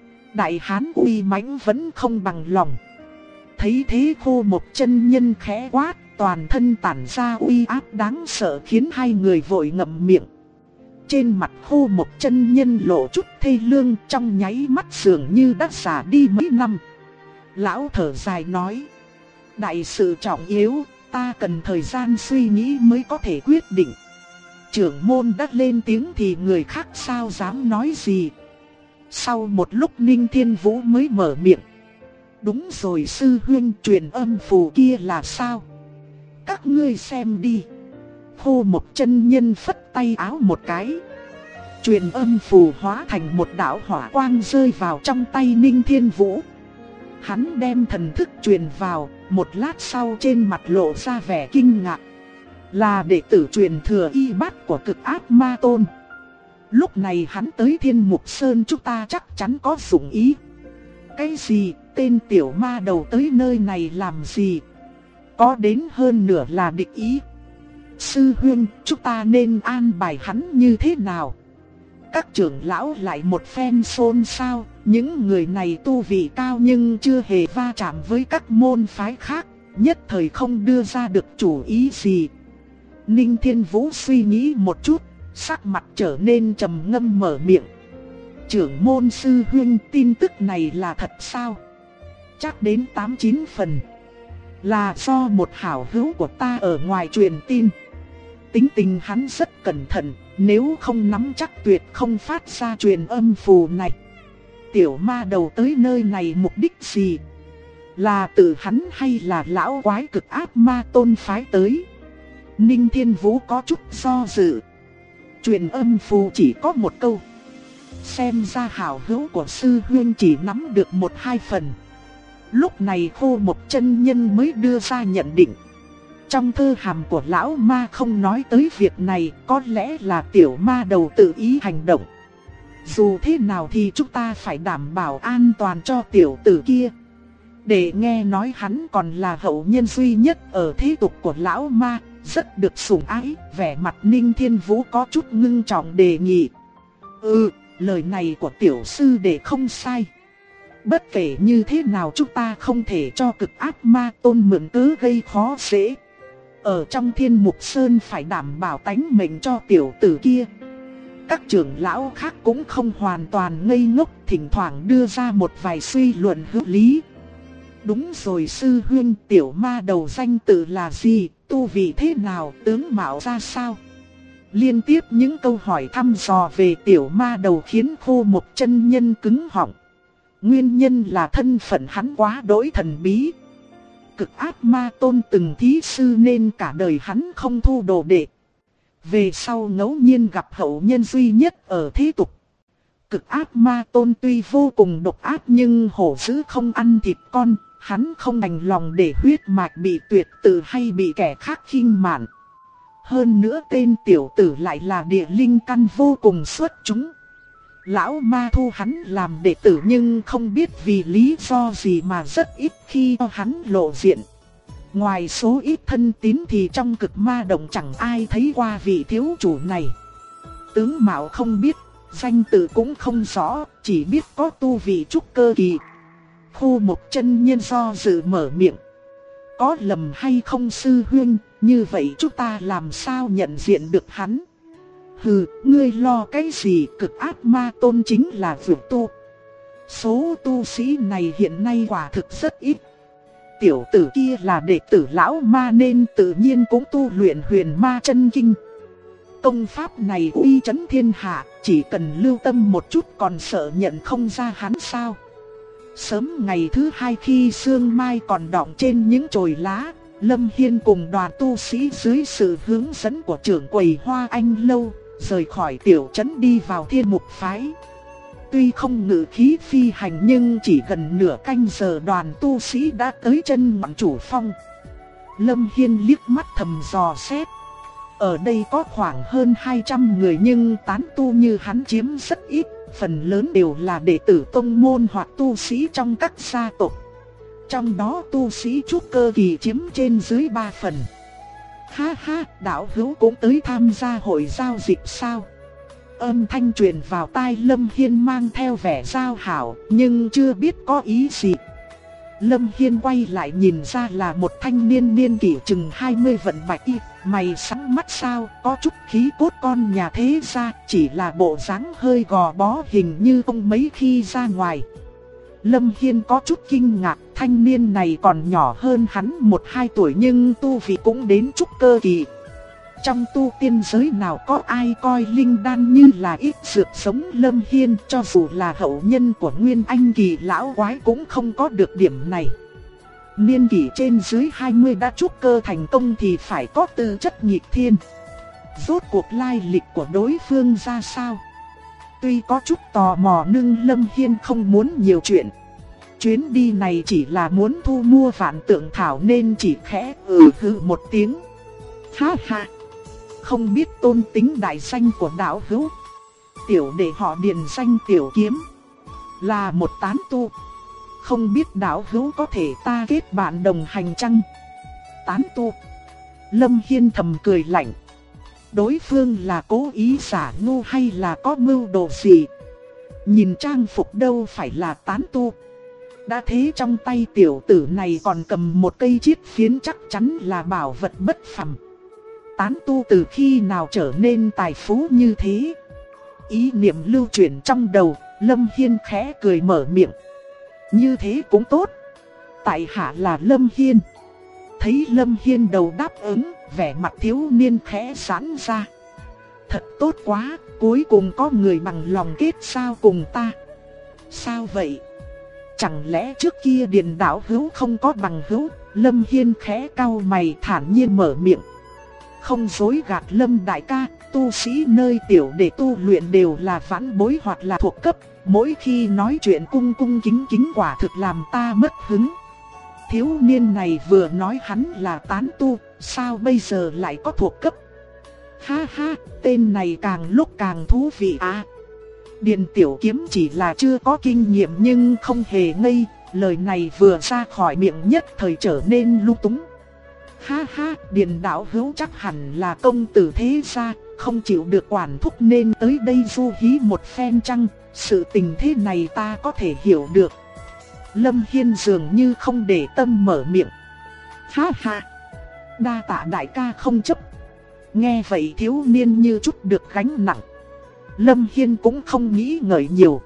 Đại hán uy mãnh vẫn không bằng lòng. Thấy thế Khô Mộc chân nhân khẽ quát, toàn thân tản ra uy áp đáng sợ khiến hai người vội ngậm miệng. Trên mặt Khô Mộc chân nhân lộ chút thê lương, trong nháy mắt dường như đã già đi mấy năm. Lão thở dài nói, đại sự trọng yếu, ta cần thời gian suy nghĩ mới có thể quyết định. Trưởng môn đã lên tiếng thì người khác sao dám nói gì. Sau một lúc Ninh Thiên Vũ mới mở miệng. Đúng rồi sư huynh, truyền âm phù kia là sao? Các ngươi xem đi. Khô Mộc chân nhân phất tay áo một cái. Truyền âm phù hóa thành một đạo hỏa quang rơi vào trong tay Ninh Thiên Vũ. Hắn đem thần thức truyền vào, một lát sau trên mặt lộ ra vẻ kinh ngạc. Là đệ tử truyền thừa y bát của Cực Ác Ma Tôn. Lúc này hắn tới Thiên Mục Sơn chúng ta chắc chắn có dụng ý. Cái gì, tên tiểu ma đầu tới nơi này làm gì? Có đến hơn nửa là địch ý. Sư huynh, chúng ta nên an bài hắn như thế nào? Các trưởng lão lại một phen xôn xao. Những người này tu vị cao nhưng chưa hề va chạm với các môn phái khác, nhất thời không đưa ra được chủ ý gì. Ninh Thiên Vũ suy nghĩ một chút, sắc mặt trở nên trầm ngâm mở miệng. Trưởng môn sư huynh, tin tức này là thật sao? Chắc đến 8-9 phần. Là do một hảo hữu của ta ở ngoài truyền tin. Tính tình hắn rất cẩn thận, nếu không nắm chắc tuyệt không phát ra truyền âm phù này. Tiểu ma đầu tới nơi này mục đích gì? Là tự hắn hay là lão quái Cực Ác Ma Tôn phái tới? Ninh Thiên Vũ có chút do dự. Truyền âm phù chỉ có một câu. Xem ra hảo hữu của sư huynh chỉ nắm được 1-2 phần. Lúc này Khô Mộc chân nhân mới đưa ra nhận định. Trong thơ hàm của lão ma không nói tới việc này, có lẽ là tiểu ma đầu tự ý hành động. Dù thế nào thì chúng ta phải đảm bảo an toàn cho tiểu tử kia. Để nghe nói hắn còn là hậu nhân duy nhất ở thế tục của lão ma, rất được sủng ái. Vẻ mặt Ninh Thiên Vũ có chút ngưng trọng đề nghị. Lời này của tiểu sư đệ không sai. Bất kể như thế nào chúng ta không thể cho Cực Ác Ma Tôn mượn cớ gây khó dễ. Ở trong Thiên Mục Sơn phải đảm bảo tánh mệnh cho tiểu tử kia. Các trưởng lão khác cũng không hoàn toàn ngây ngốc, thỉnh thoảng đưa ra một vài suy luận hữu lý. Đúng rồi sư huynh, tiểu ma đầu danh tự là gì, tu vị thế nào, tướng mạo ra sao? Liên tiếp những câu hỏi thăm dò về tiểu ma đầu khiến Khô Mộc chân nhân cứng họng. Nguyên nhân là thân phận hắn quá đỗi thần bí. Cực Ác Ma Tôn từng thí sư nên cả đời hắn không thu đồ đệ. Về sau ngẫu nhiên gặp hậu nhân duy nhất ở thế tục. Cực Ác Ma Tôn tuy vô cùng độc ác nhưng hổ dữ không ăn thịt con, hắn không đành lòng để huyết mạch bị tuyệt tử hay bị kẻ khác khinh mạn. Hơn nữa tên tiểu tử lại là địa linh căn vô cùng xuất chúng. Lão ma thu hắn làm đệ tử nhưng không biết vì lý do gì mà rất ít khi cho hắn lộ diện. Ngoài số ít thân tín thì trong Cực Ma Động chẳng ai thấy qua vị thiếu chủ này. Tướng mạo không biết, danh tự cũng không rõ, chỉ biết có tu vị trúc cơ kỳ. Khu Mục chân nhân do dự mở miệng. Có lầm hay không sư huynh, như vậy chúng ta làm sao nhận diện được hắn? Hừ, ngươi lo cái gì, Cực Ác Ma Tôn chính là vượt tu. Số tu sĩ này hiện nay quả thực rất ít. Tiểu tử kia là đệ tử lão ma nên tự nhiên cũng tu luyện Huyền Ma Chân Kinh. Công pháp này uy chấn thiên hạ, chỉ cần lưu tâm một chút còn sợ nhận không ra hắn sao? Sớm ngày thứ hai khi sương mai còn đọng trên những chồi lá, Lâm Hiên cùng đoàn tu sĩ dưới sự hướng dẫn của trưởng quầy Hoa Anh Lâu, rời khỏi tiểu trấn đi vào Thiên Mục Phái. Tuy không ngự khí phi hành nhưng chỉ gần nửa canh giờ đoàn tu sĩ đã tới chân ngọn chủ phong. Lâm Hiên liếc mắt thầm dò xét. Ở đây có khoảng hơn 200 người nhưng tán tu như hắn chiếm rất ít, phần lớn đều là đệ tử tông môn hoặc tu sĩ trong các gia tộc. Trong đó tu sĩ trúc cơ kỳ chiếm trên dưới 3 phần. Ha ha, đạo hữu cũng tới tham gia hội giao dịch sao? Âm thanh truyền vào tai Lâm Hiên mang theo vẻ giao hảo, nhưng chưa biết có ý gì. Lâm Hiên quay lại nhìn ra là một thanh niên niên kỷ chừng 20 vận bạch y, mày sáng mắt sao, có chút khí cốt con nhà thế gia, chỉ là bộ dáng hơi gò bó hình như không mấy khi ra ngoài. Lâm Hiên có chút kinh ngạc, thanh niên này còn nhỏ hơn hắn 1-2 tuổi nhưng tu vi cũng đến trúc cơ kỳ. Trong tu tiên giới nào có ai coi linh đan như là ít dược sống Lâm Hiên, cho dù là hậu nhân của Nguyên Anh kỳ lão quái cũng không có được điểm này. Niên kỷ trên dưới 20 đã trúc cơ thành công thì phải có tư chất nghịch thiên. Rốt cuộc lai lịch của đối phương ra sao? Tuy có chút tò mò nhưng Lâm Hiên không muốn nhiều chuyện. Chuyến đi này chỉ là muốn thu mua vạn tượng thảo nên chỉ khẽ hừ một tiếng. Ha ha! Không biết tôn tính đại danh của đạo hữu. Tiểu đệ họ Điền danh Tiểu Kiếm, là một tán tu. Không biết đạo hữu có thể ta kết bạn đồng hành chăng? Tán tu. Lâm Hiên thầm cười lạnh. Đối phương là cố ý giả ngu hay là có mưu đồ gì? Nhìn trang phục đâu phải là tán tu. Đã thế trong tay tiểu tử này còn cầm một cây chiết phiến, chắc chắn là bảo vật bất phàm. Tán tu từ khi nào trở nên tài phú như thế? Ý niệm lưu chuyển trong đầu, Lâm Hiên khẽ cười mở miệng. Như thế cũng tốt. Tại hạ là Lâm Hiên. Thấy Lâm Hiên đầu đáp ứng, vẻ mặt thiếu niên khẽ giãn ra. Thật tốt quá, cuối cùng có người bằng lòng kết giao cùng ta. Sao vậy? Chẳng lẽ trước kia Điền đạo hữu không có bằng hữu? Lâm Hiên khẽ cau mày thản nhiên mở miệng. Không dối gạt Lâm đại ca, tu sĩ nơi tiểu đệ tu luyện đều là vãn bối hoặc là thuộc cấp. Mỗi khi nói chuyện cung cung kính kính quả thực làm ta mất hứng. Thiếu niên này vừa nói hắn là tán tu, sao bây giờ lại có thuộc cấp? Ha ha, tên này càng lúc càng thú vị à. Điền Tiểu Kiếm chỉ là chưa có kinh nghiệm nhưng không hề ngây, lời này vừa ra khỏi miệng nhất thời trở nên lung túng. Ha ha, Điền đạo hữu chắc hẳn là công tử thế gia, không chịu được quản thúc nên tới đây du hí một phen chăng? Sự tình thế này ta có thể hiểu được. Lâm Hiên dường như không để tâm mở miệng. Ha ha, đa tạ đại ca không chấp. Nghe vậy thiếu niên như chút được gánh nặng. Lâm Hiên cũng không nghĩ ngợi nhiều.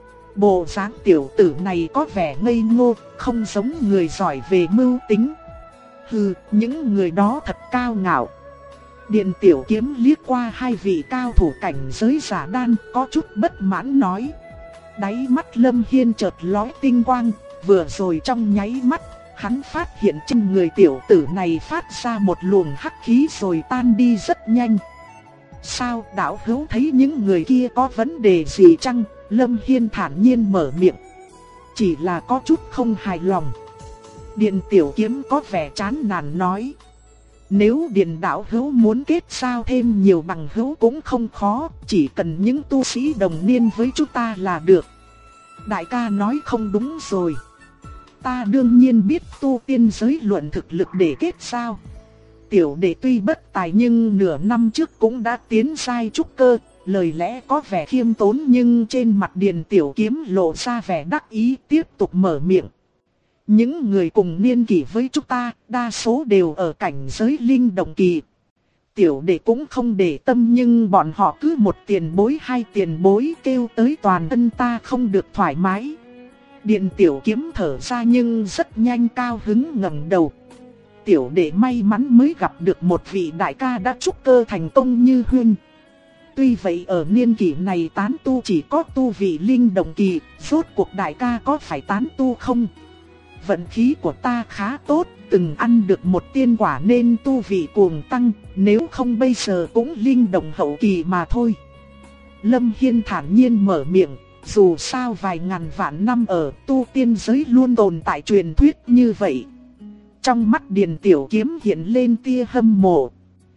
Bộ dáng tiểu tử này có vẻ ngây ngô, không giống người giỏi về mưu tính. Hừ, những người đó thật cao ngạo. Điền Tiểu Kiếm liếc qua hai vị cao thủ cảnh giới giả đan, có chút bất mãn nói. Đáy mắt Lâm Hiên chợt lóe tinh quang, vừa rồi trong nháy mắt, Hắn phát hiện trên người tiểu tử này phát ra một luồng hắc khí rồi tan đi rất nhanh. Sao đạo hữu thấy những người kia có vấn đề gì chăng? Lâm Hiên thản nhiên mở miệng. Chỉ là có chút không hài lòng. Điền Tiểu Kiếm có vẻ chán nản nói. Nếu Điền đạo hữu muốn kết giao thêm nhiều bằng hữu cũng không khó, chỉ cần những tu sĩ đồng niên với chúng ta là được. Đại ca nói không đúng rồi. Ta đương nhiên biết tu tiên giới luận thực lực để kết giao. Tiểu đệ tuy bất tài nhưng nửa năm trước cũng đã tiến giai trúc cơ. Lời lẽ có vẻ khiêm tốn nhưng trên mặt Điền Tiểu Kiếm lộ ra vẻ đắc ý, tiếp tục mở miệng. Những người cùng niên kỷ với chúng ta, đa số đều ở cảnh giới linh động kỳ. Tiểu đệ cũng không để tâm nhưng bọn họ cứ một tiền bối hai tiền bối kêu tới toàn thân ta không được thoải mái. Điền Tiểu Kiếm thở ra nhưng rất nhanh cao hứng ngẩng đầu. Tiểu đệ may mắn mới gặp được một vị đại ca đã trúc cơ thành công như huynh. Tuy vậy ở niên kỷ này tán tu chỉ có tu vị linh động kỳ, rốt cuộc đại ca có phải tán tu không? Vận khí của ta khá tốt, từng ăn được một tiên quả nên tu vị cuồng tăng, nếu không bây giờ cũng linh động hậu kỳ mà thôi. Lâm Hiên thản nhiên mở miệng, dù sao vài ngàn vạn năm ở tu tiên giới luôn tồn tại truyền thuyết như vậy. Trong mắt Điền Tiểu Kiếm hiện lên tia hâm mộ.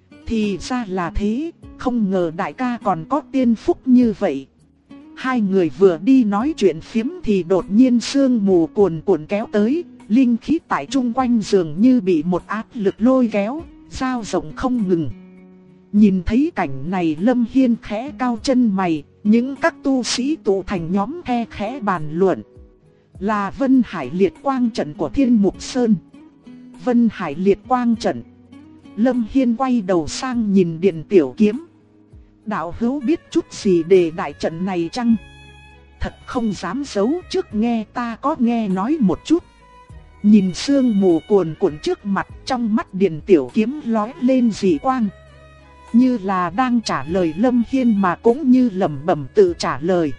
Thì ra là thế, không ngờ đại ca còn có tiên phúc như vậy. Hai người vừa đi nói chuyện phiếm thì đột nhiên sương mù cuồn cuộn kéo tới, linh khí tại chung quanh dường như bị một áp lực lôi kéo, dao rộng không ngừng. Nhìn thấy cảnh này Lâm Hiên khẽ cao chân mày, những các tu sĩ tụ thành nhóm khe khẽ bàn luận. Là Vân Hải Liệt Quang Trận của Thiên Mục Sơn. Vân Hải Liệt Quang Trận. Lâm Hiên quay đầu sang nhìn Điền Tiểu Kiếm. Đạo hữu biết chút gì về đại trận này chăng? Thật không dám giấu, trước nghe ta có nghe nói một chút. Nhìn sương mù cuồn cuộn trước mặt, trong mắt Điền Tiểu Kiếm lóe lên dị quang. Như là đang trả lời Lâm Hiên mà cũng như lẩm bẩm tự trả lời.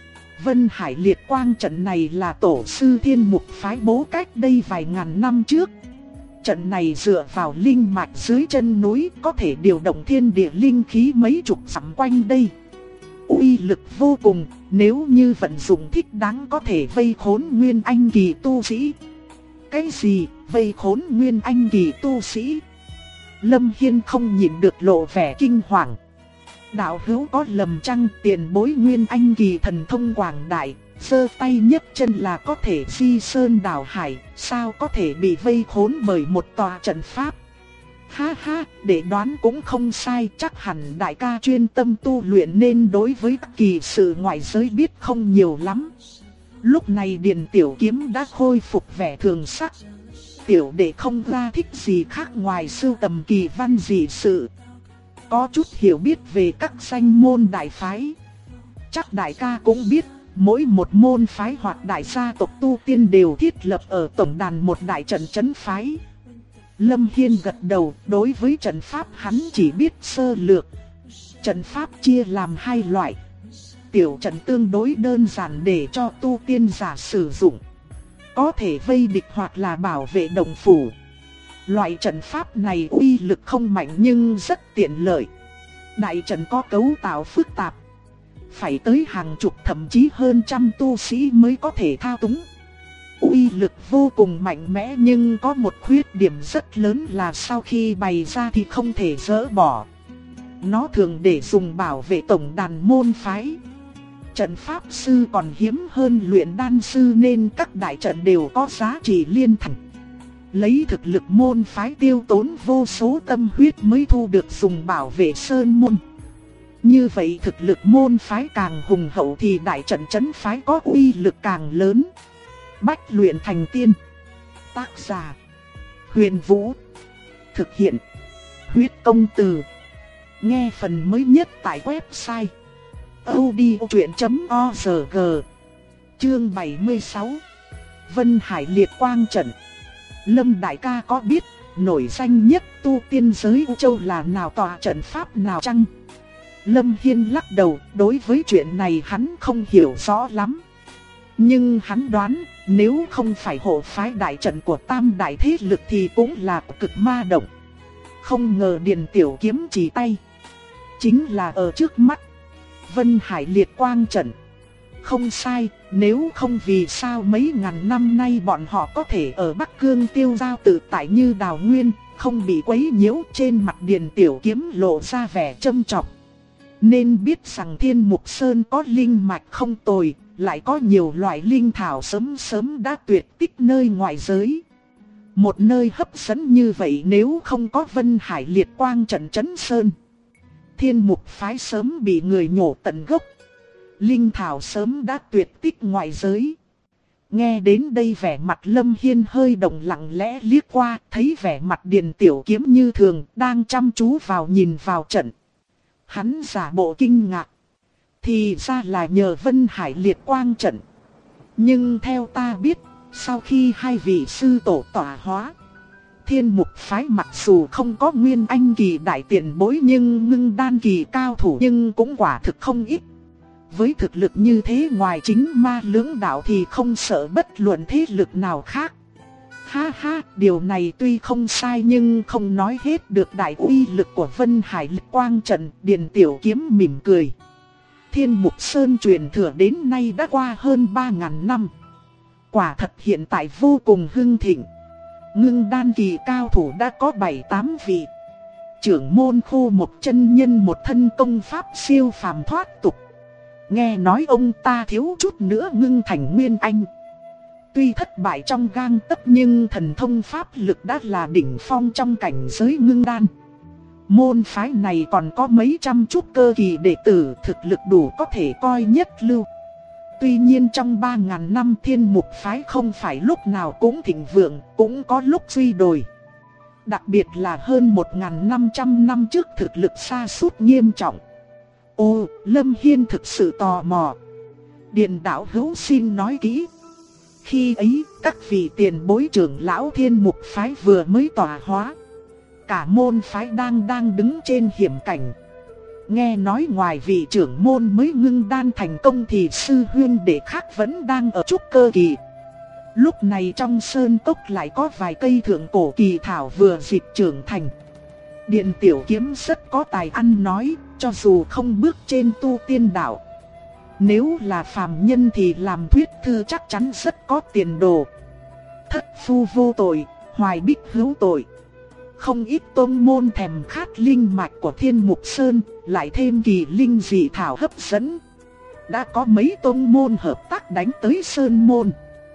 Vân Hải Liệt Quang Trận này là tổ sư Thiên Mục phái bố cách đây vài ngàn năm trước. Trận này dựa vào linh mạch dưới chân núi có thể điều động thiên địa linh khí mấy chục dặm quanh đây. Uy lực vô cùng, nếu như vận dụng thích đáng có thể vây khốn nguyên anh kỳ tu sĩ. Cái gì, vây khốn nguyên anh kỳ tu sĩ? Lâm Hiên không nhịn được lộ vẻ kinh hoàng. Đạo hữu có lầm chăng? Tiền bối nguyên anh kỳ thần thông quảng đại, giơ tay nhấc chân là có thể di sơn đảo hải, sao có thể bị vây khốn bởi một tòa trận pháp? Ha ha, để đoán cũng không sai, chắc hẳn đại ca chuyên tâm tu luyện nên đối với kỳ sự ngoại giới biết không nhiều lắm. Lúc này Điền Tiểu Kiếm đã khôi phục vẻ thường sắc. Tiểu đệ không ra thích gì khác ngoài sưu tầm kỳ văn dị sự. Có chút hiểu biết về các danh môn đại phái. Chắc đại ca cũng biết, mỗi một môn phái hoặc đại gia tộc tu tiên đều thiết lập ở tổng đàn một đại trận trấn phái. Lâm Hiên gật đầu, đối với trận pháp hắn chỉ biết sơ lược. Trận pháp chia làm hai loại. Tiểu trận tương đối đơn giản để cho tu tiên giả sử dụng, có thể vây địch hoặc là bảo vệ đồng phủ. Loại trận pháp này uy lực không mạnh nhưng rất tiện lợi. Đại trận có cấu tạo phức tạp, phải tới hàng chục thậm chí hơn trăm tu sĩ mới có thể thao túng. Uy lực vô cùng mạnh mẽ nhưng có một khuyết điểm rất lớn là sau khi bày ra thì không thể dỡ bỏ. Nó thường để dùng bảo vệ tổng đàn môn phái. Trận pháp sư còn hiếm hơn luyện đan sư nên các đại trận đều có giá trị liên thành. Lấy thực lực môn phái tiêu tốn vô số tâm huyết mới thu được dùng bảo vệ sơn môn. Như vậy thực lực môn phái càng hùng hậu thì đại trận trấn phái có uy lực càng lớn. Bách luyện thành tiên. Tác giả: Huyền Vũ. Thực hiện: Huyết Công Từ. Nghe phần mới nhất tại website audiochuyện.org. Chương 76. Vân Hải Liệt Quang Trận. Lâm đại ca có biết nổi danh nhất tu tiên giới U Châu là nào tòa trận pháp nào chăng? Lâm Hiên lắc đầu, đối với chuyện này hắn không hiểu rõ lắm. Nhưng hắn đoán, nếu không phải hộ phái đại trận của tam đại thế lực thì cũng là cực ma động. Không ngờ Điền Tiểu Kiếm chỉ tay, chính là ở trước mắt Vân Hải liệt quang trận. Không sai, nếu không vì sao mấy ngàn năm nay bọn họ có thể ở Bắc Cương tiêu giao tự tại như đào nguyên, không bị quấy nhiễu. Trên mặt Điền Tiểu Kiếm lộ ra vẻ châm chọc. Nên biết rằng Thiên Mục Sơn có linh mạch không tồi, lại có nhiều loại linh thảo sớm đã tuyệt tích nơi ngoại giới. Một nơi hấp dẫn như vậy nếu không có Vân Hải liệt quang trận trấn sơn, Thiên Mục phái sớm bị người nhổ tận gốc. Linh thảo sớm đã tuyệt tích ngoại giới. Nghe đến đây vẻ mặt Lâm Hiên hơi động, lặng lẽ liếc qua, thấy vẻ mặt Điền Tiểu Kiếm như thường, đang chăm chú nhìn vào trận. Hắn giả bộ kinh ngạc. Thì ra là nhờ Vân Hải liệt quang trận. Nhưng theo ta biết, sau khi hai vị sư tổ tọa hóa, Thiên Mục phái mặc dù không có nguyên anh kỳ đại tiền bối nhưng ngưng đan kỳ cao thủ nhưng cũng quả thực không ít. Với thực lực như thế, ngoài chính ma lưỡng đạo thì không sợ bất luận thế lực nào khác. Ha ha, điều này tuy không sai nhưng không nói hết được đại uy lực của Vân Hải liệt quang trận. Điền Tiểu Kiếm mỉm cười. Thiên Mục Sơn truyền thừa đến nay đã qua hơn 3.000 năm. Quả thật hiện tại vô cùng hưng thịnh. Ngưng đan kỳ cao thủ đã có 7-8 vị. Trưởng môn Khô một chân nhân một thân công pháp siêu phàm thoát tục. Nghe nói ông ta thiếu chút nữa ngưng thành nguyên anh. Tuy thất bại trong gang tấc nhưng thần thông pháp lực đã là đỉnh phong trong cảnh giới ngưng đan. Môn phái này còn có mấy trăm trúc cơ kỳ đệ tử, thực lực đủ có thể coi nhất lưu. Tuy nhiên trong 3.000 năm Thiên Mục phái không phải lúc nào cũng thịnh vượng, cũng có lúc suy đồi. Đặc biệt là hơn 1.500 năm trước thực lực sa sút nghiêm trọng. Ồ, Lâm Hiên thực sự tò mò. Điền đạo hữu xin nói kỹ. Khi ấy, các vị tiền bối trưởng lão Thiên Mục phái vừa mới tọa hóa. Cả môn phái đang đứng trên hiểm cảnh. Nghe nói ngoài vị trưởng môn mới ngưng đan thành công thì sư huynh đệ khác vẫn đang ở trúc cơ kỳ. Lúc này trong sơn cốc lại có vài cây thượng cổ kỳ thảo vừa dịp trưởng thành. Điền Tiểu Kiếm rất có tài ăn nói, cho dù không bước trên tu tiên đạo. Nếu là phàm nhân thì làm thuyết thư chắc chắn rất có tiền đồ. Thất phu vô tội, hoài bích hữu tội. Không ít tôn môn thèm khát linh mạch của Thiên Mục Sơn, lại thêm kỳ linh dị thảo hấp dẫn. Đã có mấy tôn môn hợp tác đánh tới Sơn môn.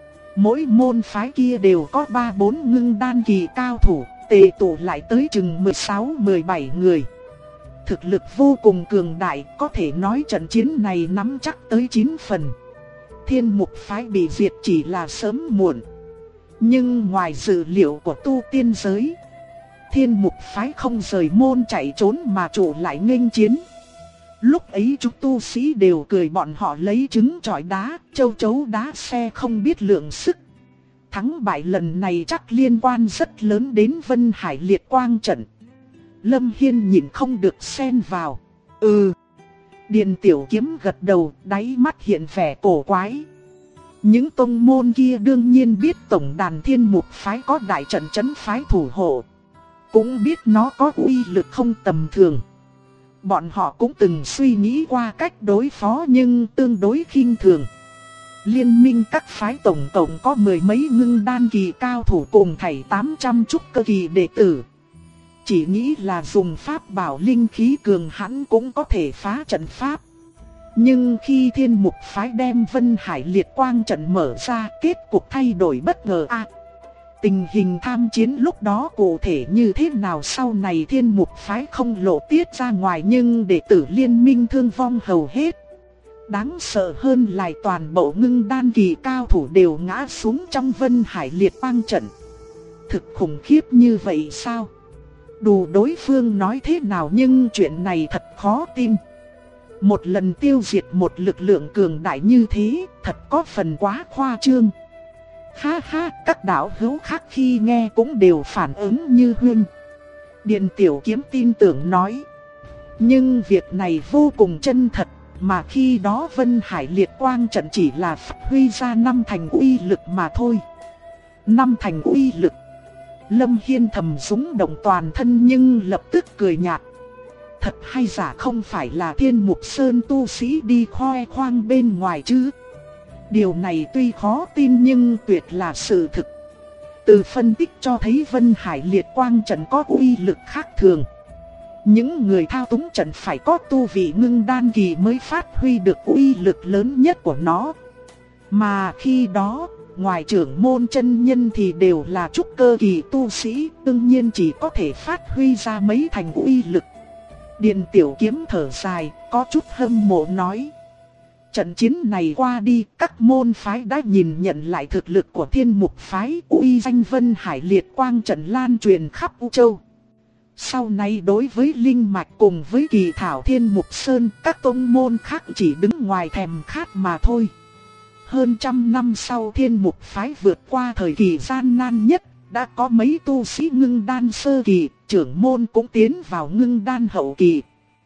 Mỗi môn phái kia đều có 3-4 ngưng đan kỳ cao thủ, tề tụ lại tới chừng 16-17 người. Thực lực vô cùng cường đại, có thể nói trận chiến này nắm chắc tới 9 phần. Thiên Mục phái bị diệt chỉ là sớm muộn. Nhưng ngoài dự liệu của tu tiên giới, Thiên Mục phái không rời môn chạy trốn mà trụ lại nghênh chiến. Lúc ấy chúng tu sĩ đều cười bọn họ lấy trứng trọi đá, châu chấu đá xe không biết lượng sức. Thắng bại lần này chắc liên quan rất lớn đến Vân Hải liệt quang trận. Lâm Hiên nhìn không được xen vào. Điền Tiểu Kiếm gật đầu, đáy mắt hiện vẻ cổ quái. Những tông môn kia đương nhiên biết tổng đàn Thiên Mục phái có đại trận trấn phái thủ hộ, cũng biết nó có uy lực không tầm thường. Bọn họ cũng từng suy nghĩ qua cách đối phó nhưng tương đối khinh thường. Liên minh các phái tổng cộng có mười mấy ngưng đan kỳ cao thủ cùng thảy 800 trúc cơ kỳ đệ tử. Chỉ nghĩ là dùng pháp bảo linh khí cường hãn cũng có thể phá trận pháp. Nhưng khi Thiên Mục phái đem Vân Hải liệt quang trận mở ra, kết cục thay đổi bất ngờ a. Tình hình tham chiến lúc đó cụ thể như thế nào sau này Thiên Mục phái không lộ tiết ra ngoài nhưng đệ tử liên minh thương vong hầu hết. Đáng sợ hơn là toàn bộ ngưng đan kỳ cao thủ đều ngã xuống trong Vân Hải liệt quang trận. Thực khủng khiếp như vậy sao? Dù đối phương nói thế nào nhưng chuyện này thật khó tin. Một lần tiêu diệt một lực lượng cường đại như thế, thật có phần quá khoa trương. Ha ha, các đạo hữu khác khi nghe cũng đều phản ứng như Huynh. Điền Tiểu Kiếm tin tưởng nói. Nhưng việc này vô cùng chân thật, mà khi đó Vân Hải Liệt Quang trận chỉ là phát huy ra 5 thành uy lực mà thôi. 5 thành uy lực. Lâm Hiên thầm rúng động toàn thân nhưng lập tức cười nhạt. Thật hay giả không phải là Thiên Mục Sơn tu sĩ đi khoe khoang bên ngoài chứ? Điều này tuy khó tin nhưng tuyệt là sự thực. Từ phân tích cho thấy Vân Hải Liệt Quang trận có uy lực khác thường. Những người thao túng trận phải có tu vị ngưng đan kỳ mới phát huy được uy lực lớn nhất của nó. Mà khi đó, ngoài trưởng môn chân nhân thì đều là trúc cơ kỳ tu sĩ, đương nhiên chỉ có thể phát huy ra mấy thành uy lực. Điền Tiểu Kiếm thở dài, có chút hâm mộ nói. Trận chiến này qua đi, các môn phái đã nhìn nhận lại thực lực của Thiên Mục phái, uy danh Vân Hải Liệt Quang trận lan truyền khắp U Châu. Sau này đối với Linh Mạch cùng với Kỳ Thảo Thiên Mục Sơn, các tông môn khác chỉ đứng ngoài thèm khát mà thôi. Hơn trăm năm sau Thiên Mục phái vượt qua thời kỳ gian nan nhất, đã có mấy tu sĩ ngưng đan sơ kỳ, trưởng môn cũng tiến vào ngưng đan hậu kỳ.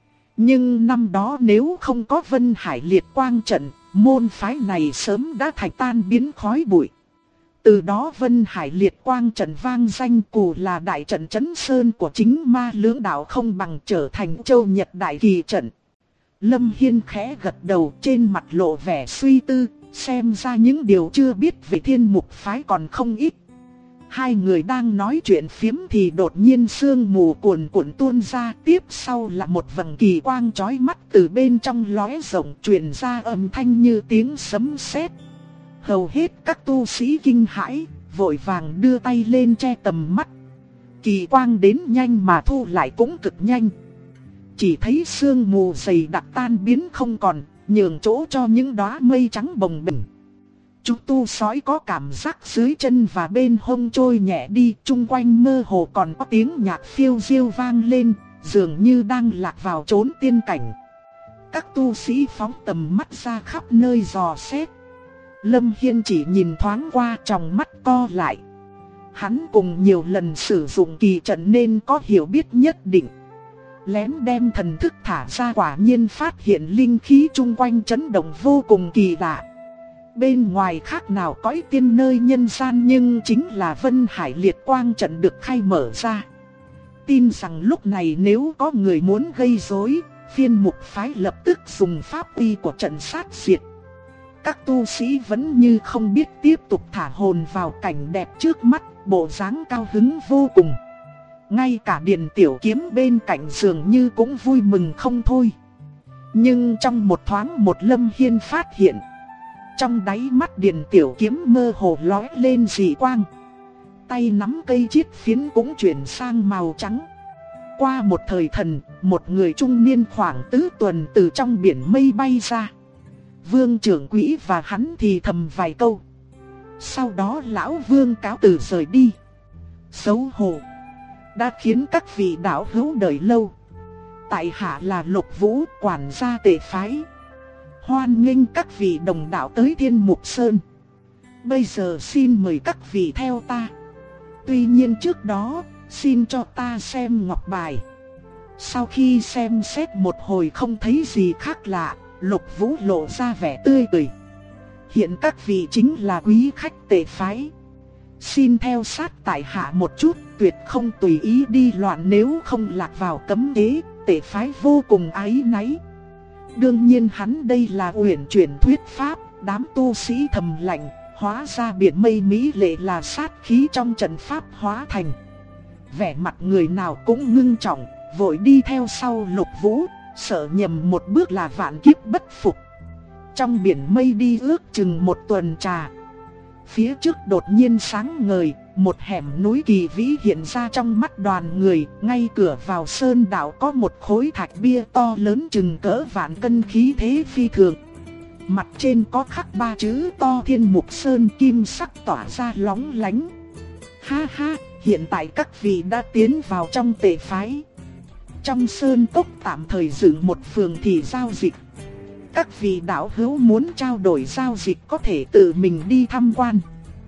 Nhưng năm đó nếu không có Vân Hải Liệt Quang trận, môn phái này sớm đã thành tan biến khói bụi. Từ đó Vân Hải Liệt Quang trận vang danh cù là đại trận Trấn Sơn của chính Ma Lưỡng Đạo không bằng trở thành Châu Nhật đại kỳ trận. Lâm Hiên khẽ gật đầu, trên mặt lộ vẻ suy tư, xem ra những điều chưa biết về Thiên Mục phái còn không ít. Hai người đang nói chuyện phiếm thì đột nhiên sương mù cuồn cuộn tuôn ra, tiếp sau là một vầng kỳ quang chói mắt từ bên trong lóe rộng truyền ra âm thanh như tiếng sấm sét. Hầu hết các tu sĩ kinh hãi, vội vàng đưa tay lên che tầm mắt. Kỳ quang đến nhanh mà thu lại cũng cực nhanh. Chỉ thấy sương mù dày đặc tan biến không còn, nhường chỗ cho những đóa mây trắng bồng bềnh. Chúng tu sói có cảm giác dưới chân và bên hông trôi nhẹ đi, chung quanh mơ hồ còn có tiếng nhạc phiêu diêu vang lên, dường như đang lạc vào chốn tiên cảnh. Các tu sĩ phóng tầm mắt ra khắp nơi dò xét. Lâm Hiên chỉ nhìn thoáng qua, tròng mắt co lại. Hắn cùng nhiều lần sử dụng kỳ trận nên có hiểu biết nhất định. Lén đem thần thức thả ra, quả nhiên phát hiện linh khí chung quanh chấn động vô cùng kỳ lạ. Bên ngoài khác nào cõi tiên nơi nhân gian, nhưng chính là Vân Hải Liệt Quang trận được khai mở ra. Tin rằng lúc này nếu có người muốn gây rối, Phiên Mục phái lập tức dùng pháp uy của trận sát diệt. Các tu sĩ vẫn như không biết, tiếp tục thả hồn vào cảnh đẹp trước mắt, bộ dáng cao hứng vô cùng. Ngay cả Điền Tiểu Kiếm bên cạnh dường như cũng vui mừng không thôi. Nhưng trong một thoáng một Lâm Hiên phát hiện, trong đáy mắt Điền Tiểu Kiếm mơ hồ lóe lên dị quang. Tay nắm cây chiết phiến cũng chuyển sang màu trắng. Qua một thời thần, một người trung niên khoảng tứ tuần từ trong biển mây bay ra. Vương trưởng quỹ và hắn thì thầm vài câu. Sau đó lão Vương cáo từ rời đi. Xấu hổ, đã khiến các vị đạo hữu đợi lâu. Tại hạ là Lục Vũ, quản gia Tề phái. Hoan nghênh các vị đồng đạo tới Thiên Mục Sơn. Bây giờ xin mời các vị theo ta. Tuy nhiên trước đó, xin cho ta xem ngọc bài. Sau khi xem xét một hồi không thấy gì khác lạ, Lục Vũ lộ ra vẻ tươi cười. Hiện các vị chính là quý khách Tề phái. Xin theo sát tại hạ một chút, tuyệt không tùy ý đi loạn, nếu không lạc vào cấm chế, Tề phái vô cùng áy náy. Đương nhiên hắn đây là uyển chuyển thuyết pháp, đám tu sĩ thầm lạnh, hóa ra biển mây mỹ lệ là sát khí trong trận pháp hóa thành. Vẻ mặt người nào cũng ngưng trọng, vội đi theo sau Lục Vũ, sợ nhầm một bước là vạn kiếp bất phục. Trong biển mây đi ước chừng một tuần trà, phía trước đột nhiên sáng ngời, một hẻm núi kỳ vĩ hiện ra trong mắt đoàn người. Ngay cửa vào sơn đạo có một khối thạch bia to lớn chừng cỡ vạn cân, khí thế phi thường. Mặt trên có khắc 3 chữ to Thiên Mục Sơn, kim sắc tỏa ra lóng lánh. Ha ha, hiện tại các vị đã tiến vào trong Tề phái. Trong sơn cốc tạm thời dựng một phường thị giao dịch. Các vị đạo hữu muốn trao đổi giao dịch có thể tự mình đi tham quan.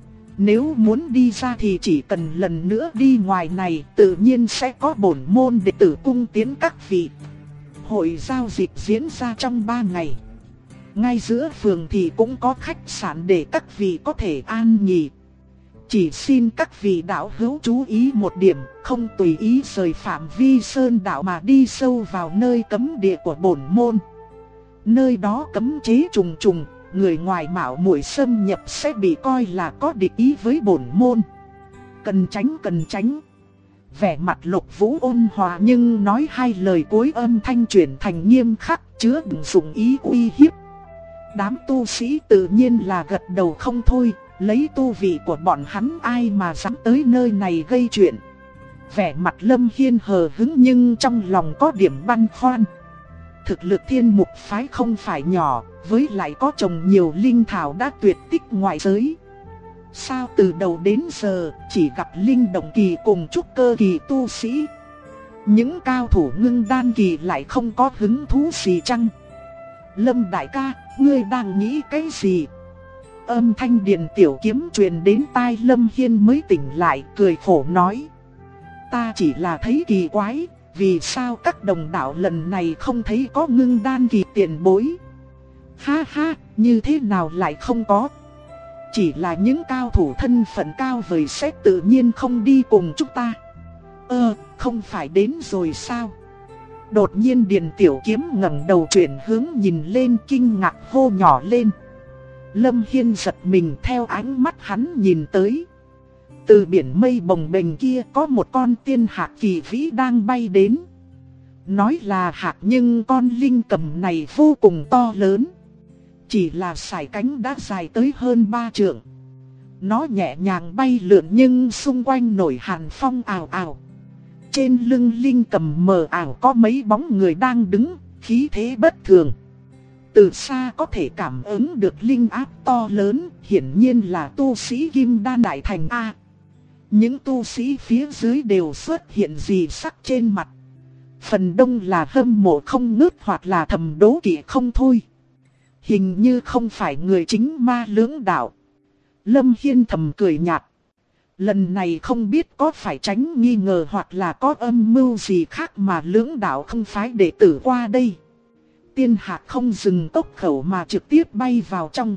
Nếu muốn đi ra thì chỉ cần lần nữa đi ngoài này, tự nhiên sẽ có bổn môn đệ tử cung tiến các vị. hội giao dịch diễn ra trong 3 ngày. Ngay giữa phường thì cũng có khách sạn để các vị có thể an nghỉ. Chỉ xin các vị đạo hữu chú ý một điểm, không tùy ý rời phạm vi sơn đạo mà đi sâu vào nơi cấm địa của bổn môn. Nơi đó cấm chế trùng trùng, người ngoài mạo muội xâm nhập sẽ bị coi là có địch ý với bổn môn. Cần tránh, cần tránh. Vẻ mặt Lục Vũ ôn hòa nhưng nói hai lời cuối âm thanh chuyển thành nghiêm khắc, chứa đựng dụng ý uy hiếp. Đám tu sĩ tự nhiên là gật đầu không thôi, lấy tu vị của bọn hắn ai mà dám tới nơi này gây chuyện. Vẻ mặt Lâm Hiên hờ hững nhưng trong lòng có điểm băn khoăn. Thực lực Thiên Mục phái không phải nhỏ, với lại có trồng nhiều linh thảo đã tuyệt tích ngoại giới. Sao từ đầu đến giờ chỉ gặp linh động kỳ cùng trúc cơ kỳ tu sĩ? Những cao thủ ngưng đan kỳ lại không có hứng thú gì chăng? Lâm đại ca, ngươi đang nghĩ cái gì? Âm thanh Điền Tiểu Kiếm truyền đến tai Lâm Hiên mới tỉnh lại, cười khổ nói. Ta chỉ là thấy kỳ quái, vì sao các đồng đạo lần này không thấy có ngưng đan kỳ tiền bối? Ha ha, như thế nào lại không có? Chỉ là những cao thủ thân phận cao vời sẽ tự nhiên không đi cùng chúng ta. Không phải đến rồi sao? Đột nhiên Điền Tiểu Kiếm ngẩng đầu chuyển hướng nhìn lên, kinh ngạc hô nhỏ lên. Lâm Hiên giật mình theo ánh mắt hắn nhìn tới. Từ biển mây bồng bềnh kia có một con tiên hạc kỳ vĩ đang bay đến. Nói là hạc nhưng con linh cầm này vô cùng to lớn. Chỉ là sải cánh đã dài tới hơn 3 trượng. Nó nhẹ nhàng bay lượn nhưng xung quanh nổi hàn phong ào ào. Trên lưng linh cầm mờ ảo có mấy bóng người đang đứng, khí thế bất thường. Từ xa có thể cảm ứng được linh áp to lớn, hiển nhiên là tu sĩ Kim Đan Đại Thành A. Những tu sĩ phía dưới đều xuất hiện dị sắc trên mặt. Phần đông là hâm mộ không ngớt hoặc là thầm đố kỵ không thôi. Hình như không phải người chính ma lưỡng đạo. Lâm Hiên thầm cười nhạt. Lần này không biết có phải tránh nghi ngờ hoặc là có âm mưu gì khác mà lưỡng đạo không phái đệ tử qua đây. Tiên hạc không dừng tốc khẩu mà trực tiếp bay vào trong.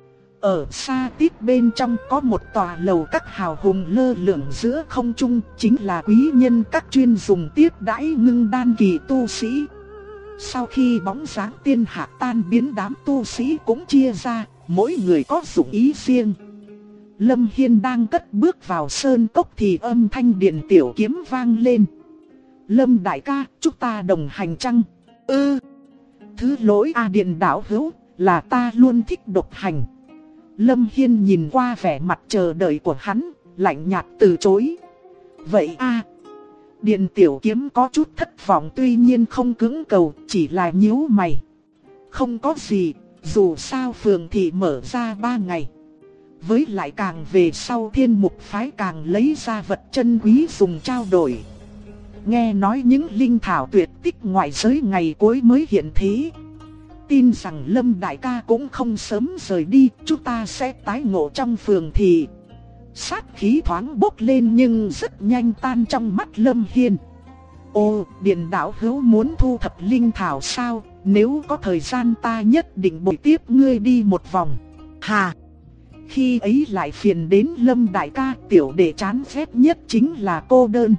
Ở xa tít bên trong có một tòa lầu các hào hùng lơ lửng giữa không trung, chính là quý nhân các chuyên dùng tiếp đãi ngưng đan kỳ tu sĩ. Sau khi bóng dáng tiên hạc tan biến, đám tu sĩ cũng chia ra, mỗi người có dụng ý riêng. Lâm Hiên đang cất bước vào sơn cốc thì âm thanh Điền Tiểu Kiếm vang lên. Lâm đại ca, chúng ta đồng hành chăng? Thứ lỗi Điền đạo hữu, là ta luôn thích độc hành. Lâm Hiên nhìn qua vẻ mặt chờ đợi của hắn, lạnh nhạt từ chối. Vậy Điền Tiểu Kiếm có chút thất vọng, tuy nhiên không cưỡng cầu, chỉ là nhíu mày. Không có gì, dù sao phường thì mở ra 3 ngày. Với lại càng về sau Thiên Mục phái càng lấy ra vật chân quý dùng trao đổi. Nghe nói những linh thảo tuyệt tích ngoại giới ngày cuối mới hiện thế. Tin rằng Lâm đại ca cũng không sớm rời đi, chúng ta sẽ tái ngộ trong phường thì. Sát khí thoáng bốc lên nhưng rất nhanh tan trong mắt Lâm Hiên. Điền đạo hữu muốn thu thập linh thảo sao? Nếu có thời gian ta nhất định bồi tiếp ngươi đi một vòng. Khi ấy lại phiền đến Lâm đại ca, tiểu đệ chán ghét nhất chính là cô đơn.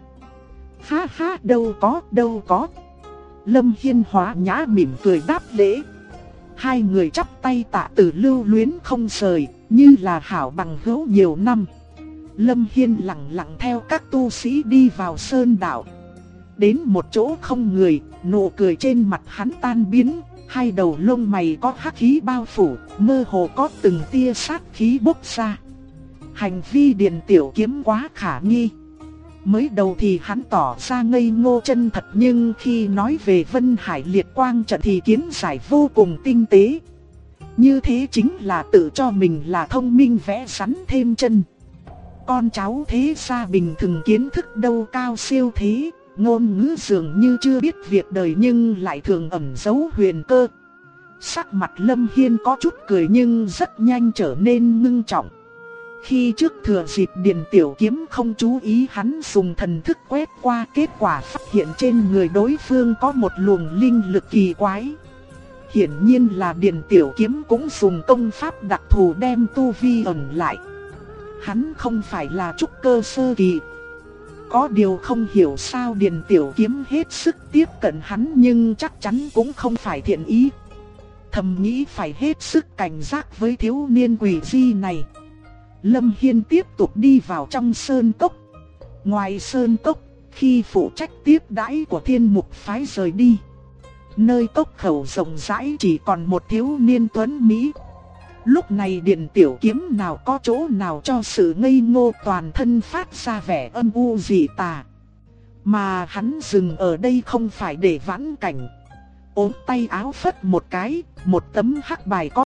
Đâu có. Lâm Hiên hóa nhã mỉm cười đáp lễ. Hai người chắp tay tạ từ lưu luyến không rời, như là hảo bằng hữu nhiều năm. Lâm Hiên lặng lặng theo các tu sĩ đi vào sơn đạo. Đến một chỗ không người, nụ cười trên mặt hắn tan biến. Hai đầu lông mày có hắc khí bao phủ, mơ hồ có từng tia sát khí bốc ra. Hành vi Điền Tiểu Kiếm quá khả nghi. Mới đầu thì hắn tỏ ra ngây ngô chân thật, nhưng khi nói về Vân Hải Liệt Quang trận thì kiến giải vô cùng tinh tế. Như thế chính là tự cho mình là thông minh vẽ rắn thêm chân. Con cháu thế gia bình thường kiến thức đâu cao siêu thế, ngôn ngữ dường như chưa biết việc đời nhưng lại thường ẩn giấu huyền cơ. Sắc mặt Lâm Hiên có chút cười nhưng rất nhanh trở nên ngưng trọng. Khi trước thừa dịp Điền Tiểu Kiếm không chú ý, hắn dùng thần thức quét qua, kết quả phát hiện trên người đối phương có một luồng linh lực kỳ quái. Hiển nhiên là Điền Tiểu Kiếm cũng dùng công pháp đặc thù đem tu vi ẩn lại. Hắn không phải là trúc cơ sơ kỳ. Có điều không hiểu sao Điền Tiểu Kiếm hết sức tiếp cận hắn, nhưng chắc chắn cũng không phải thiện ý. Thầm nghĩ phải hết sức cảnh giác với thiếu niên quỷ di này. Lâm Hiên tiếp tục đi vào trong sơn cốc. Ngoài sơn cốc, khi phụ trách tiếp đãi của Thiên Mục phái rời đi, nơi cốc khẩu rộng rãi chỉ còn một thiếu niên tuấn mỹ. Lúc này Điền Tiểu Kiếm nào có chỗ nào cho sự ngây ngô, toàn thân phát ra vẻ âm u dị tà. Mà hắn dừng ở đây không phải để vãn cảnh. Ôm tay áo phất một cái, một tấm hắc bài có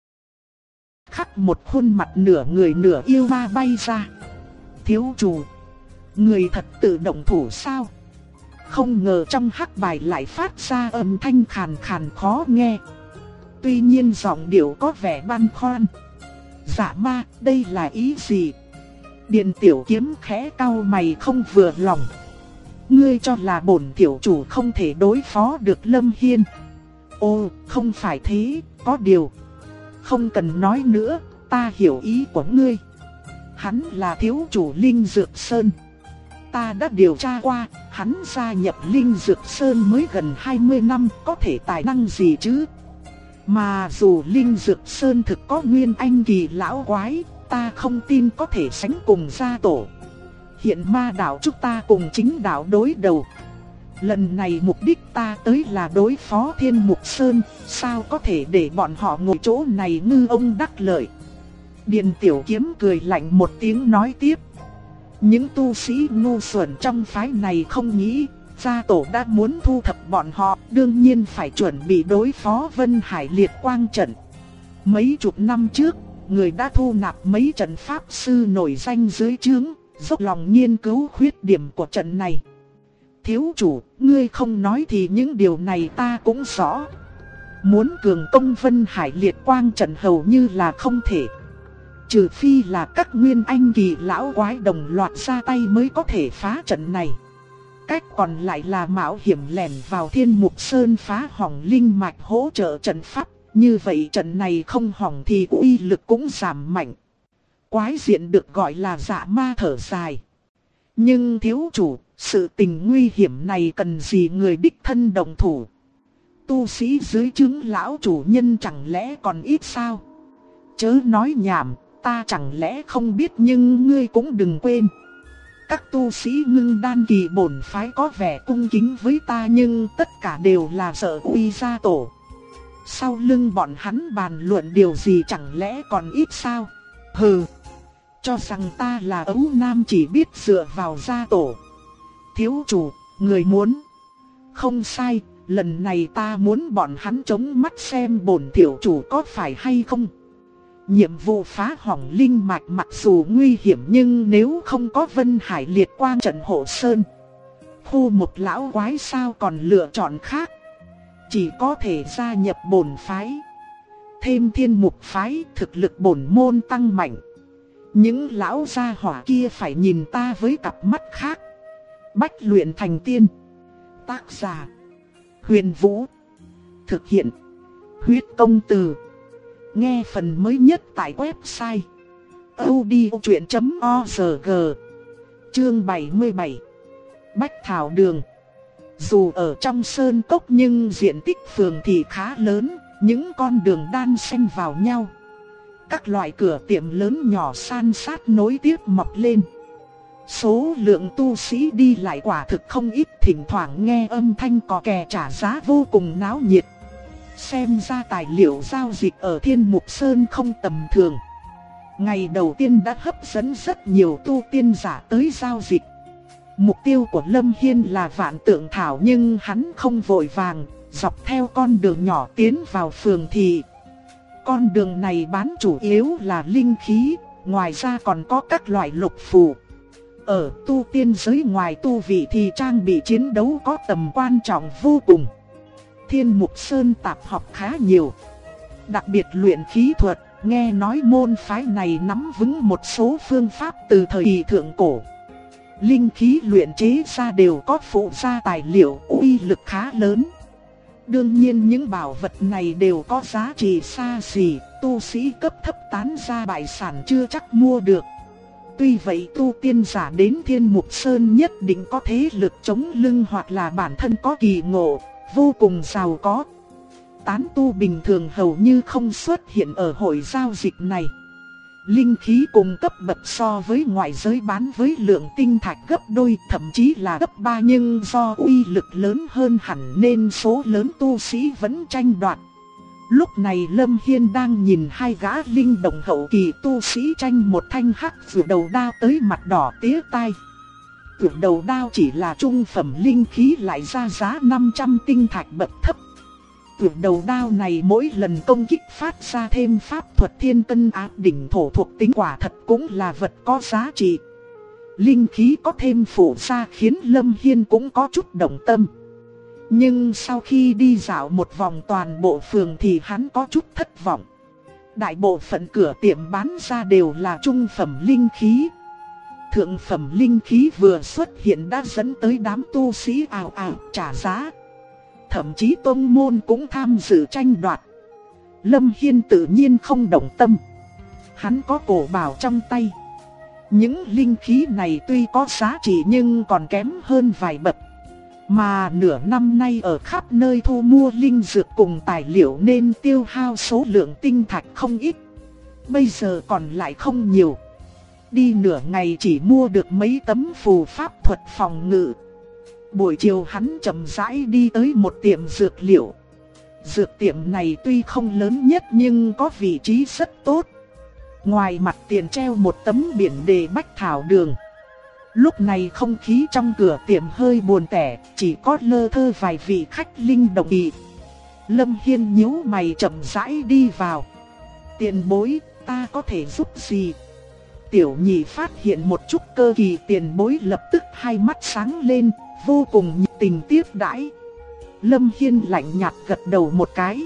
khắc một khuôn mặt nửa người nửa yêu ma bay ra. Thiếu chủ, người thật tự động thủ sao? Không ngờ trong hắc bài lại phát ra âm thanh khàn khàn khó nghe. Tuy nhiên giọng điệu có vẻ băn khoăn. Dạ ma, đây là ý gì? Điền Tiểu Kiếm khẽ cau mày không vừa lòng. Ngươi cho là bổn tiểu chủ không thể đối phó được Lâm Hiên? Ồ, không phải thế, có điều không cần nói nữa, ta hiểu ý của ngươi. Hắn là thiếu chủ Linh Dược Sơn. Ta đã điều tra qua, hắn gia nhập Linh Dược Sơn mới gần 20 năm, có thể tài năng gì chứ? Mà dù Linh Dược Sơn thực có nguyên anh kỳ lão quái, ta không tin có thể sánh cùng gia tổ. Hiện ma đạo chúng ta cùng chính đạo đối đầu. Lần này mục đích ta tới là đối phó Thiên Mục Sơn, sao có thể để bọn họ ngồi chỗ này ngư ông đắc lợi. Điền Tiểu Kiếm cười lạnh một tiếng nói tiếp. Những tu sĩ ngu xuẩn trong phái này không nghĩ gia tổ đã muốn thu thập bọn họ, đương nhiên phải chuẩn bị đối phó Vân Hải Liệt Quang trận. Mấy chục năm trước, người đã thu nạp mấy trận pháp sư nổi danh dưới trướng, dốc lòng nghiên cứu khuyết điểm của trận này. Thiếu chủ, ngươi không nói thì những điều này ta cũng rõ. Muốn cường công Vân Hải Liệt Quang trận hầu như là không thể. Trừ phi là các nguyên anh kỳ lão quái đồng loạt ra tay mới có thể phá trận này. Cách còn lại là mạo hiểm lẻn vào Thiên Mục Sơn phá hỏng linh mạch hỗ trợ trận pháp. Như vậy trận này không hỏng thì uy lực cũng giảm mạnh. Quái diện được gọi là dạ ma thở dài. Nhưng thiếu chủ, sự tình nguy hiểm này cần gì người đích thân đồng thủ? Tu sĩ dưới trướng lão chủ nhân chẳng lẽ còn ít sao? Chớ nói nhảm, ta chẳng lẽ không biết, nhưng ngươi cũng đừng quên. Các tu sĩ Ngưng Đan kỳ bổn phái có vẻ cung kính với ta, nhưng tất cả đều là sợ uy gia tổ. Sau lưng bọn hắn bàn luận điều gì chẳng lẽ còn ít sao? Hừ, cho rằng ta là ấu nam chỉ biết dựa vào gia tổ. Thiếu chủ, người muốn. Không sai, lần này ta muốn bọn hắn chống mắt xem bổn tiểu chủ có phải hay không. Nhiệm vụ phá hỏng linh mạch mặc dù nguy hiểm, nhưng nếu không có Vân Hải Liệt Quang trận hộ sơn, khu một lão quái sao còn lựa chọn khác. Chỉ có thể gia nhập bổn phái. Thêm Thiên Mục phái, thực lực bổn môn tăng mạnh. Những lão gia hỏa kia phải nhìn ta với cặp mắt khác. Bách luyện thành tiên. Tác giả: Huyền Vũ. Thực hiện: Huyết Công Từ. Nghe phần mới nhất tại website audiochuyen.org. Chương 77. Bách Thảo Đường. Dù ở trong sơn cốc nhưng diện tích phường thì khá lớn, những con đường đan xen vào nhau. Các loại cửa tiệm lớn nhỏ san sát nối tiếp mọc lên. Số lượng tu sĩ đi lại quả thực không ít, thỉnh thoảng nghe âm thanh cò kè trả giá vô cùng náo nhiệt. Xem ra tài liệu giao dịch ở Thiên Mục Sơn không tầm thường. Ngày đầu tiên đã hấp dẫn rất nhiều tu tiên giả tới giao dịch. Mục tiêu của Lâm Hiên là Vạn Tượng Thảo, nhưng hắn không vội vàng, dọc theo con đường nhỏ tiến vào phường thị. Con đường này bán chủ yếu là linh khí, ngoài ra còn có các loại lục phù. Ở tu tiên giới ngoài tu vị thì trang bị chiến đấu có tầm quan trọng vô cùng. Thiên Mục Sơn tạp học khá nhiều, đặc biệt luyện khí thuật, nghe nói môn phái này nắm vững một số phương pháp từ thời kỳ thượng cổ. Linh khí luyện chế ra đều có phụ gia tài liệu uy lực khá lớn. Đương nhiên những bảo vật này đều có giá trị xa xỉ, tu sĩ cấp thấp tán ra bại sản chưa chắc mua được. Tuy vậy tu tiên giả đến Thiên Mục Sơn nhất định có thế lực chống lưng hoặc là bản thân có kỳ ngộ, vô cùng giàu có. Tán tu bình thường hầu như không xuất hiện ở hội giao dịch này. Linh khí cùng cấp bậc so với ngoại giới bán với lượng tinh thạch gấp đôi, thậm chí là gấp 3, nhưng do uy lực lớn hơn hẳn nên số lớn tu sĩ vẫn tranh đoạt. Lúc này Lâm Hiên đang nhìn hai gã linh động hậu kỳ tu sĩ tranh một thanh hắc vượt đầu đao tới mặt đỏ tía tai. Vượt đầu đao chỉ là trung phẩm linh khí lại ra giá 500 tinh thạch bậc thấp. Vượt đầu đao này mỗi lần công kích phát ra thêm pháp thuật thiên cân áp đỉnh thổ thuộc tính, quả thật cũng là vật có giá trị. Linh khí có thêm phụ gia khiến Lâm Hiên cũng có chút động tâm. Nhưng sau khi đi dạo một vòng toàn bộ phường thì hắn có chút thất vọng. Đại bộ phận cửa tiệm bán ra đều là trung phẩm linh khí. Thượng phẩm linh khí vừa xuất hiện đã dẫn tới đám tu sĩ ào ào trả giá. Thậm chí tông môn cũng tham dự tranh đoạt. Lâm Hiên tự nhiên không động tâm. Hắn có cổ bảo trong tay. Những linh khí này tuy có giá trị nhưng còn kém hơn vài bậc. Mà nửa năm nay ở khắp nơi thu mua linh dược cùng tài liệu nên tiêu hao số lượng tinh thạch không ít. Bây giờ còn lại không nhiều. Đi nửa ngày chỉ mua được mấy tấm phù pháp thuật phòng ngự. Buổi chiều hắn chậm rãi đi tới một tiệm dược liệu. Dược tiệm này tuy không lớn nhất nhưng có vị trí rất tốt. Ngoài mặt tiền treo một tấm biển đề Bách Thảo Đường. Lúc này không khí trong cửa tiệm hơi buồn tẻ, chỉ có lơ thơ vài vị khách linh động kỳ. Lâm Hiên nhíu mày chậm rãi đi vào. Tiền bối, ta có thể giúp gì? Tiểu nhị phát hiện một chút cơ kỳ, tiền bối lập tức hai mắt sáng lên, vô cùng nhiệt tình tiếp đãi. Lâm Hiên lạnh nhạt gật đầu một cái.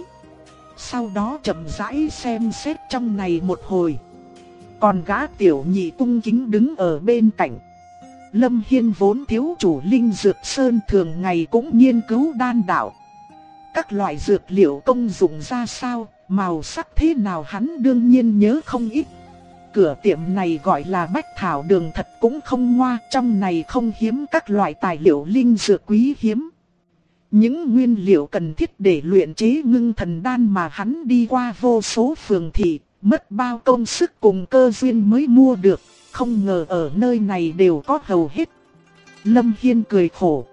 Sau đó chậm rãi xem xét trong này một hồi. Còn gã tiểu nhị cung kính đứng ở bên cạnh. Lâm Hiên vốn thiếu chủ linh dược sơn, thường ngày cũng nghiên cứu đan đạo. Các loại dược liệu công dụng ra sao, màu sắc thế nào hắn đương nhiên nhớ không ít. Cửa tiệm này gọi là Bách Thảo Đường thật cũng không ngoa, trong này không hiếm các loại tài liệu linh dược quý hiếm. Những nguyên liệu cần thiết để luyện chế ngưng thần đan mà hắn đi qua vô số phường thị, mất bao công sức cùng cơ duyên mới mua được, không ngờ ở nơi này đều có hầu hết. Lâm Hiên cười khổ.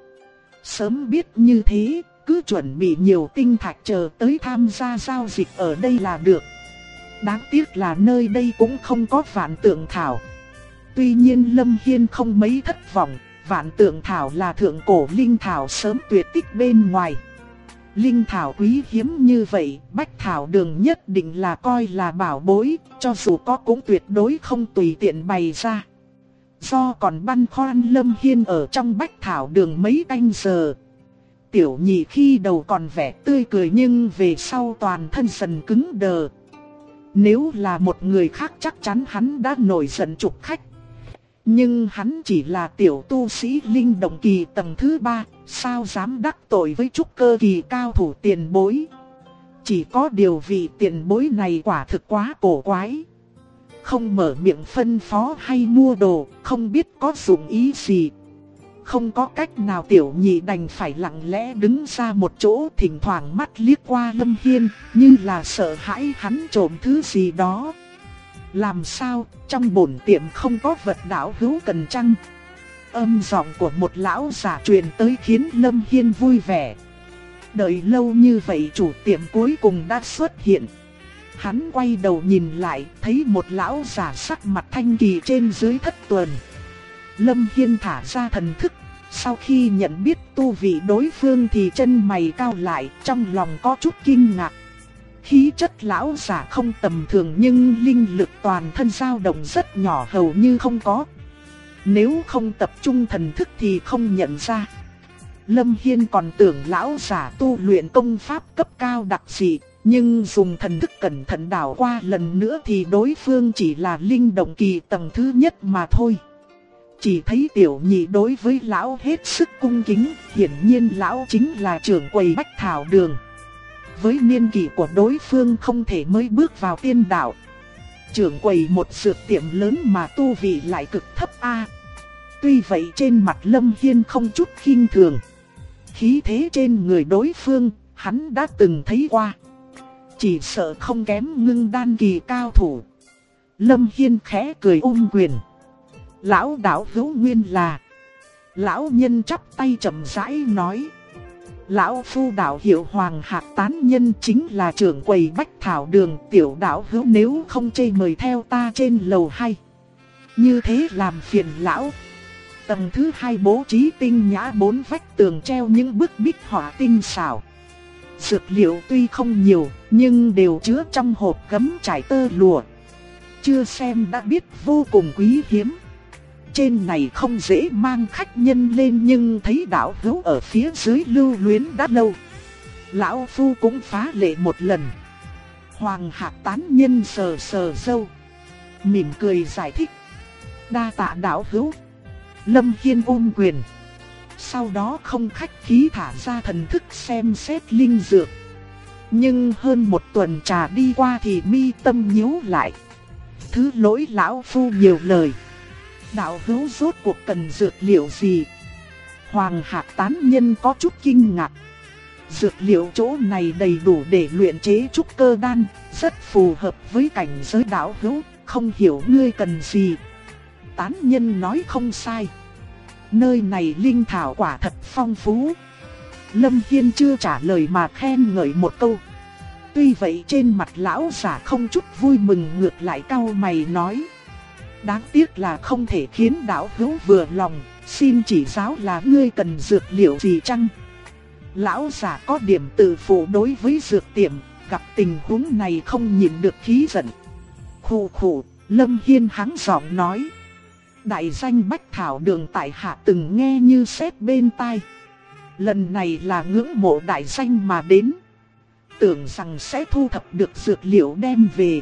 Sớm biết như thế, cứ chuẩn bị nhiều tinh thạch chờ tới tham gia giao dịch ở đây là được. Đáng tiếc là nơi đây cũng không có vạn tượng thảo. Tuy nhiên Lâm Hiên không mấy thất vọng, vạn tượng thảo là thượng cổ linh thảo sớm tuyệt tích bên ngoài. Linh thảo quý hiếm như vậy, Bách Thảo Đường nhất định là coi là bảo bối, cho dù có cũng tuyệt đối không tùy tiện bày ra. Do còn băn khoăn Lâm Hiên ở trong Bách Thảo Đường mấy canh giờ. Tiểu nhị khi đầu còn vẻ tươi cười nhưng về sau toàn thân dần cứng đờ. Nếu là một người khác chắc chắn hắn đã nổi giận chụp khách. Nhưng hắn chỉ là tiểu tu sĩ linh động kỳ tầng thứ 3, sao dám đắc tội với trúc cơ kỳ cao thủ tiền bối. Chỉ có điều vị tiền bối này quả thực quá cổ quái. Không mở miệng phân phó hay mua đồ, không biết có dụng ý gì. Không có cách nào tiểu nhị đành phải lặng lẽ đứng ra một chỗ, thỉnh thoảng mắt liếc qua Lâm Hiên, như là sợ hãi hắn trộm thứ gì đó. Làm sao, trong bổn tiệm không có vật đạo hữu cần chăng? Âm giọng của một lão giả truyền tới khiến Lâm Hiên vui vẻ. Đợi lâu như vậy chủ tiệm cuối cùng đã xuất hiện. Hắn quay đầu nhìn lại, thấy một lão giả sắc mặt thanh kỳ trên dưới thất tuần. Lâm Hiên thả ra thần thức, sau khi nhận biết tu vị đối phương thì chân mày cau lại, trong lòng có chút kinh ngạc. Khí chất lão giả không tầm thường nhưng linh lực toàn thân dao động rất nhỏ, hầu như không có. Nếu không tập trung thần thức thì không nhận ra. Lâm Hiên còn tưởng lão giả tu luyện công pháp cấp cao đặc dị, Nhưng dùng thần thức cẩn thận đảo qua lần nữa thì đối phương chỉ là linh động kỳ tầng thứ nhất mà thôi. Chỉ thấy tiểu nhị đối với lão hết sức cung kính, hiển nhiên lão chính là trưởng quầy Bách Thảo Đường. Với niên kỷ của đối phương không thể mới bước vào tiên đạo. Trưởng quầy một dược tiệm lớn mà tu vị lại cực thấp a. Tuy vậy trên mặt Lâm Hiên không chút khinh thường. Khí thế trên người đối phương, hắn đã từng thấy qua. Chỉ sợ không kém ngưng đan kỳ cao thủ. Lâm Hiên khẽ cười ôm quyền. Lão đạo hữu nguyên là. Lão nhân chắp tay chậm rãi nói. Lão phu đạo hiệu Hoàng Hạc Tán Nhân, chính là trưởng quầy Bách Thảo Đường. Tiểu đạo hữu nếu không chê mời theo ta trên lầu 2. Như thế làm phiền lão. Tầng thứ 2 bố trí tinh nhã, 4 vách tường treo những bức bích họa tinh xảo. Dược liệu tuy không nhiều, nhưng đều chứa trong hộp gấm trải tơ lụa. Chưa xem đã biết vô cùng quý hiếm. Trên này không dễ mang khách nhân lên, nhưng thấy đạo hữu ở phía dưới lưu luyến đã lâu. Lão phu cũng phá lệ một lần. Hoàng Hạc Tán Nhân sờ sờ râu, mỉm cười giải thích. Đa tạ đạo hữu. Lâm Hiên ôm quyền. Sau đó không khách khí thả ra thần thức xem xét linh dược. Nhưng hơn một tuần trà đi qua thì mi tâm nhíu lại. Thứ lỗi lão phu nhiều lời. Đạo hữu rốt cuộc cần dược liệu gì? Hoàng Hạc Tán Nhân có chút kinh ngạc. Dược liệu chỗ này đầy đủ để luyện chế trúc cơ đan, rất phù hợp với cảnh giới đạo hữu, không hiểu ngươi cần gì. Tán Nhân nói không sai. Nơi này linh thảo quả thật phong phú. Lâm Hiên chưa trả lời mà khen ngợi một câu. Tuy vậy trên mặt lão giả không chút vui mừng, ngược lại cau mày nói. Đáng tiếc là không thể khiến đạo hữu vừa lòng, xin chỉ giáo là ngươi cần dược liệu gì chăng? Lão giả có điểm tự phụ đối với dược tiệm, gặp tình huống này không nhịn được khí giận. Khụ khụ, Lâm Hiên hắng giọng nói. Đại danh Bách Thảo Đường tại hạ từng nghe như sét bên tai. Lần này là ngưỡng mộ đại danh mà đến. Tưởng rằng sẽ thu thập được dược liệu đem về.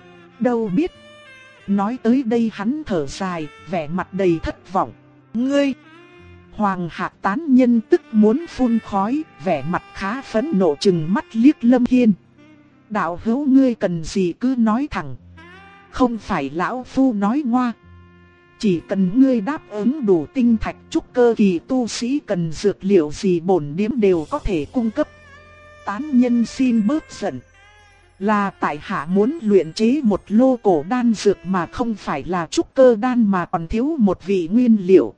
Đâu biết. Nói tới đây hắn thở dài, vẻ mặt đầy thất vọng. Ngươi! Hoàng Hạc Tán Nhân tức muốn phun khói, vẻ mặt khá phẫn nộ chừng mắt liếc Lâm Hiên. Đạo hữu ngươi cần gì cứ nói thẳng. Không phải lão phu nói ngoa. Chỉ cần ngươi đáp ứng đủ tinh thạch, trúc cơ kỳ tu sĩ cần dược liệu gì bổn điếm đều có thể cung cấp. Tán Nhân xin bớt giận. Là tại hạ muốn luyện chế một lô cổ đan dược mà không phải là trúc cơ đan mà còn thiếu một vị nguyên liệu.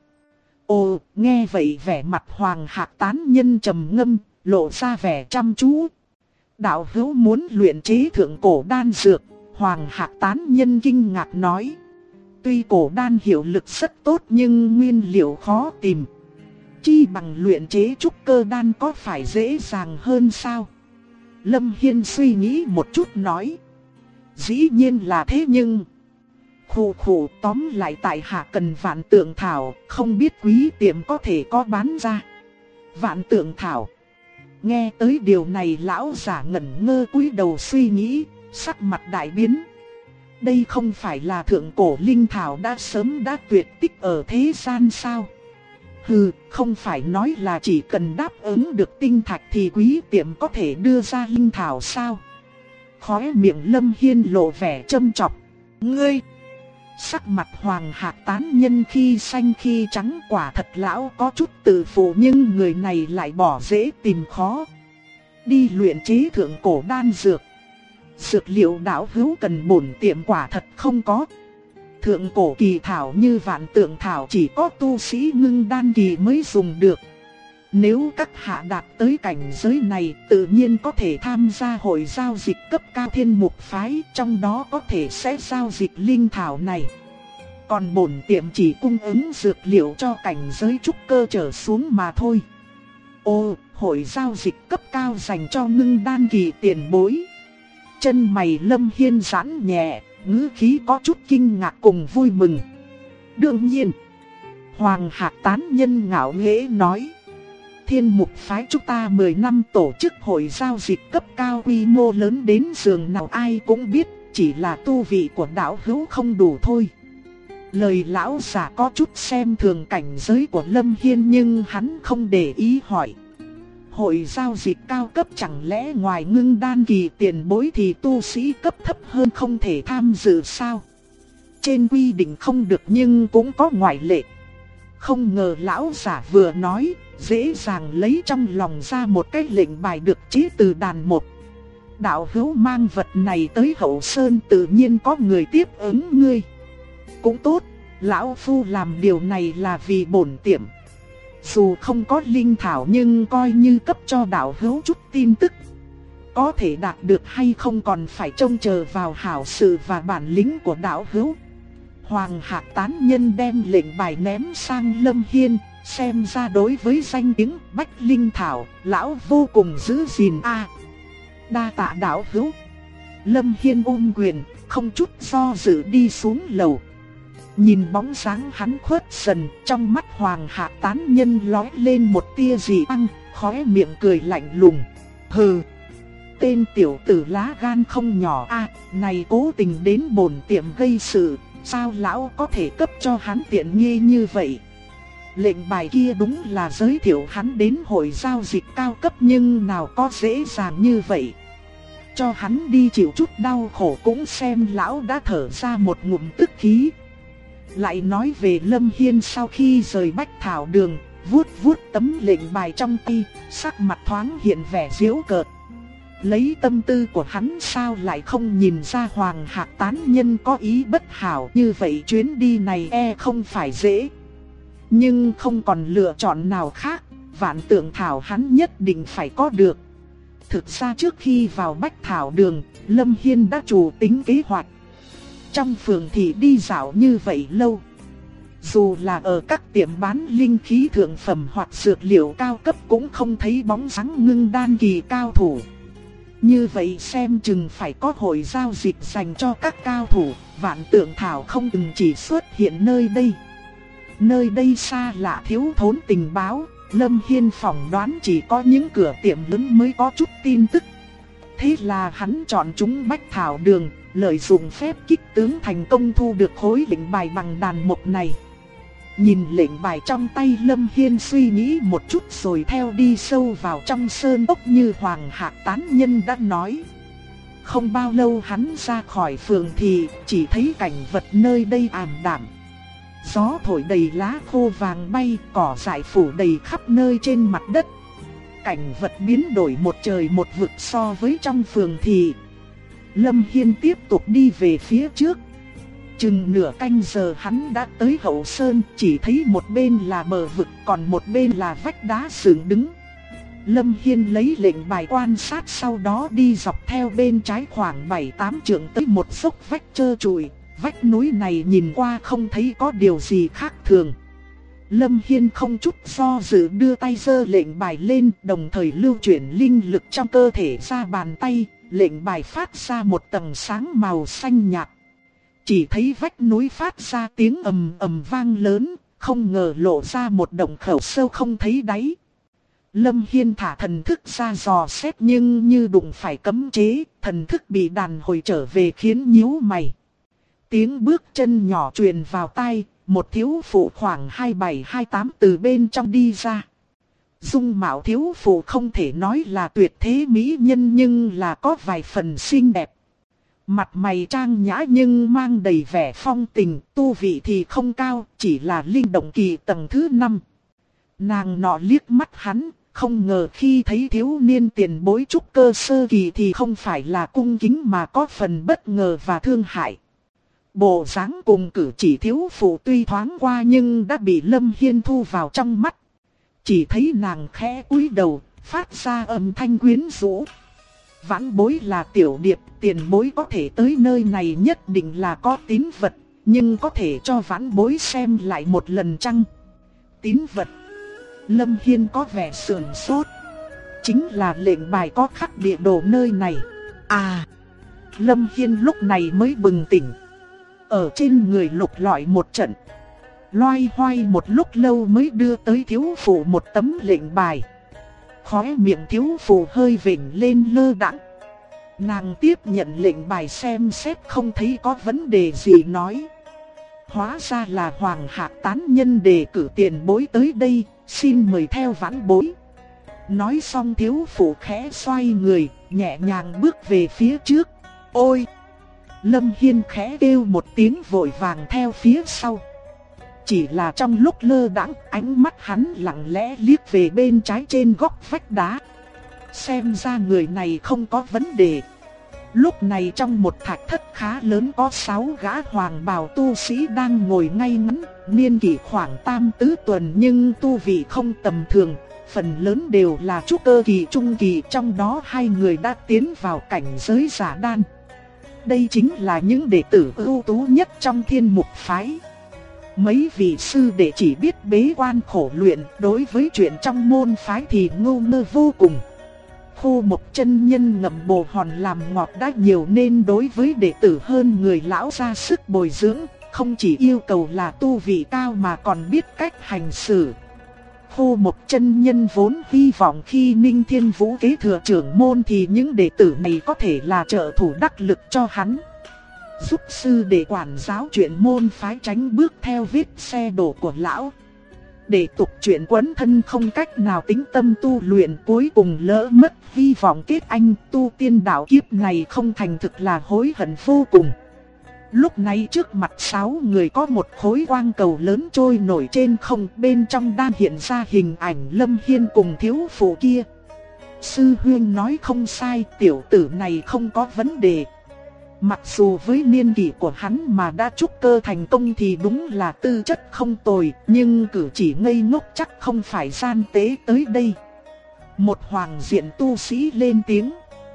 Ồ, nghe vậy vẻ mặt Hoàng Hạc Tán Nhân trầm ngâm, lộ ra vẻ chăm chú. Đạo hữu muốn luyện chế thượng cổ đan dược, Hoàng Hạc Tán Nhân kinh ngạc nói. Tuy cổ đan hiệu lực rất tốt nhưng nguyên liệu khó tìm. Chi bằng luyện chế trúc cơ đan có phải dễ dàng hơn sao? Lâm Hiên suy nghĩ một chút nói. Dĩ nhiên là thế nhưng... Khụ tóm lại tại hạ cần vạn tượng thảo, không biết quý tiệm có thể có bán ra. Vạn tượng thảo. Nghe tới điều này lão giả ngẩn ngơ cúi đầu suy nghĩ, sắc mặt đại biến. Đây không phải là thượng cổ linh thảo đã sớm đã tuyệt tích ở thế gian sao? Hừ, không phải nói là chỉ cần đáp ứng được tinh thạch thì quý tiệm có thể đưa ra linh thảo sao? Khóe miệng Lâm Hiên lộ vẻ châm chọc. Ngươi! Sắc mặt Hoàng Hạc Tán Nhân khi xanh khi trắng, quả thật lão có chút tự phụ nhưng người này lại bỏ dễ tìm khó. Đi luyện chế thượng cổ đan dược. Dược liệu đạo hữu cần bổn tiệm quả thật không có. Thượng cổ kỳ thảo như vạn tượng thảo chỉ có tu sĩ ngưng đan kỳ mới dùng được. Nếu các hạ đạt tới cảnh giới này, tự nhiên có thể tham gia hội giao dịch cấp cao Thiên Mục Phái, trong đó có thể sẽ giao dịch linh thảo này. Còn bổn tiệm chỉ cung ứng dược liệu cho cảnh giới trúc cơ trở xuống mà thôi. Ồ, hội giao dịch cấp cao dành cho ngưng đan kỳ tiền bối. Chân mày Lâm Hiên giãn nhẹ, ngữ khí có chút kinh ngạc cùng vui mừng. Đương nhiên, Hoàng Hạc Tán Nhân ngạo nghễ nói. Thiên Mục phái chúng ta 10 năm tổ chức hội giao dịch cấp cao quy mô lớn đến giường nào ai cũng biết, chỉ là tu vị của đạo hữu không đủ thôi. Lời lão giả có chút xem thường cảnh giới của Lâm Hiên nhưng hắn không để ý hỏi. Hội giao dịch cao cấp chẳng lẽ ngoài Ngưng Đan kỳ tiền bối thì tu sĩ cấp thấp hơn không thể tham dự sao? Trên quy định không được nhưng cũng có ngoại lệ. Không ngờ lão giả vừa nói, dễ dàng lấy trong lòng ra một cái lệnh bài được chế từ đàn một. Đạo hữu mang vật này tới Hậu Sơn tự nhiên có người tiếp ứng ngươi. Cũng tốt, lão phu làm điều này là vì bổn tiệm. Dù không có linh thảo nhưng coi như cấp cho đạo hữu chút tin tức. Có thể đạt được hay không còn phải trông chờ vào hảo sự và bản lĩnh của đạo hữu. Hoàng Hạc tán nhân đem lệnh bài ném sang Lâm Hiên, xem ra đối với danh tiếng Bách Linh Thảo, lão vô cùng giữ gìn a. Đa tạ đạo hữu. Lâm Hiên ôm quyền, không chút do dự đi xuống lầu. Nhìn bóng dáng hắn khuất dần, trong mắt Hoàng Hạc tán nhân lóe lên một tia dị ăn, khóe miệng cười lạnh lùng. Hừ, tên tiểu tử lá gan không nhỏ a, này cố tình đến bổn tiệm gây sự, sao lão có thể cấp cho hắn tiện nghi như vậy? Lệnh bài kia đúng là giới thiệu hắn đến hội giao dịch cao cấp nhưng nào có dễ dàng như vậy. Cho hắn đi chịu chút đau khổ cũng xem lão đã thở ra một ngụm tức khí. Lại nói về Lâm Hiên sau khi rời Bách Thảo Đường, vuốt vuốt tấm lệnh bài trong tay, sắc mặt thoáng hiện vẻ giễu cợt. Lấy tâm tư của hắn sao lại không nhìn ra Hoàng Hạc tán nhân có ý bất hảo như vậy, chuyến đi này không phải dễ. Nhưng không còn lựa chọn nào khác, Vạn Tượng Thảo hắn nhất định phải có được. Thực ra trước khi vào Bách Thảo Đường, Lâm Hiên đã chủ tính kế hoạch. Trong phường thị đi dạo như vậy lâu, dù là ở các tiệm bán linh khí thượng phẩm hoặc dược liệu cao cấp cũng không thấy bóng dáng Ngưng Đan kỳ cao thủ. Như vậy xem chừng phải có hội giao dịch dành cho các cao thủ, Vạn Tượng Thảo không từng chỉ xuất hiện nơi đây. Nơi đây xa lạ thiếu thốn tình báo, Lâm Hiên phỏng đoán chỉ có những cửa tiệm lớn mới có chút tin tức. Thế là hắn chọn chúng Bách Thảo Đường, lợi dụng phép kích tướng thành công thu được khối lệnh bài bằng đàn mộc này. Nhìn lệnh bài trong tay, Lâm Hiên suy nghĩ một chút rồi theo đi sâu vào trong sơn cốc như Hoàng Hạc tán nhân đã nói. Không bao lâu hắn ra khỏi phường thì chỉ thấy cảnh vật nơi đây ảm đạm. Gió thổi đầy lá khô vàng bay, cỏ dại phủ đầy khắp nơi trên mặt đất. Cảnh vật biến đổi một trời một vực so với trong phường thị. Lâm Hiên tiếp tục đi về phía trước. Chừng nửa canh giờ hắn đã tới Hậu Sơn, chỉ thấy một bên là bờ vực còn một bên là vách đá dựng đứng. Lâm Hiên lấy lệnh bài quan sát, sau đó đi dọc theo bên trái khoảng 7-8 trượng tới một dốc vách trơ trụi. Vách núi này nhìn qua không thấy có điều gì khác thường. Lâm Hiên không chút do dự đưa tay giơ lệnh bài lên, đồng thời lưu chuyển linh lực trong cơ thể ra bàn tay, lệnh bài phát ra một tầng sáng màu xanh nhạt. Chỉ thấy vách núi phát ra tiếng ầm ầm vang lớn, không ngờ lộ ra một động khẩu sâu không thấy đáy. Lâm Hiên thả thần thức ra dò xét nhưng như đụng phải cấm chế, thần thức bị đàn hồi trở về khiến nhíu mày. Tiếng bước chân nhỏ truyền vào tai, một thiếu phụ khoảng 27-28 từ bên trong đi ra. Dung mạo thiếu phụ không thể nói là tuyệt thế mỹ nhân nhưng là có vài phần xinh đẹp. Mặt mày trang nhã nhưng mang đầy vẻ phong tình, tu vị thì không cao, chỉ là linh động kỳ tầng thứ 5. Nàng nọ liếc mắt hắn, không ngờ khi thấy thiếu niên tiền bối trúc cơ sơ kỳ thì không phải là cung kính mà có phần bất ngờ và thương hại. Bộ dáng cùng cử chỉ thiếu phụ tuy thoáng qua nhưng đã bị Lâm Hiên thu vào trong mắt. Chỉ thấy nàng khẽ cúi đầu, phát ra âm thanh quyến rũ. Vãn bối là tiểu điệp, tiền bối có thể tới nơi này nhất định là có tín vật, nhưng có thể cho vãn bối xem lại một lần chăng? Tín vật? Lâm Hiên có vẻ sườn sốt. Chính là lệnh bài có khắc địa đồ nơi này. À! Lâm Hiên lúc này mới bừng tỉnh. Ở trên người lục lọi một trận, loay hoay một lúc lâu mới đưa tới thiếu phụ một tấm lệnh bài. Khóe miệng thiếu phụ hơi vểnh lên lơ đãng. Nàng tiếp nhận lệnh bài xem xét không thấy có vấn đề gì nói. Hóa ra là Hoàng Hạc tán nhân đề cử tiền bối tới đây, xin mời theo vãn bối. Nói xong thiếu phụ khẽ xoay người, nhẹ nhàng bước về phía trước. Ôi! Lâm Hiên khẽ kêu một tiếng vội vàng theo phía sau. Chỉ là trong lúc lơ đãng, ánh mắt hắn lặng lẽ liếc về bên trái trên góc vách đá. Xem ra người này không có vấn đề. Lúc này trong một thạch thất khá lớn có 6 gã hoàng bào tu sĩ đang ngồi ngay ngắn, niên kỷ khoảng tam tứ tuần nhưng tu vị không tầm thường, phần lớn đều là trúc cơ kỳ trung kỳ, trong đó 2 người đã tiến vào cảnh giới giả đan. Đây chính là những đệ tử ưu tú nhất trong Thiên Mục phái. Mấy vị sư đệ chỉ biết bế quan khổ luyện, đối với chuyện trong môn phái thì ngu ngơ vô cùng. Khô Mộc chân nhân ngậm bồ hòn làm ngọt đã nhiều nên đối với đệ tử hơn người lão ra sức bồi dưỡng, không chỉ yêu cầu là tu vị cao mà còn biết cách hành xử. Khô Mộc chân nhân vốn hy vọng khi Ninh Thiên Vũ kế thừa trưởng môn thì những đệ tử này có thể là trợ thủ đắc lực cho hắn, giúp sư đệ quản giáo chuyện môn phái, tránh bước theo vết xe đổ của lão. Để tục chuyện quấn thân không cách nào tĩnh tâm tu luyện, cuối cùng lỡ mất hy vọng kết anh, tu tiên đạo kiếp này không thành thực là hối hận vô cùng. Lúc này trước mặt 6 người có một khối quang cầu lớn trôi nổi trên không, bên trong đang hiện ra hình ảnh Lâm Hiên cùng thiếu phụ kia. Sư huynh nói không sai, tiểu tử này không có vấn đề. Mặc dù với niên kỷ của hắn mà đã trúc cơ thành công thì đúng là tư chất không tồi, nhưng cử chỉ ngây ngốc chắc không phải gian tế tới đây. Một hoàng diện tu sĩ lên tiếng.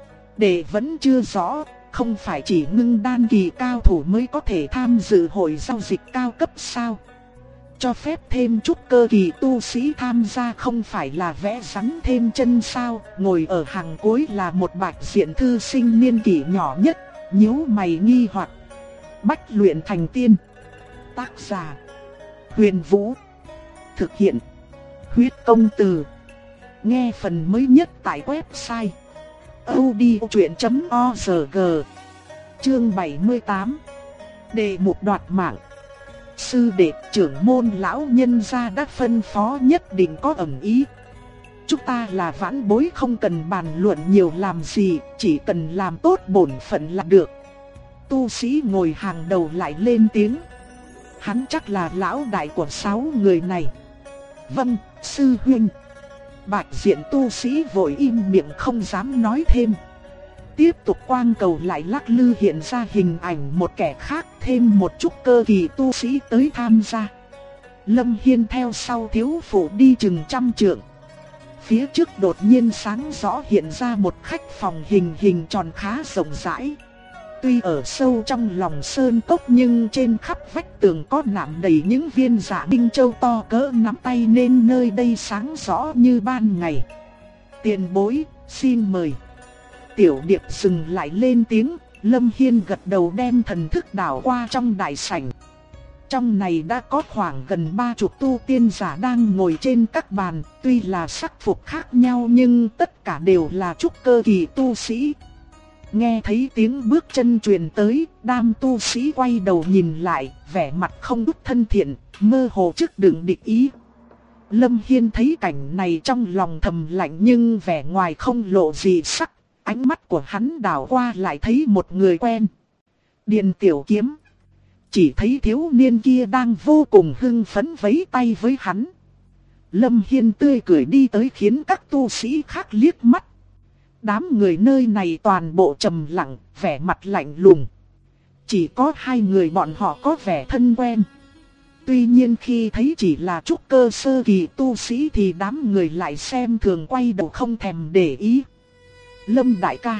Để vẫn chưa rõ, không phải chỉ ngưng đan kỳ cao thủ mới có thể tham dự hội giao dịch cao cấp sao? Cho phép thêm trúc cơ kỳ tu sĩ tham gia không phải là vẽ rắn thêm chân sao? Ngồi ở hàng cuối là một bạch diện thư sinh niên kỷ nhỏ nhất, nhíu mày nghi hoặc. Bách luyện thành tiên. Tác giả: Huyền Vũ. Thực hiện: Huyết Công Từ. Nghe phần mới nhất tại website audiochuyện.org. Chương 78. Đề mục đoạt mạng. Sư đệ trưởng môn lão nhân gia đã phân phó nhất định có ẩn ý. Chúng ta là vãn bối không cần bàn luận nhiều làm gì, chỉ cần làm tốt bổn phận là được. Tu sĩ ngồi hàng đầu lại lên tiếng. Hắn chắc là lão đại của 6 người này. Vâng, sư huynh. Bạch diện tu sĩ vội im miệng không dám nói thêm. Tiếp tục quang cầu lại lắc lư hiện ra hình ảnh một kẻ khác, thêm một chút cơ kỳ tu sĩ tới tham gia. Lâm Hiên theo sau thiếu phụ đi chừng 100 trượng. Phía trước đột nhiên sáng rõ hiện ra một khách phòng hình tròn khá rộng rãi. Tuy ở sâu trong lòng sơn cốc nhưng trên khắp vách tường có nạm đầy những viên dạ minh châu to cỡ nắm tay nên nơi đây sáng rõ như ban ngày. Tiền bối, xin mời. Tiểu Điệp dừng lại lên tiếng, Lâm Hiên gật đầu đem thần thức đảo qua trong đại sảnh. Trong này đã có khoảng gần 30 tu tiên giả đang ngồi trên các bàn, tuy là sắc phục khác nhau nhưng tất cả đều là trúc cơ kỳ tu sĩ. Nghe thấy tiếng bước chân truyền tới, đám tu sĩ quay đầu nhìn lại, vẻ mặt không chút thân thiện, mơ hồ trước đựng địch ý. Lâm Hiên thấy cảnh này trong lòng thầm lạnh nhưng vẻ ngoài không lộ gì sắc, ánh mắt của hắn đảo qua lại thấy một người quen. Điền Tiểu Kiếm. Chỉ thấy thiếu niên kia đang vô cùng hưng phấn vẫy tay với hắn. Lâm Hiên tươi cười đi tới khiến các tu sĩ khác liếc mắt. Đám người nơi này toàn bộ trầm lặng, vẻ mặt lạnh lùng. Chỉ có 2 người bọn họ có vẻ thân quen. Tuy nhiên khi thấy chỉ là trúc cơ sơ kỳ tu sĩ thì đám người lại xem thường quay đầu không thèm để ý. Lâm đại ca,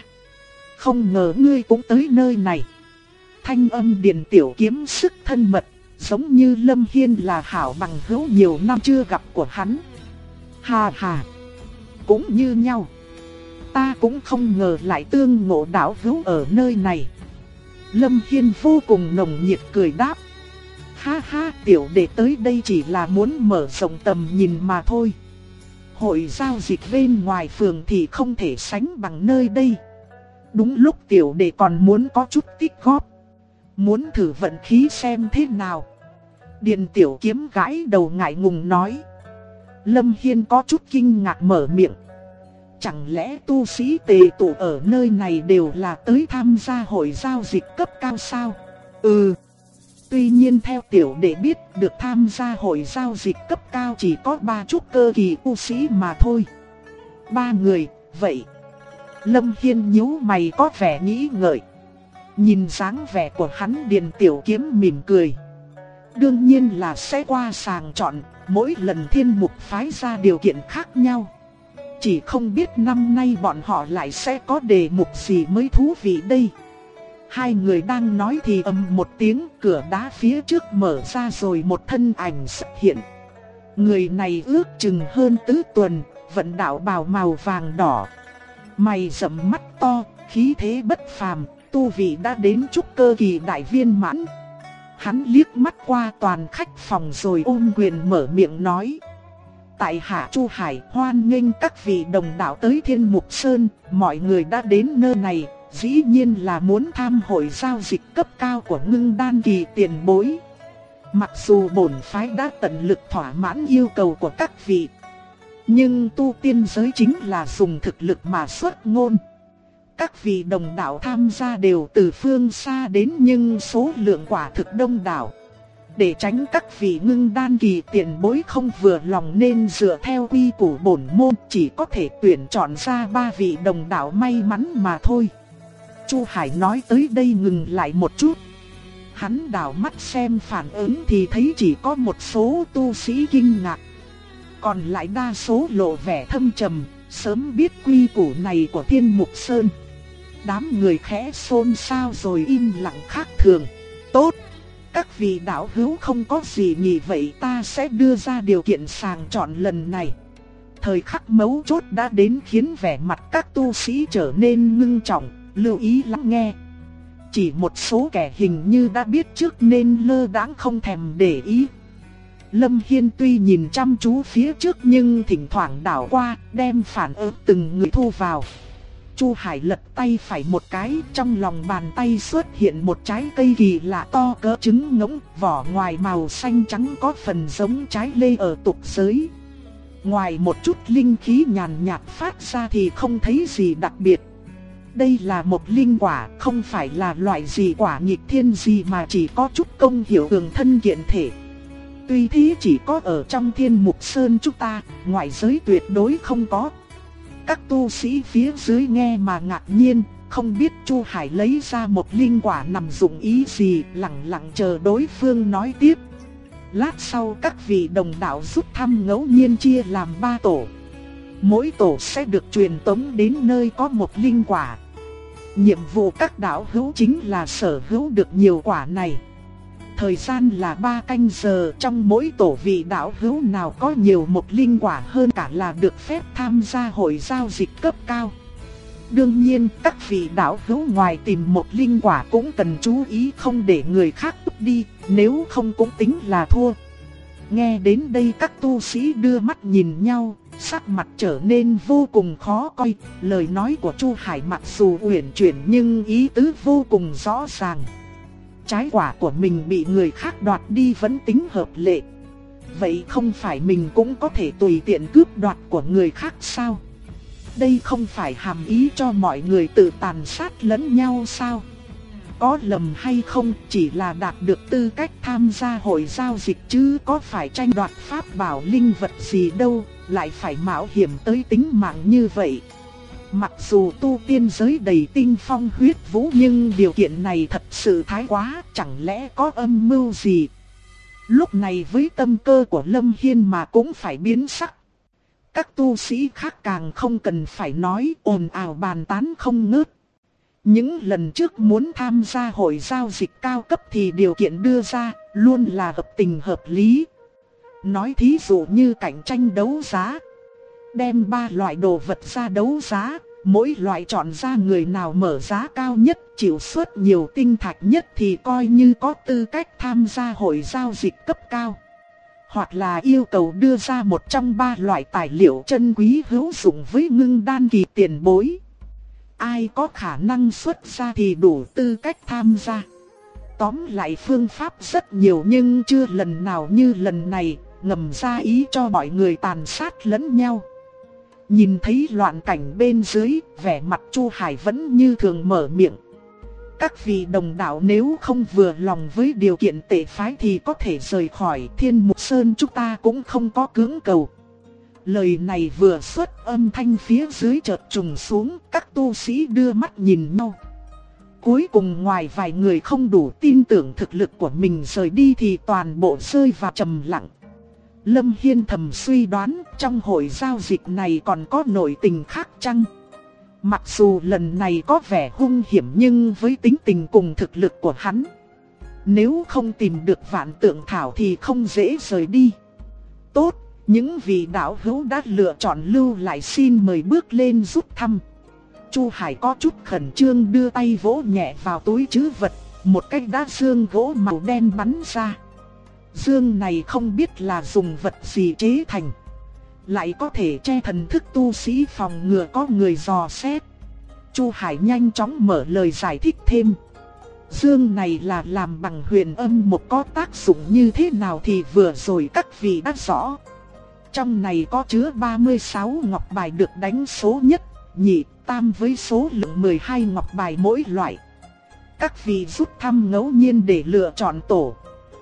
không ngờ ngươi cũng tới nơi này. Thanh âm Điền Tiểu Kiếm sức thân mật, giống như Lâm Hiên là hảo bằng hữu nhiều năm chưa gặp của hắn. Hà hà, cũng như nhau. Ta cũng không ngờ lại tương ngộ đạo hữu ở nơi này. Lâm Hiên vô cùng nồng nhiệt cười đáp. Ha ha, tiểu đệ tới đây chỉ là muốn mở rộng tầm nhìn mà thôi. Hội giao dịch bên ngoài phường thì không thể sánh bằng nơi đây. Đúng lúc tiểu đệ còn muốn có chút tích góp, muốn thử vận khí xem thế nào. Điền Tiểu Kiếm gãi đầu ngại ngùng nói. Lâm Hiên có chút kinh ngạc mở miệng. Chẳng lẽ tu sĩ tề tụ ở nơi này đều là tới tham gia hội giao dịch cấp cao sao? Tuy nhiên theo tiểu đệ biết được tham gia hội giao dịch cấp cao chỉ có 3 trúc cơ kỳ tu sĩ mà thôi. 3 người, vậy. Lâm Hiên nhíu mày có vẻ nghĩ ngợi. Nhìn dáng vẻ của hắn, Điền Tiểu Kiếm mỉm cười. Đương nhiên là sẽ qua sàng chọn, mỗi lần thiên mục phái ra điều kiện khác nhau. Chỉ không biết năm nay bọn họ lại sẽ có đề mục gì mới thú vị đây. Hai người đang nói thì ầm một tiếng, cửa đá phía trước mở ra rồi một thân ảnh xuất hiện. Người này ước chừng hơn tứ tuần, vận đạo bào màu vàng đỏ. Mày rậm mắt to, khí thế bất phàm, tu vị đã đến trúc cơ kỳ đại viên mãn. Hắn liếc mắt qua toàn khách phòng rồi ôm quyền mở miệng nói. Tại hạ Chu Hải hoan nghênh các vị đồng đạo tới Thiên Mục Sơn, mọi người đã đến nơi này, dĩ nhiên là muốn tham hội giao dịch cấp cao của Ngưng Đan kỳ tiền bối. Mặc dù bổn phái đã tận lực thỏa mãn yêu cầu của các vị, nhưng tu tiên giới chính là dùng thực lực mà xuất ngôn. Các vị đồng đạo tham gia đều từ phương xa đến nhưng số lượng quả thực đông đảo. Để tránh các vị Ngưng Đan kỳ tiền bối không vừa lòng nên dựa theo quy củ bổn môn chỉ có thể tuyển chọn ra 3 vị đồng đạo may mắn mà thôi. Chu Hải nói tới đây ngừng lại một chút. Hắn đảo mắt xem phản ứng thì thấy chỉ có một số tu sĩ kinh ngạc, còn lại đa số lộ vẻ thâm trầm, sớm biết quy củ này của Thiên Mục Sơn. Đám người khẽ xôn xao rồi im lặng khác thường. Tốt, các vị đạo hữu không có gì nhỉ, vậy ta sẽ đưa ra điều kiện sàng chọn lần này. Thời khắc mấu chốt đã đến khiến vẻ mặt các tu sĩ trở nên ngưng trọng, lưu ý lắng nghe. Chỉ một số kẻ hình như đã biết trước nên lơ đãng không thèm để ý. Lâm Hiên tuy nhìn chăm chú phía trước nhưng thỉnh thoảng đảo qua, đem phản ứng từng người thu vào. Chu Hải lật tay phải một cái, trong lòng bàn tay xuất hiện một trái cây kỳ lạ to cỡ trứng ngỗng, vỏ ngoài màu xanh trắng có phần giống trái lê ở tục giới. Ngoài một chút linh khí nhàn nhạt phát ra thì không thấy gì đặc biệt. Đây là một linh quả, không phải là loại gì quả nghịch thiên gì mà chỉ có chút công hiệu cường thân kiện thể. Tuy thế chỉ có ở trong Thiên Mục Sơn chúng ta, ngoại giới tuyệt đối không có. Các tu sĩ phía dưới nghe mà ngạc nhiên, không biết Chu Hải lấy ra một linh quả nằm dụng ý gì, lặng lặng chờ đối phương nói tiếp. Lát sau các vị đồng đạo rút thăm ngẫu nhiên chia làm 3 tổ. Mỗi tổ sẽ được truyền tống đến nơi có một linh quả. Nhiệm vụ các đạo hữu chính là sở hữu được nhiều quả này. Thời gian là 3 canh giờ, trong mỗi tổ vị đạo hữu nào có nhiều một linh quả hơn cả là được phép tham gia hội giao dịch cấp cao. Đương nhiên các vị đạo hữu ngoài tìm một linh quả cũng cần chú ý không để người khác cướp đi, nếu không cũng tính là thua. Nghe đến đây các tu sĩ đưa mắt nhìn nhau, sắc mặt trở nên vô cùng khó coi. Lời nói của Chu Hải mặc dù uyển chuyển nhưng ý tứ vô cùng rõ ràng. Trái quả của mình bị người khác đoạt đi vẫn tính hợp lệ. Vậy không phải mình cũng có thể tùy tiện cướp đoạt của người khác sao? Đây không phải hàm ý cho mọi người tự tàn sát lẫn nhau sao? Có lầm hay không, chỉ là đạt được tư cách tham gia hội giao dịch chứ có phải tranh đoạt pháp bảo linh vật gì đâu, lại phải mạo hiểm tới tính mạng như vậy. Mặc dù tu tiên giới đầy tinh phong huyết vũ nhưng điều kiện này thật sự thái quá, chẳng lẽ có âm mưu gì? Lúc này với tâm cơ của Lâm Hiên mà cũng phải biến sắc. Các tu sĩ khác càng không cần phải nói, ồn ào bàn tán không ngớt. Những lần trước muốn tham gia hội giao dịch cao cấp thì điều kiện đưa ra luôn là hợp tình hợp lý. Nói thí dụ như cạnh tranh đấu giá, đem 3 loại đồ vật ra đấu giá, mỗi loại chọn ra người nào mở giá cao nhất, chịu suất nhiều tinh thạch nhất thì coi như có tư cách tham gia hội giao dịch cấp cao. hoặc là yêu cầu đưa ra một trong 3 loại tài liệu chân quý hữu dụng với Ngưng Đan kỳ tiền bối. Ai có khả năng xuất ra thì đủ tư cách tham gia. Tóm lại phương pháp rất nhiều nhưng chưa lần nào như lần này, ngầm ra ý cho mọi người tàn sát lẫn nhau. Nhìn thấy loạn cảnh bên dưới, vẻ mặt Chu Hải vẫn như thường mở miệng. Các vị đồng đạo nếu không vừa lòng với điều kiện tệ phái thì có thể rời khỏi Thiên Mục Sơn, chúng ta cũng không có cưỡng cầu. Lời này vừa xuất, âm thanh phía dưới chợt trùng xuống, các tu sĩ đưa mắt nhìn nhau. Cuối cùng ngoài vài người không đủ tin tưởng thực lực của mình rời đi thì toàn bộ rơi vào trầm lặng. Lâm Hiên thầm suy đoán trong hội giao dịch này còn có nội tình khác chăng? Mặc dù lần này có vẻ hung hiểm nhưng với tính tình cùng thực lực của hắn, nếu không tìm được Vạn Tượng Thảo thì không dễ rời đi. Tốt, những vị đạo hữu đã lựa chọn lưu lại xin mời bước lên rút thăm. Chu Hải có chút khẩn trương đưa tay vỗ nhẹ vào túi trữ vật, một cái đá dương gỗ màu đen bắn ra. Dương này không biết là dùng vật gì chế thành, lại có thể che thần thức tu sĩ phòng ngừa có người dò xét. Chu Hải nhanh chóng mở lời giải thích thêm. Dương này là làm bằng huyền âm một, có tác dụng như thế nào thì vừa rồi các vị đã rõ. Trong này có chứa 36 ngọc bài được đánh số nhất, nhị, tam với số lượng 12 ngọc bài mỗi loại. Các vị rút thăm ngẫu nhiên để lựa chọn tổ.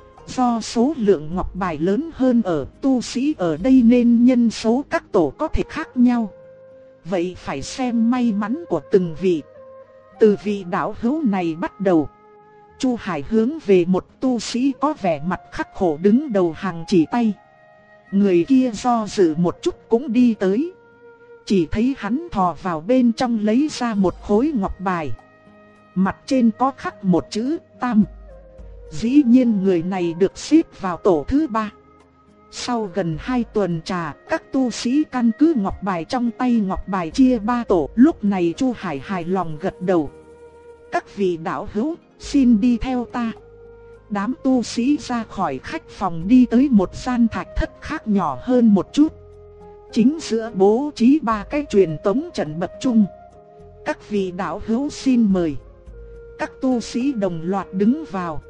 Do số lượng ngọc bài lớn hơn ở tu sĩ ở đây nên nhân số các tổ có thể khác nhau. Vậy phải xem may mắn của từng vị. Từ vị đạo hữu này bắt đầu, Chu Hải hướng về một tu sĩ có vẻ mặt khắc khổ đứng đầu hàng chỉ tay. Người kia do dự một chút cũng đi tới. Chỉ thấy hắn thò vào bên trong lấy ra một khối ngọc bài. Mặt trên có khắc một chữ Tam. Dĩ nhiên người này được xếp vào tổ thứ 3. Sau gần 2 tuần trà, các tu sĩ căn cứ ngọc bài trong tay ngọc bài chia 3 tổ. Lúc này Chu Hải hài lòng gật đầu. Các vị đạo hữu, xin đi theo ta. Đám tu sĩ ra khỏi khách phòng đi tới một gian thạch thất khác nhỏ hơn một chút. Chính giữa bố trí 3 cái truyền tống trận bậc trung. Các vị đạo hữu xin mời. Các tu sĩ đồng loạt đứng vào.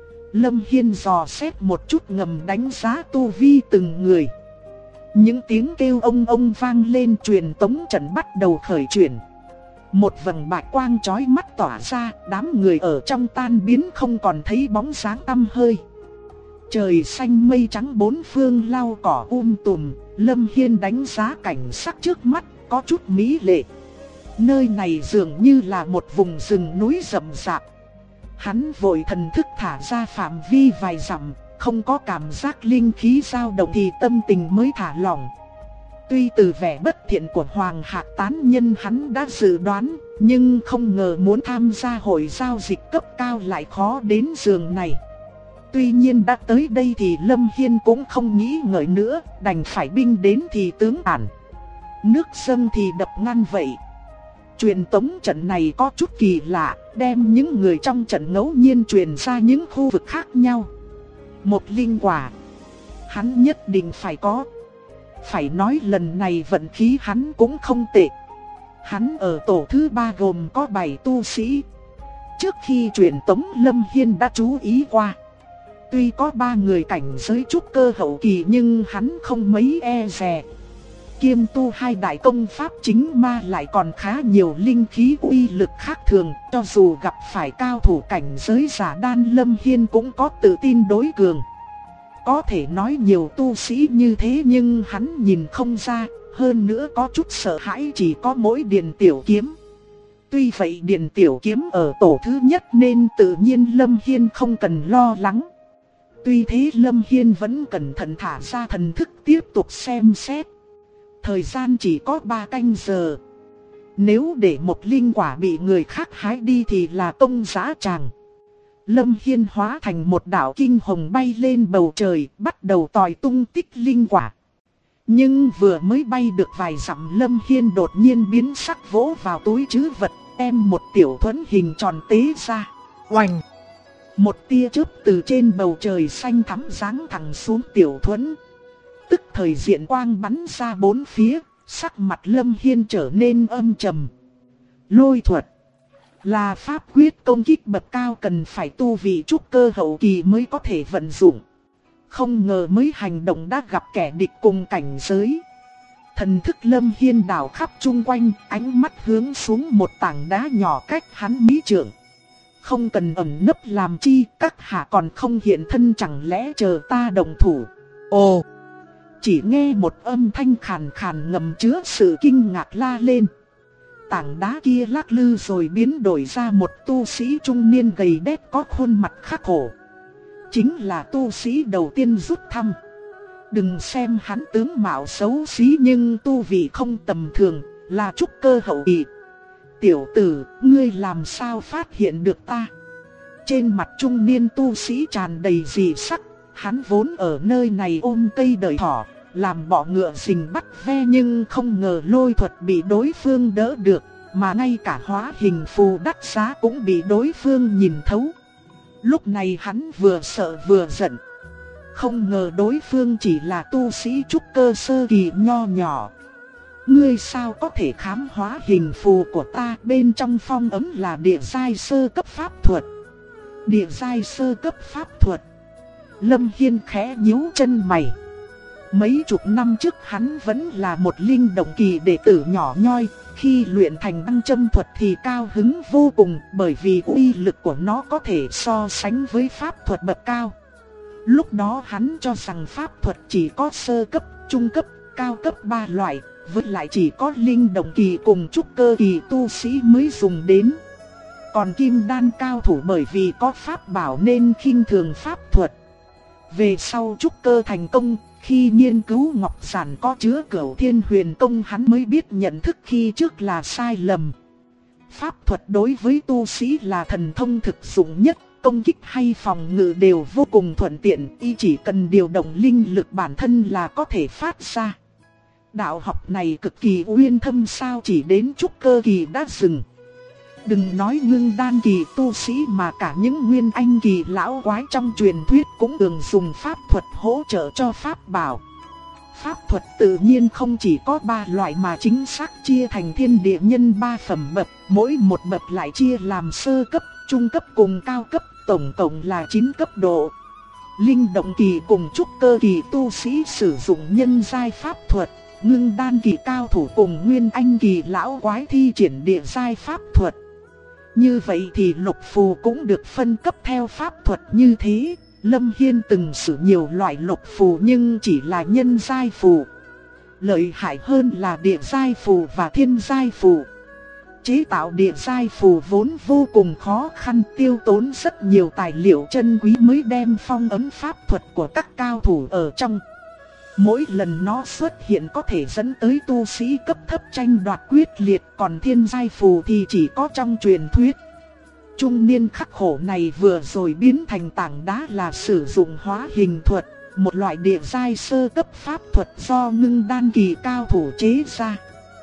Lâm Hiên dò xét một chút ngầm đánh giá tu vi từng người. Những tiếng kêu ông vang lên, truyền tống trận bắt đầu khởi chuyển. Một vầng bạch quang chói mắt tỏa ra, đám người ở trong tan biến không còn thấy bóng dáng tăm hơi. Trời xanh mây trắng bốn phương lau cỏ tùm, Lâm Hiên đánh giá cảnh sắc trước mắt, có chút mỹ lệ. Nơi này dường như là một vùng rừng núi rậm rạp. Hắn vội thần thức thả ra phạm vi vài dặm, không có cảm giác linh khí dao động thì tâm tình mới thả lỏng. Tuy từ vẻ bất thiện của Hoàng Hạc tán nhân hắn đã dự đoán, nhưng không ngờ muốn tham gia hội giao dịch cấp cao lại khó đến giường này. Tuy nhiên đã tới đây thì Lâm Hiên cũng không nghĩ ngợi nữa, đành phải binh đến thì tướng ản. Nước dâng thì đập ngăn vậy. Truyền tống trận này có chút kỳ lạ, đem những người trong trận ngẫu nhiên truyền ra những khu vực khác nhau. Một linh quả, hắn nhất định phải có. Phải nói lần này vận khí hắn cũng không tệ. Hắn ở tổ thứ 3 gồm có 7 tu sĩ. Trước khi truyền tống Lâm Hiên đã chú ý qua. Tuy có 3 người cảnh giới trúc cơ hậu kỳ nhưng hắn không mấy e dè. Kiêm tu 2 đại công pháp chính ma lại còn khá nhiều linh khí uy lực khác thường. Cho dù gặp phải cao thủ cảnh giới giả đan, Lâm Hiên cũng có tự tin đối cường. Có thể nói nhiều tu sĩ như thế nhưng hắn nhìn không ra, hơn nữa có chút sợ hãi chỉ có mỗi Điền Tiểu Kiếm. Tuy vậy Điền Tiểu Kiếm ở tổ thứ nhất nên tự nhiên Lâm Hiên không cần lo lắng. Tuy thế Lâm Hiên vẫn cẩn thận thả ra thần thức tiếp tục xem xét. Thời gian chỉ có 3 canh giờ. Nếu để một linh quả bị người khác hái đi thì là công dã tràng. Lâm Hiên hóa thành một đạo kinh hồng bay lên bầu trời, bắt đầu tòi tung tích linh quả. Nhưng vừa mới bay được vài dặm, Lâm Hiên đột nhiên biến sắc, vỗ vào túi trữ vật, đem một tiểu thuẫn hình tròn tế ra. Oành! Một tia chớp từ trên bầu trời xanh thắm giáng thẳng xuống Tiểu Thuẫn. Tức thời diện quang bắn ra bốn phía, sắc mặt Lâm Hiên trở nên âm trầm. Lôi thuật là pháp quyết công kích bậc cao, cần phải tu vị trúc cơ hậu kỳ mới có thể vận dụng. Không ngờ mới hành động đã gặp kẻ địch cùng cảnh giới. Thần thức Lâm Hiên đảo khắp chung quanh, ánh mắt hướng xuống một tảng đá nhỏ cách hắn mấy trượng. Không cần ẩn nấp làm chi, các hạ còn không hiện thân, chẳng lẽ chờ ta động thủ? Ồ! Chỉ nghe một âm thanh khàn khàn ngầm chứa sự kinh ngạc la lên. Tảng đá kia lắc lư rồi biến đổi ra một tu sĩ trung niên gầy đét có khuôn mặt khắc khổ. Chính là tu sĩ đầu tiên rút thăm. Đừng xem hắn tướng mạo xấu xí nhưng tu vị không tầm thường, là trúc cơ hậu kỳ. Tiểu tử, ngươi làm sao phát hiện được ta? Trên mặt trung niên tu sĩ tràn đầy dị sắc. Hắn vốn ở nơi này ôm cây đợi thỏ, làm bọ ngựa rình bắt ve, nhưng không ngờ lôi thuật bị đối phương đỡ được, mà ngay cả hóa hình phù đắt giá cũng bị đối phương nhìn thấu. Lúc này hắn vừa sợ vừa giận. Không ngờ đối phương chỉ là tu sĩ trúc cơ sơ kỳ nho nhỏ. Ngươi sao có thể khám hóa hình phù của ta? Bên trong phong ấn là địa giai sơ cấp pháp thuật. Địa giai sơ cấp pháp thuật. Lâm Hiên khẽ nhíu chân mày. Mấy chục năm trước hắn vẫn là một linh động kỳ đệ tử nhỏ nhoi. Khi luyện thành băng châm thuật thì cao hứng vô cùng, bởi vì uy lực của nó có thể so sánh với pháp thuật bậc cao. Lúc đó hắn cho rằng pháp thuật chỉ có sơ cấp, trung cấp, cao cấp 3 loại, với lại chỉ có linh động kỳ cùng trúc cơ kỳ tu sĩ mới dùng đến. Còn kim đan cao thủ bởi vì có pháp bảo nên khinh thường pháp thuật. Về sau trúc cơ thành công, khi nghiên cứu ngọc giản có chứa Cửu Thiên Huyền Công, hắn mới biết nhận thức khi trước là sai lầm. Pháp thuật đối với tu sĩ là thần thông thực dụng nhất, công kích hay phòng ngự đều vô cùng thuận tiện, y chỉ cần điều động linh lực bản thân là có thể phát ra. Đạo học này cực kỳ uyên thâm, sao chỉ đến trúc cơ kỳ đã dừng. Đừng nói ngưng đan kỳ tu sĩ mà cả những nguyên anh kỳ lão quái trong truyền thuyết cũng thường dùng pháp thuật hỗ trợ cho pháp bảo. Pháp thuật tự nhiên không chỉ có 3 loại mà chính xác chia thành thiên địa nhân 3 phẩm bậc, mỗi một bậc lại chia làm sơ cấp, trung cấp cùng cao cấp, tổng cộng là 9 cấp độ. Linh động kỳ cùng trúc cơ kỳ tu sĩ sử dụng nhân giai pháp thuật, ngưng đan kỳ cao thủ cùng nguyên anh kỳ lão quái thi triển địa giai pháp thuật. Như vậy thì lục phù cũng được phân cấp theo pháp thuật như thế. Lâm Hiên từng sử nhiều loại lục phù nhưng chỉ là nhân giai phù. Lợi hại hơn là địa giai phù và thiên giai phù. Chế tạo địa giai phù vốn vô cùng khó khăn, tiêu tốn rất nhiều tài liệu chân quý mới đem phong ấn pháp thuật của các cao thủ ở trong. Mỗi lần nó xuất hiện có thể dẫn tới tu sĩ cấp thấp tranh đoạt quyết liệt, còn thiên giai phù thì chỉ có trong truyền thuyết. Trung niên khắc khổ này vừa rồi biến thành tảng đá là sử dụng hóa hình thuật, một loại địa giai sơ cấp pháp thuật do ngưng đan kỳ cao thủ chế ra.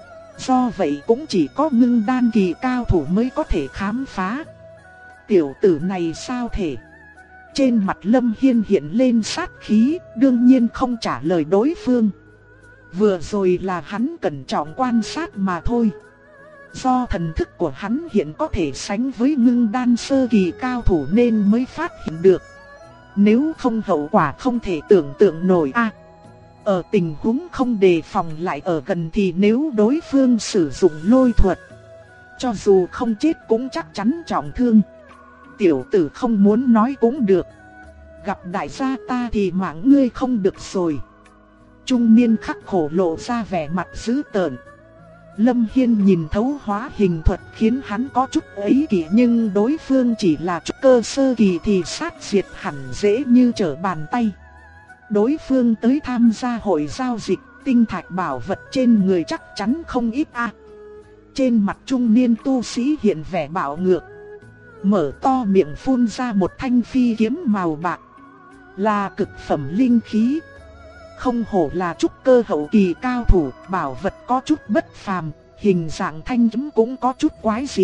Do vậy cũng chỉ có ngưng đan kỳ cao thủ mới có thể khám phá. Tiểu tử này sao thể? Trên mặt Lâm Hiên hiện lên sát khí, đương nhiên không trả lời đối phương. Vừa rồi là hắn cẩn trọng quan sát mà thôi. Do thần thức của hắn hiện có thể sánh với ngưng đan sơ kỳ cao thủ nên mới phát hiện được. Nếu không hậu quả không thể tưởng tượng nổi a. Ở tình huống không đề phòng lại ở gần thì nếu đối phương sử dụng lôi thuật, cho dù không chết cũng chắc chắn trọng thương. Tiểu tử không muốn nói cũng được. Gặp đại gia ta thì mạng ngươi không được rồi. Trung niên khắc khổ lộ ra vẻ mặt dữ tợn. Lâm Hiên nhìn thấu hóa hình thuật khiến hắn có chút ấy kỷ, nhưng đối phương chỉ là trúc cơ sơ kỳ thì sát diệt hẳn dễ như trở bàn tay. Đối phương tới tham gia hội giao dịch, tinh thạch bảo vật trên người chắc chắn không ít a. Trên mặt trung niên tu sĩ hiện vẻ bạo ngược, mở to miệng phun ra một thanh phi kiếm màu bạc, là cực phẩm linh khí. Không hổ là trúc cơ hậu kỳ cao thủ, bảo vật có chút bất phàm, hình dạng thanh kiếm cũng có chút quái dị,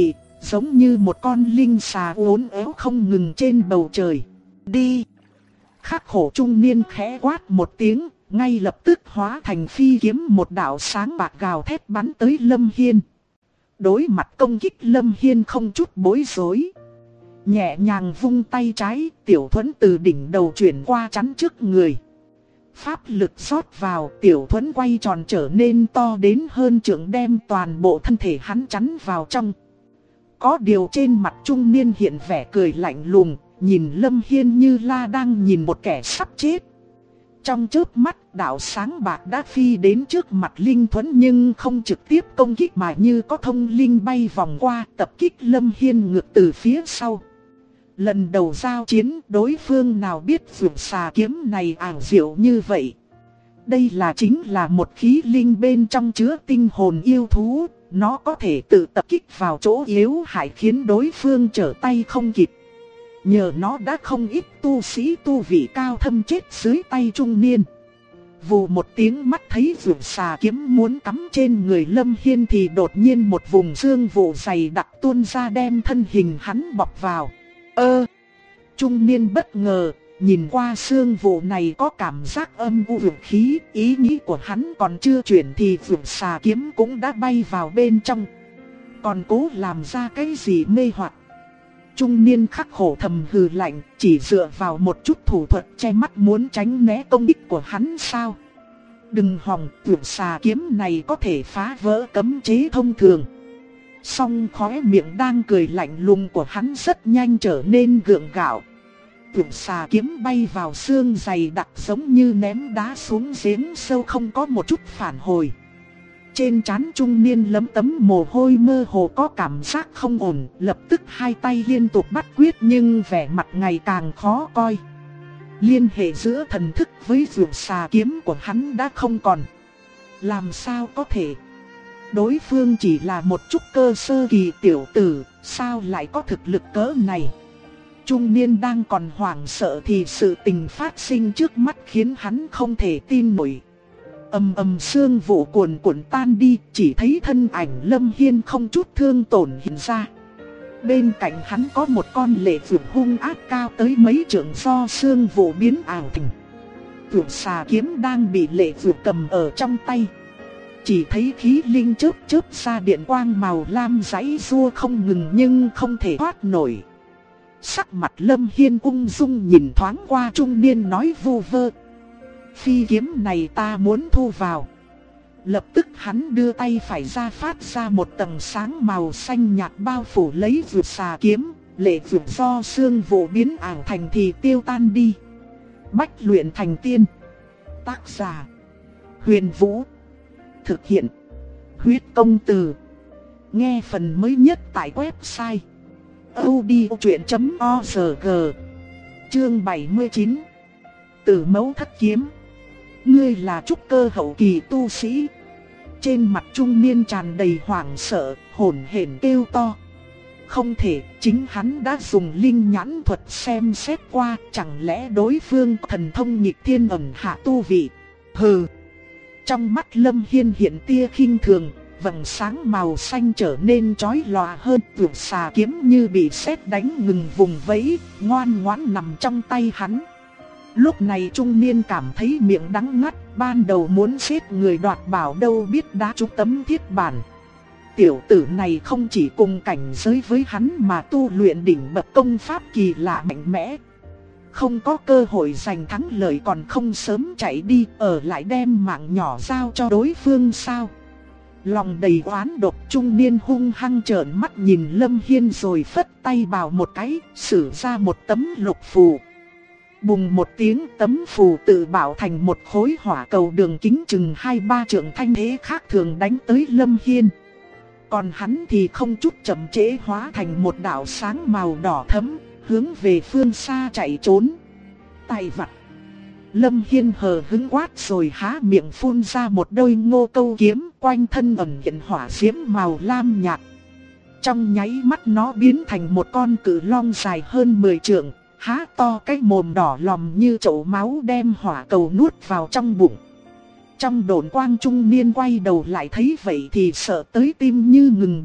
giống như một con linh xà uốn éo không ngừng trên bầu trời. Đi! Khắc khổ trung niên khẽ quát một tiếng, ngay lập tức hóa thành phi kiếm một đạo sáng bạc gào thét bắn tới Lâm Hiên. Đối mặt công kích Lâm Hiên không chút bối rối. Nhẹ nhàng vung tay trái, Tiểu Thuẫn từ đỉnh đầu chuyển qua chắn trước người. Pháp lực rót vào, Tiểu Thuẫn quay tròn trở nên to đến hơn trượng, đem toàn bộ thân thể hắn chắn vào trong. Có điều trên mặt trung niên hiện vẻ cười lạnh lùng, nhìn Lâm Hiên như là đang nhìn một kẻ sắp chết. Trong chớp mắt, đạo sáng bạc đã phi đến trước mặt Linh Thuẫn nhưng không trực tiếp công kích mà như có thông linh bay vòng qua, tập kích Lâm Hiên ngược từ phía sau. Lần đầu giao chiến, đối phương nào biết vượt xà kiếm này ảo diệu như vậy. Đây chính là một khí linh bên trong chứa tinh hồn yêu thú, nó có thể tự tập kích vào chỗ yếu hại khiến đối phương trở tay không kịp. Nhờ nó đã không ít tu sĩ tu vị cao thâm chết dưới tay trung niên. Vù một tiếng, mắt thấy vượt xà kiếm muốn cắm trên người Lâm Hiên thì đột nhiên một vùng xương vụ dày đặc tuôn ra đem thân hình hắn bọc vào. Trung niên bất ngờ, nhìn qua xương vụ này có cảm giác âm u vượng khí, ý nghĩ của hắn còn chưa chuyển thì vượt xà kiếm cũng đã bay vào bên trong. Còn cố làm ra cái gì mê hoặc. Trung niên khắc khổ thầm hừ lạnh, chỉ dựa vào một chút thủ thuật che mắt muốn tránh né công kích của hắn sao? Đừng hòng, vượt xà kiếm này có thể phá vỡ cấm chế thông thường. Song khóe miệng đang cười lạnh lùng của hắn rất nhanh trở nên gượng gạo. Vượt xà kiếm bay vào xương dày đặc giống như ném đá xuống giếng sâu không có một chút phản hồi. Trên trán trung niên lấm tấm mồ hôi mơ hồ có cảm giác không ổn, lập tức hai tay liên tục bắt quyết nhưng vẻ mặt ngày càng khó coi. Liên hệ giữa thần thức với vượt xà kiếm của hắn đã không còn. Làm sao có thể? Đối phương chỉ là một chút cơ sơ kỳ tiểu tử, sao lại có thực lực cỡ này? Trung niên đang còn hoảng sợ thì sự tình phát sinh trước mắt khiến hắn không thể tin nổi. Sương vụ cuồn cuộn tan đi, chỉ thấy thân ảnh Lâm Hiên không chút thương tổn hiện ra. Bên cạnh hắn có một con lệ vượt hung ác cao tới mấy trượng do sương vụ biến ảo thành. Vượt xà kiếm đang bị lệ vượt cầm ở trong tay. Chỉ thấy khí linh chớp chớp ra điện quang màu lam giãy giụa không ngừng nhưng không thể thoát nổi. Sắc mặt Lâm Hiên ung dung nhìn thoáng qua trung niên nói vu vơ. Phi kiếm này ta muốn thu vào. Lập tức hắn đưa tay phải ra phát ra một tầng sáng màu xanh nhạt bao phủ lấy vượt xà kiếm. Lệ vượt do sương vụ biến ảo thành thì tiêu tan đi. Bách luyện thành tiên. Tác giả Huyền Vũ. Thực hiện Huyết Công Từ. Nghe phần mới nhất tại website audiochuyện.org. Chương 79. Tử mẫu thất kiếm. Ngươi là trúc cơ hậu kỳ tu sĩ. Trên mặt trung niên tràn đầy hoảng sợ, hổn hển kêu to. Không thể, chính hắn đã dùng linh nhãn thuật xem xét qua, chẳng lẽ đối phương thần thông nghịch thiên ẩn hạ tu vị. Hừ. Trong mắt Lâm Hiên hiện tia khinh thường, vầng sáng màu xanh trở nên chói lòa hơn, vượt xà kiếm như bị sét đánh ngừng vùng vẫy, ngoan ngoãn nằm trong tay hắn. Lúc này trung niên cảm thấy miệng đắng ngắt, ban đầu muốn giết người đoạt bảo đâu biết đã trúng tấm thiết bản. Tiểu tử này không chỉ cùng cảnh giới với hắn mà tu luyện đỉnh bậc công pháp kỳ lạ mạnh mẽ. Không có cơ hội giành thắng lợi còn không sớm chạy đi, ở lại đem mạng nhỏ giao cho đối phương sao? Lòng đầy oán độc, trung niên hung hăng trợn mắt nhìn Lâm Hiên rồi phất tay bảo một cái, sử ra một tấm lục phù. Bùng một tiếng, tấm phù tự bảo thành một khối hỏa cầu đường kính chừng 2-3 trượng thanh thế khác thường đánh tới Lâm Hiên. Còn hắn thì không chút chậm trễ hóa thành một đạo sáng màu đỏ thẫm, hướng về phương xa chạy trốn. Tay vặt. Lâm Hiên hờ hững quát rồi há miệng phun ra một đôi ngô câu kiếm, quanh thân ẩn hiện hỏa diễm màu lam nhạt. Trong nháy mắt nó biến thành một con cự long dài hơn 10 trượng, há to cái mồm đỏ lòm như chậu máu đem hỏa cầu nuốt vào trong bụng. Trong độn quang trung niên quay đầu lại thấy vậy thì sợ tới tim như ngừng đập,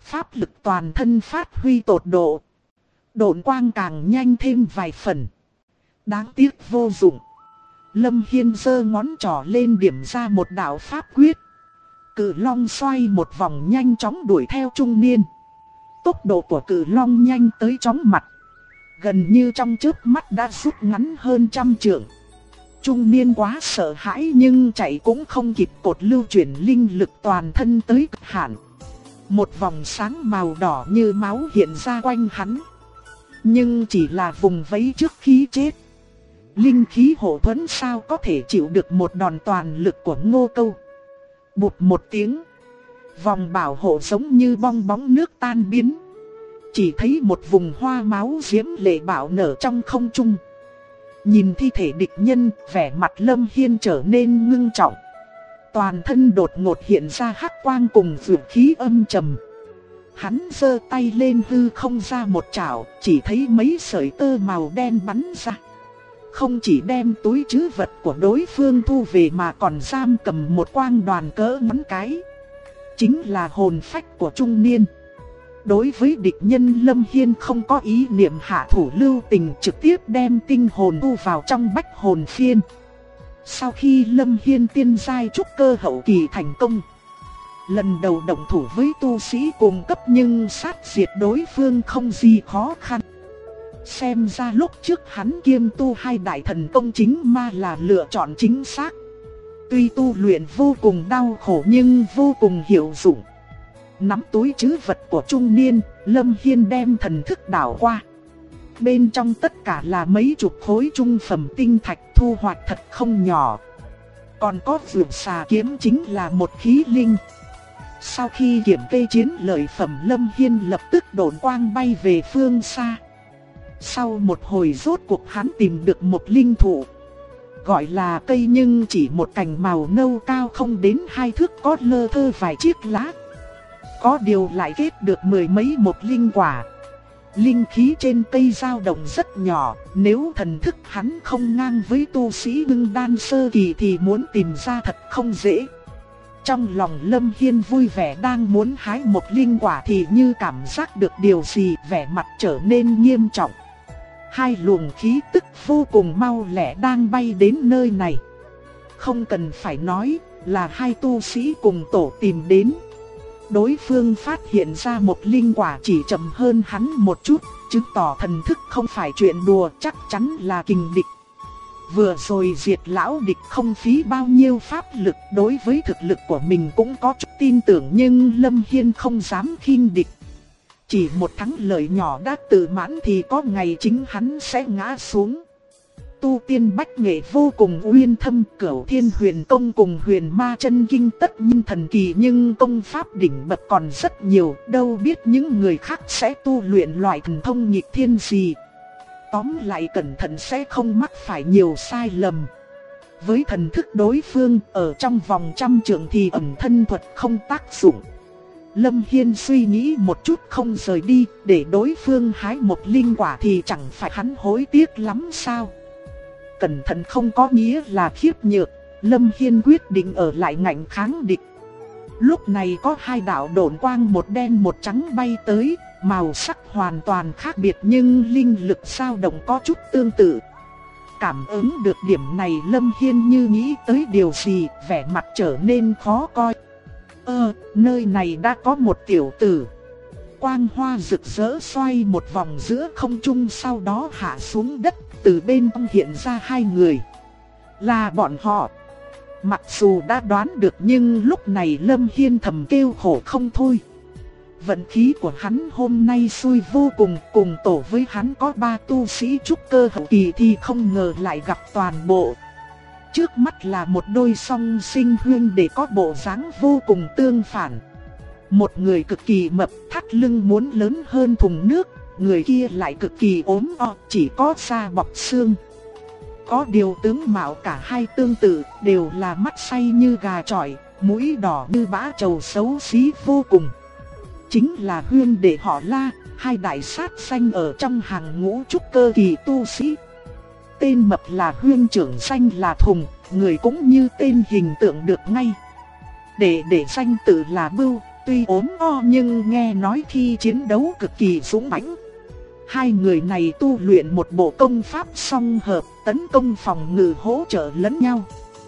Pháp lực toàn thân phát huy tột độ. Độn quang càng nhanh thêm vài phần. Đáng tiếc vô dụng. Lâm Hiên giơ ngón trỏ lên điểm ra một đạo pháp quyết. Cự long xoay một vòng nhanh chóng đuổi theo trung niên. Tốc độ của cự long nhanh tới chóng mặt. Gần như trong chớp mắt đã rút ngắn hơn 100 trượng. Trung niên quá sợ hãi nhưng chạy cũng không kịp, cột lưu chuyển linh lực toàn thân tới cực hạn. Một vòng sáng màu đỏ như máu hiện ra quanh hắn. Nhưng chỉ là vùng vẫy trước khi chết. Linh khí hộ thuẫn sao có thể chịu được một đòn toàn lực của Ngô Câu. Bụt một tiếng. Vòng bảo hộ giống như bong bóng nước tan biến. Chỉ thấy một vùng hoa máu diễm lệ bạo nở trong không trung. Nhìn thi thể địch nhân, vẻ mặt Lâm Hiên trở nên ngưng trọng. Toàn thân đột ngột hiện ra hắc quang cùng vượng khí âm trầm. Hắn giơ tay lên hư không ra một chảo, chỉ thấy mấy sợi tơ màu đen bắn ra. Không chỉ đem túi trữ vật của đối phương thu về mà còn giam cầm một quang đoàn cỡ ngón cái. Chính là hồn phách của trung niên. Đối với địch nhân, Lâm Hiên không có ý niệm hạ thủ lưu tình, trực tiếp đem tinh hồn thu vào trong bách hồn phiên. Sau khi Lâm Hiên tiên giai trúc cơ hậu kỳ thành công, lần đầu động thủ với tu sĩ cùng cấp nhưng sát diệt đối phương không gì khó khăn. Xem ra lúc trước hắn kiêm tu hai đại thần công chính ma là lựa chọn chính xác. Tuy tu luyện vô cùng đau khổ nhưng vô cùng hiệu dụng. Nắm túi trữ vật của trung niên, Lâm Hiên đem thần thức đảo qua. Bên trong tất cả là mấy chục khối trung phẩm tinh thạch, thu hoạch thật không nhỏ. Còn có vượt xà kiếm chính là một khí linh. Sau khi kiểm kê chiến lợi phẩm, Lâm Hiên lập tức độn quang bay về phương xa. Sau một hồi rốt cuộc hắn tìm được một linh thụ. Gọi là cây nhưng chỉ một cành màu nâu cao không đến 2 thước, có lơ thơ vài chiếc lá. Có điều lại kết được mười mấy một linh quả. Linh khí trên cây dao động rất nhỏ, nếu thần thức hắn không ngang với tu sĩ ngưng đan sơ kỳ thì muốn tìm ra thật không dễ. Trong lòng Lâm Hiên vui vẻ đang muốn hái một linh quả thì như cảm giác được điều gì, vẻ mặt trở nên nghiêm trọng. Hai luồng khí tức vô cùng mau lẹ đang bay đến nơi này. Không cần phải nói, là hai tu sĩ cùng tổ tìm đến. Đối phương phát hiện ra một linh quả chỉ chậm hơn hắn một chút, chứng tỏ thần thức không phải chuyện đùa, chắc chắn là kình địch. Vừa rồi diệt lão địch không phí bao nhiêu pháp lực, đối với thực lực của mình cũng có chút tin tưởng, nhưng Lâm Hiên không dám khinh địch. Chỉ một thắng lợi nhỏ đã tự mãn thì có ngày chính hắn sẽ ngã xuống. Tu tiên bách nghệ vô cùng uyên thâm, Cửu Thiên Huyền Công cùng Huyền Ma Chân Kinh tất nhiên thần kỳ, nhưng công pháp đỉnh bậc còn rất nhiều, đâu biết những người khác sẽ tu luyện loại thần thông nghịch thiên gì. Tóm lại cẩn thận sẽ không mắc phải nhiều sai lầm. Với thần thức đối phương, ở trong vòng 100 trượng thì ẩn thân thuật không tác dụng. Lâm Hiên suy nghĩ một chút không rời đi, để đối phương hái một linh quả thì chẳng phải hắn hối tiếc lắm sao? Cẩn thận không có nghĩa là khiếp nhược, Lâm Hiên quyết định ở lại ngạnh kháng địch. Lúc này có hai đạo độn quang một đen một trắng bay tới, màu sắc hoàn toàn khác biệt nhưng linh lực dao động có chút tương tự. Cảm ứng được điểm này, Lâm Hiên như nghĩ tới điều gì, vẻ mặt trở nên khó coi. Nơi này đã có một tiểu tử. Quang hoa rực rỡ xoay một vòng giữa không trung, sau đó hạ xuống đất, từ bên trong hiện ra hai người. Là bọn họ. Mặc dù đã đoán được nhưng lúc này Lâm Hiên thầm kêu khổ không thôi. Vận khí của hắn hôm nay xui vô cùng, cùng tổ với hắn có 3 tu sĩ trúc cơ hậu kỳ thì không ngờ lại gặp toàn bộ. Trước mắt là một đôi song sinh huynh đệ có bộ dáng vô cùng tương phản. Một người cực kỳ mập, thắt lưng muốn lớn hơn thùng nước, người kia lại cực kỳ ốm o, chỉ có da bọc xương. Có điều tướng mạo cả hai tương tự, đều là mắt xay như gà chọi, mũi đỏ như bã trầu, xấu xí vô cùng. Chính là huynh đệ họ La, hai đại sát sanh ở trong hàng ngũ trúc cơ kỳ tu sĩ. Tên mập là huynh trưởng, danh là Thùng, người cũng như tên hình tượng được ngay. Để danh tự là Bưu, tuy ốm o nhưng nghe nói khi chiến đấu cực kỳ dũng mãnh. Hai người này tu luyện một bộ công pháp song hợp, tấn công phòng ngự hỗ trợ lẫn nhau.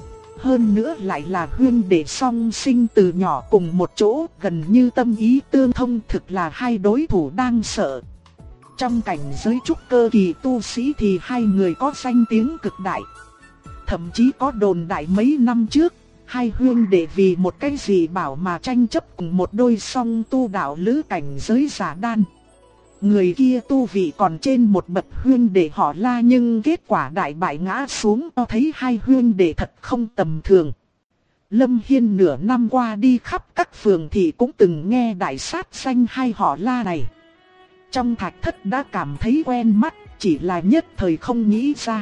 Hơn nữa lại là huynh đệ song sinh từ nhỏ cùng một chỗ, gần như tâm ý tương thông, thực là hai đối thủ đáng sợ. Trong cảnh giới trúc cơ kỳ tu sĩ thì hai người có danh tiếng cực đại. Thậm chí có đồn đại mấy năm trước, hai huynh đệ vì một cái gì bảo mà tranh chấp cùng một đôi song tu đạo lữ cảnh giới giả đan. Người kia tu vị còn trên một bậc huynh đệ họ La, nhưng kết quả đại bại ngã xuống, cho thấy hai huynh đệ thật không tầm thường. Lâm Hiên nửa năm qua đi khắp các phường thì cũng từng nghe đại sát danh hai họ La này. Trong thạch thất đã cảm thấy quen mắt, chỉ là nhất thời không nghĩ ra.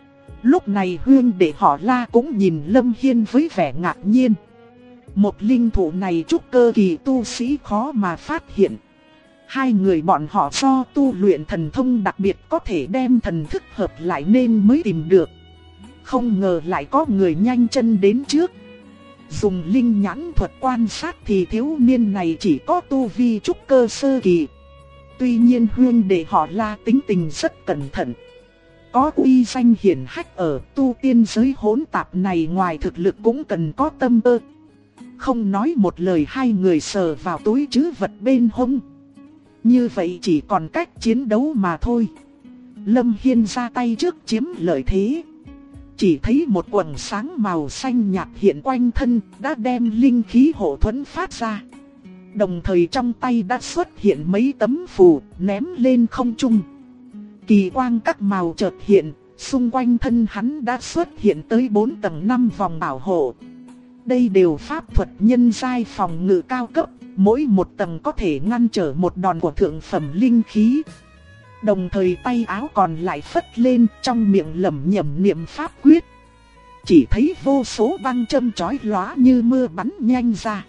Lúc này huynh đệ họ La cũng nhìn Lâm Hiên với vẻ ngạc nhiên. Một linh thủ này trúc cơ kỳ tu sĩ khó mà phát hiện. Hai người bọn họ do tu luyện thần thông đặc biệt có thể đem thần thức hợp lại nên mới tìm được. Không ngờ lại có người nhanh chân đến trước. Dùng linh nhãn thuật quan sát thì thiếu niên này chỉ có tu vi trúc cơ sơ kỳ. Tuy nhiên huynh đệ họ La tính tình rất cẩn thận. Có uy danh hiển hách ở tu tiên giới hỗn tạp này, ngoài thực lực cũng cần có tâm cơ. Không nói một lời, hai người sờ vào túi trữ vật bên hông. Như vậy chỉ còn cách chiến đấu mà thôi. Lâm Hiên ra tay trước chiếm lợi thế. Chỉ thấy một quầng sáng màu xanh nhạt hiện quanh thân, đã đem linh khí hộ thuẫn phát ra. Đồng thời trong tay đã xuất hiện mấy tấm phù ném lên không trung. Kỳ quang các màu chợt hiện, xung quanh thân hắn đã xuất hiện tới 4 tầng 5 vòng bảo hộ. Đây đều pháp thuật nhân giai phòng ngự cao cấp, mỗi một tầng có thể ngăn trở một đòn của thượng phẩm linh khí. Đồng thời tay áo còn lại phất lên, trong miệng lẩm nhẩm niệm pháp quyết. Chỉ thấy vô số băng châm chói lóa như mưa bắn nhanh ra.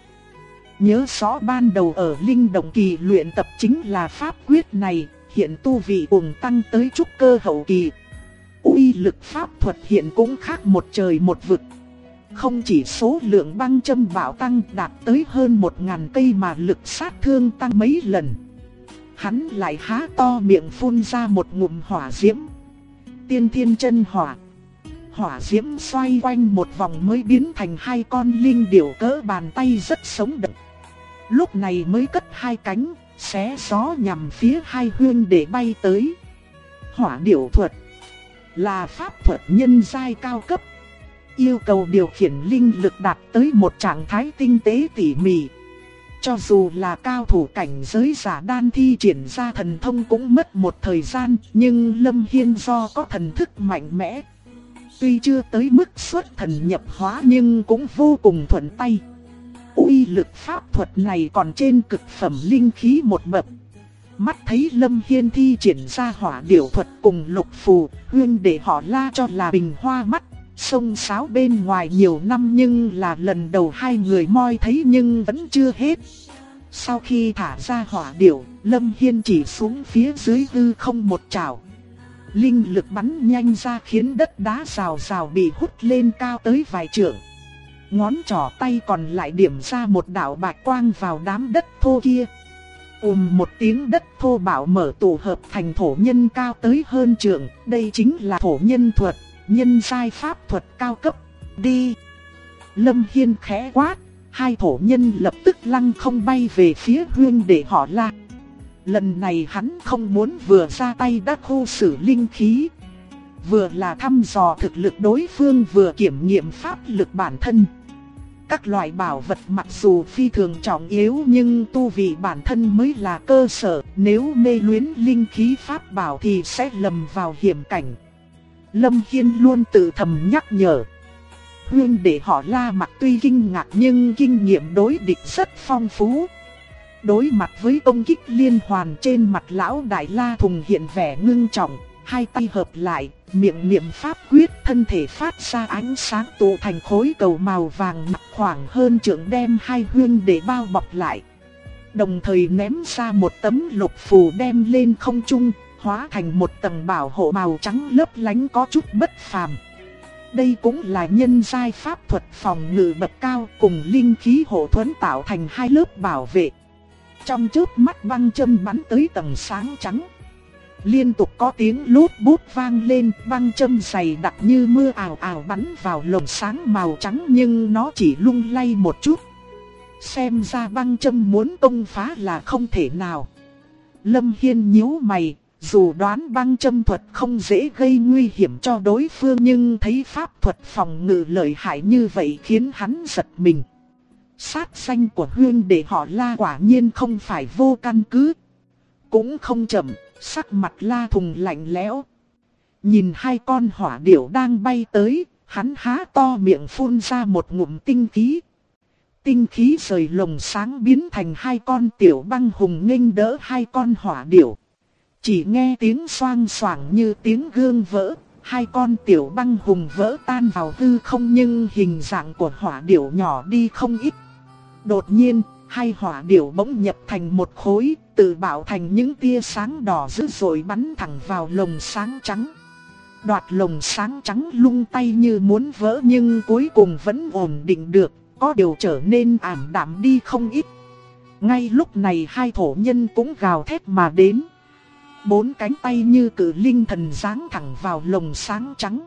Nhớ rõ ban đầu ở linh động kỳ luyện tập chính là pháp quyết này, hiện tu vị cùng tăng tới trúc cơ hậu kỳ. Uy lực pháp thuật hiện cũng khác một trời một vực. Không chỉ số lượng băng châm bạo tăng đạt tới hơn 1000 cây mà lực sát thương tăng mấy lần. Hắn lại há to miệng phun ra một ngụm hỏa diễm. Tiên thiên chân hỏa. Hỏa diễm xoay quanh một vòng mới biến thành hai con linh điểu cỡ bàn tay rất sống động. Lúc này mới cất hai cánh, xé gió nhằm phía hai huynh để bay tới. Hỏa điểu thuật là pháp thuật nhân giai cao cấp, yêu cầu điều khiển linh lực đạt tới một trạng thái tinh tế tỉ mỉ. Cho dù là cao thủ cảnh giới giả đan thi triển ra thần thông cũng mất một thời gian, nhưng Lâm Hiên do có thần thức mạnh mẽ, tuy chưa tới mức xuất thần nhập hóa nhưng cũng vô cùng thuận tay. Uy lực pháp thuật này còn trên cực phẩm linh khí một bậc. Mắt thấy Lâm Hiên thi triển ra hỏa điểu thuật cùng lục phù, huynh đệ họ La cho là bình hoa mắt, xông xáo bên ngoài nhiều năm nhưng là lần đầu hai người moi thấy nhưng vẫn chưa hết. Sau khi thả ra hỏa điểu, Lâm Hiên chỉ xuống phía dưới hư không một trảo. Linh lực bắn nhanh ra khiến đất đá rào rào bị hút lên cao tới vài trượng. Ngón trỏ tay còn lại điểm ra một đạo bạch quang vào đám đất thô kia. Một tiếng, đất thô bạo mở tụ hợp thành thổ nhân cao tới hơn trượng. Đây chính là thổ nhân thuật, nhân giai pháp thuật cao cấp. Đi! Lâm Hiên khẽ quát, hai thổ nhân lập tức lăng không bay về phía huynh đệ họ La. Lần này hắn không muốn vừa ra tay đã khu xử linh khí, vừa là thăm dò thực lực đối phương vừa kiểm nghiệm pháp lực bản thân. Các loại bảo vật mặc dù phi thường trọng yếu nhưng tu vị bản thân mới là cơ sở, nếu mê luyến linh khí pháp bảo thì sẽ lầm vào hiểm cảnh. Lâm Hiên luôn tự thầm nhắc nhở. Huynh đệ họ La mặt tuy kinh ngạc nhưng kinh nghiệm đối địch rất phong phú. Đối mặt với công kích liên hoàn trên mặt lão đại La Thùng hiện vẻ ngưng trọng, hai tay hợp lại, miệng niệm pháp quyết, thân thể phát ra ánh sáng tụ thành khối cầu màu vàng nặng khoảng hơn trượng đem hai huynh đệ bao bọc lại. Đồng thời ném ra một tấm lục phù đem lên không trung, hóa thành một tầng bảo hộ màu trắng lấp lánh có chút bất phàm. Đây cũng là nhân giai pháp thuật phòng ngự bậc cao cùng linh khí hộ thuẫn tạo thành hai lớp bảo vệ. Trong chớp mắt băng châm bắn tới tầng sáng trắng. Liên tục có tiếng lút bút vang lên, băng châm dày đặc như mưa ào ào bắn vào lồng sáng màu trắng nhưng nó chỉ lung lay một chút. Xem ra băng châm muốn công phá là không thể nào. Lâm Hiên nhíu mày, dù đoán băng châm thuật không dễ gây nguy hiểm cho đối phương nhưng thấy pháp thuật phòng ngự lợi hại như vậy khiến hắn giật mình. Sát danh của huynh đệ họ La quả nhiên không phải vô căn cứ. Cũng không chậm, sắc mặt La Thùng lạnh lẽo. Nhìn hai con hỏa điểu đang bay tới, hắn há to miệng phun ra một ngụm tinh khí. Tinh khí rời lồng sáng biến thành hai con tiểu băng hùng nghênh đỡ hai con hỏa điểu. Chỉ nghe tiếng xoang xoảng như tiếng gương vỡ, hai con tiểu băng hùng vỡ tan vào hư không nhưng hình dạng của hỏa điểu nhỏ đi không ít. Đột nhiên, hai hỏa điểu bỗng nhập thành một khối, tự bạo thành những tia sáng đỏ dữ dội bắn thẳng vào lồng sáng trắng. Đoạt lồng sáng trắng lung tay như muốn vỡ nhưng cuối cùng vẫn ổn định được, có điều trở nên ảm đạm đi không ít. Ngay lúc này hai thổ nhân cũng gào thét mà đến. Bốn cánh tay như cự linh thần giáng thẳng vào lồng sáng trắng.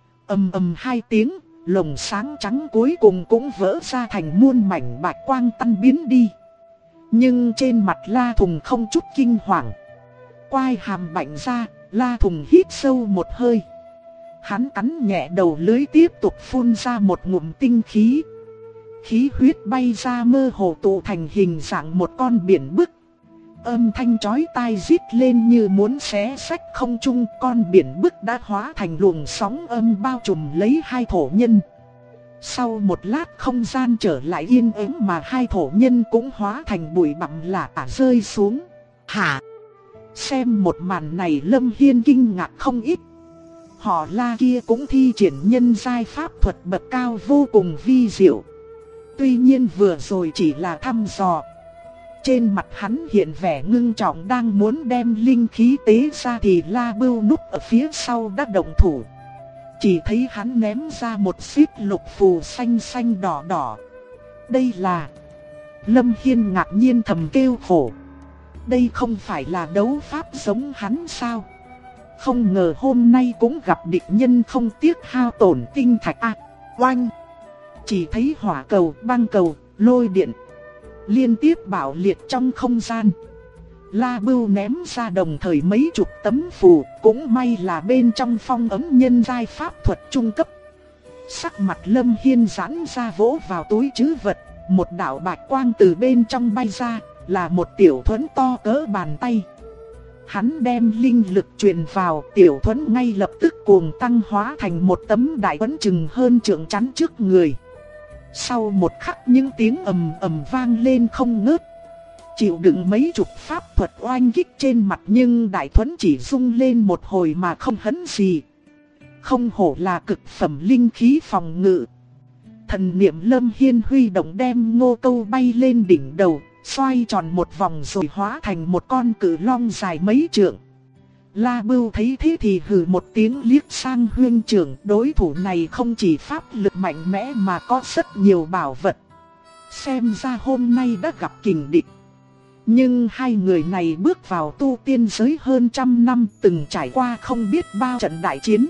Ầm ầm hai tiếng, lồng sáng trắng cuối cùng cũng vỡ ra thành muôn mảnh bạch quang tan biến đi. Nhưng trên mặt La Thùng không chút kinh hoàng. Quai hàm bạnh ra, La Thùng hít sâu một hơi. Hắn cắn nhẹ đầu lưỡi tiếp tục phun ra một ngụm tinh khí. Khí huyết bay ra mơ hồ tụ thành hình dạng một con biển bức. Âm thanh chói tai rít lên như muốn xé rách không trung, con biển bức đã hóa thành luồng sóng âm bao trùm lấy hai thổ nhân. Sau một lát không gian trở lại yên ắng mà hai thổ nhân cũng hóa thành bụi bặm lả tả rơi xuống. Hả? Xem một màn này Lâm Hiên kinh ngạc không ít. Họ La kia cũng thi triển nhân giai pháp thuật bậc cao vô cùng vi diệu. Tuy nhiên vừa rồi chỉ là thăm dò. Trên mặt hắn hiện vẻ ngưng trọng đang muốn đem linh khí tế ra thì La Bưu núp ở phía sau đã động thủ. Chỉ thấy hắn ném ra một xíp lục phù xanh xanh đỏ đỏ. Đây là... Lâm Hiên ngạc nhiên thầm kêu khổ. Đây không phải là đấu pháp giống hắn sao? Không ngờ hôm nay cũng gặp địch nhân không tiếc hao tổn tinh thạch a. Oanh! Chỉ thấy hỏa cầu, băng cầu, lôi điện liên tiếp bạo liệt trong không gian. La Bưu ném ra đồng thời mấy chục tấm phù, cũng may là bên trong phong ấm nhân giai pháp thuật trung cấp. Sắc mặt Lâm Hiên giãn ra vỗ vào túi trữ vật, một đạo bạch quang từ bên trong bay ra, là một tiểu thuẫn to cỡ bàn tay. Hắn đem linh lực truyền vào, tiểu thuẫn ngay lập tức cuồng tăng hóa thành một tấm đại thuẫn chừng hơn trượng chắn trước người. Sau một khắc những tiếng ầm ầm vang lên không ngớt. Chịu đựng mấy chục pháp thuật oanh kích trên mặt nhưng đại thuẫn chỉ rung lên một hồi mà không hấn gì. Không hổ là cực phẩm linh khí phòng ngự. Thần niệm Lâm Hiên huy động đem Ngô Câu bay lên đỉnh đầu, xoay tròn một vòng rồi hóa thành một con cự long dài mấy trượng. La Bưu thấy thế thì hừ một tiếng liếc sang huynh trưởng, đối thủ này không chỉ pháp lực mạnh mẽ mà có rất nhiều bảo vật. Xem ra hôm nay đã gặp kình địch. Nhưng hai người này bước vào tu tiên giới hơn 100 năm, từng trải qua không biết bao trận đại chiến.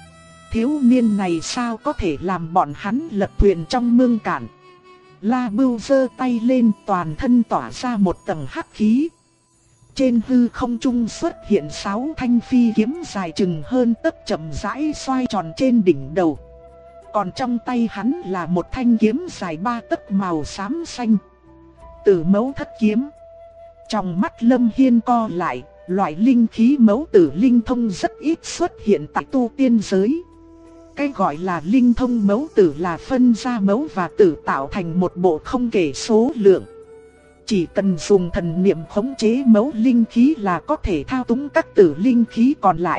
Thiếu niên này sao có thể làm bọn hắn lật thuyền trong mương cạn. La Bưu giơ tay lên, toàn thân tỏa ra một tầng hắc khí. Trên hư không trung xuất hiện 6 thanh phi kiếm dài chừng hơn tấc chậm rãi xoay tròn trên đỉnh đầu. Còn trong tay hắn là một thanh kiếm dài 3 tấc màu xám xanh. Tử Mẫu Thất Kiếm. Trong mắt Lâm Hiên co lại, loại linh khí mẫu tử linh thông rất ít xuất hiện tại tu tiên giới. Cái gọi là linh thông mẫu tử là phân ra mẫu và tử tạo thành một bộ không kể số lượng. Chỉ cần dùng thần niệm khống chế mẫu linh khí là có thể thao túng các tử linh khí còn lại.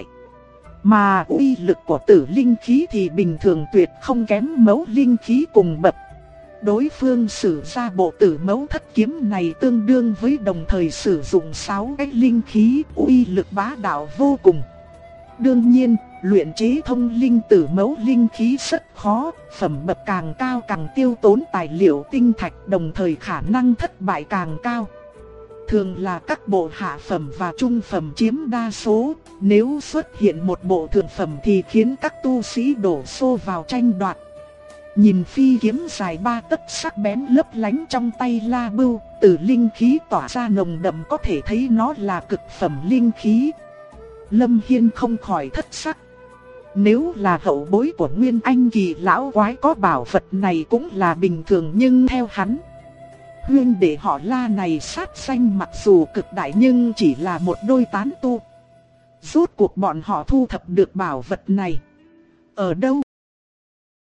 Mà uy lực của tử linh khí thì bình thường tuyệt không kém mẫu linh khí cùng bậc. Đối phương sử ra bộ tử Mẫu Thất Kiếm này tương đương với đồng thời sử dụng 6 cái linh khí, uy lực bá đạo vô cùng. Đương nhiên, Luyện chế thông linh tử mẫu linh khí rất khó, phẩm bậc càng cao càng tiêu tốn tài liệu tinh thạch, đồng thời khả năng thất bại càng cao. Thường là các bộ hạ phẩm và trung phẩm chiếm đa số, nếu xuất hiện một bộ thượng phẩm thì khiến các tu sĩ đổ xô vào tranh đoạt. Nhìn phi kiếm dài 3 tấc sắc bén lấp lánh trong tay La Bưu, từ linh khí tỏa ra nồng đậm có thể thấy nó là cực phẩm linh khí. Lâm Hiên không khỏi thất sắc. Nếu là hậu bối của Nguyên Anh kỳ lão quái có bảo vật này cũng là bình thường, nhưng theo hắn, huynh đệ họ La này sát sanh mặc dù cực đại nhưng chỉ là một đôi tán tu. Rốt cuộc bọn họ thu thập được bảo vật này ở đâu?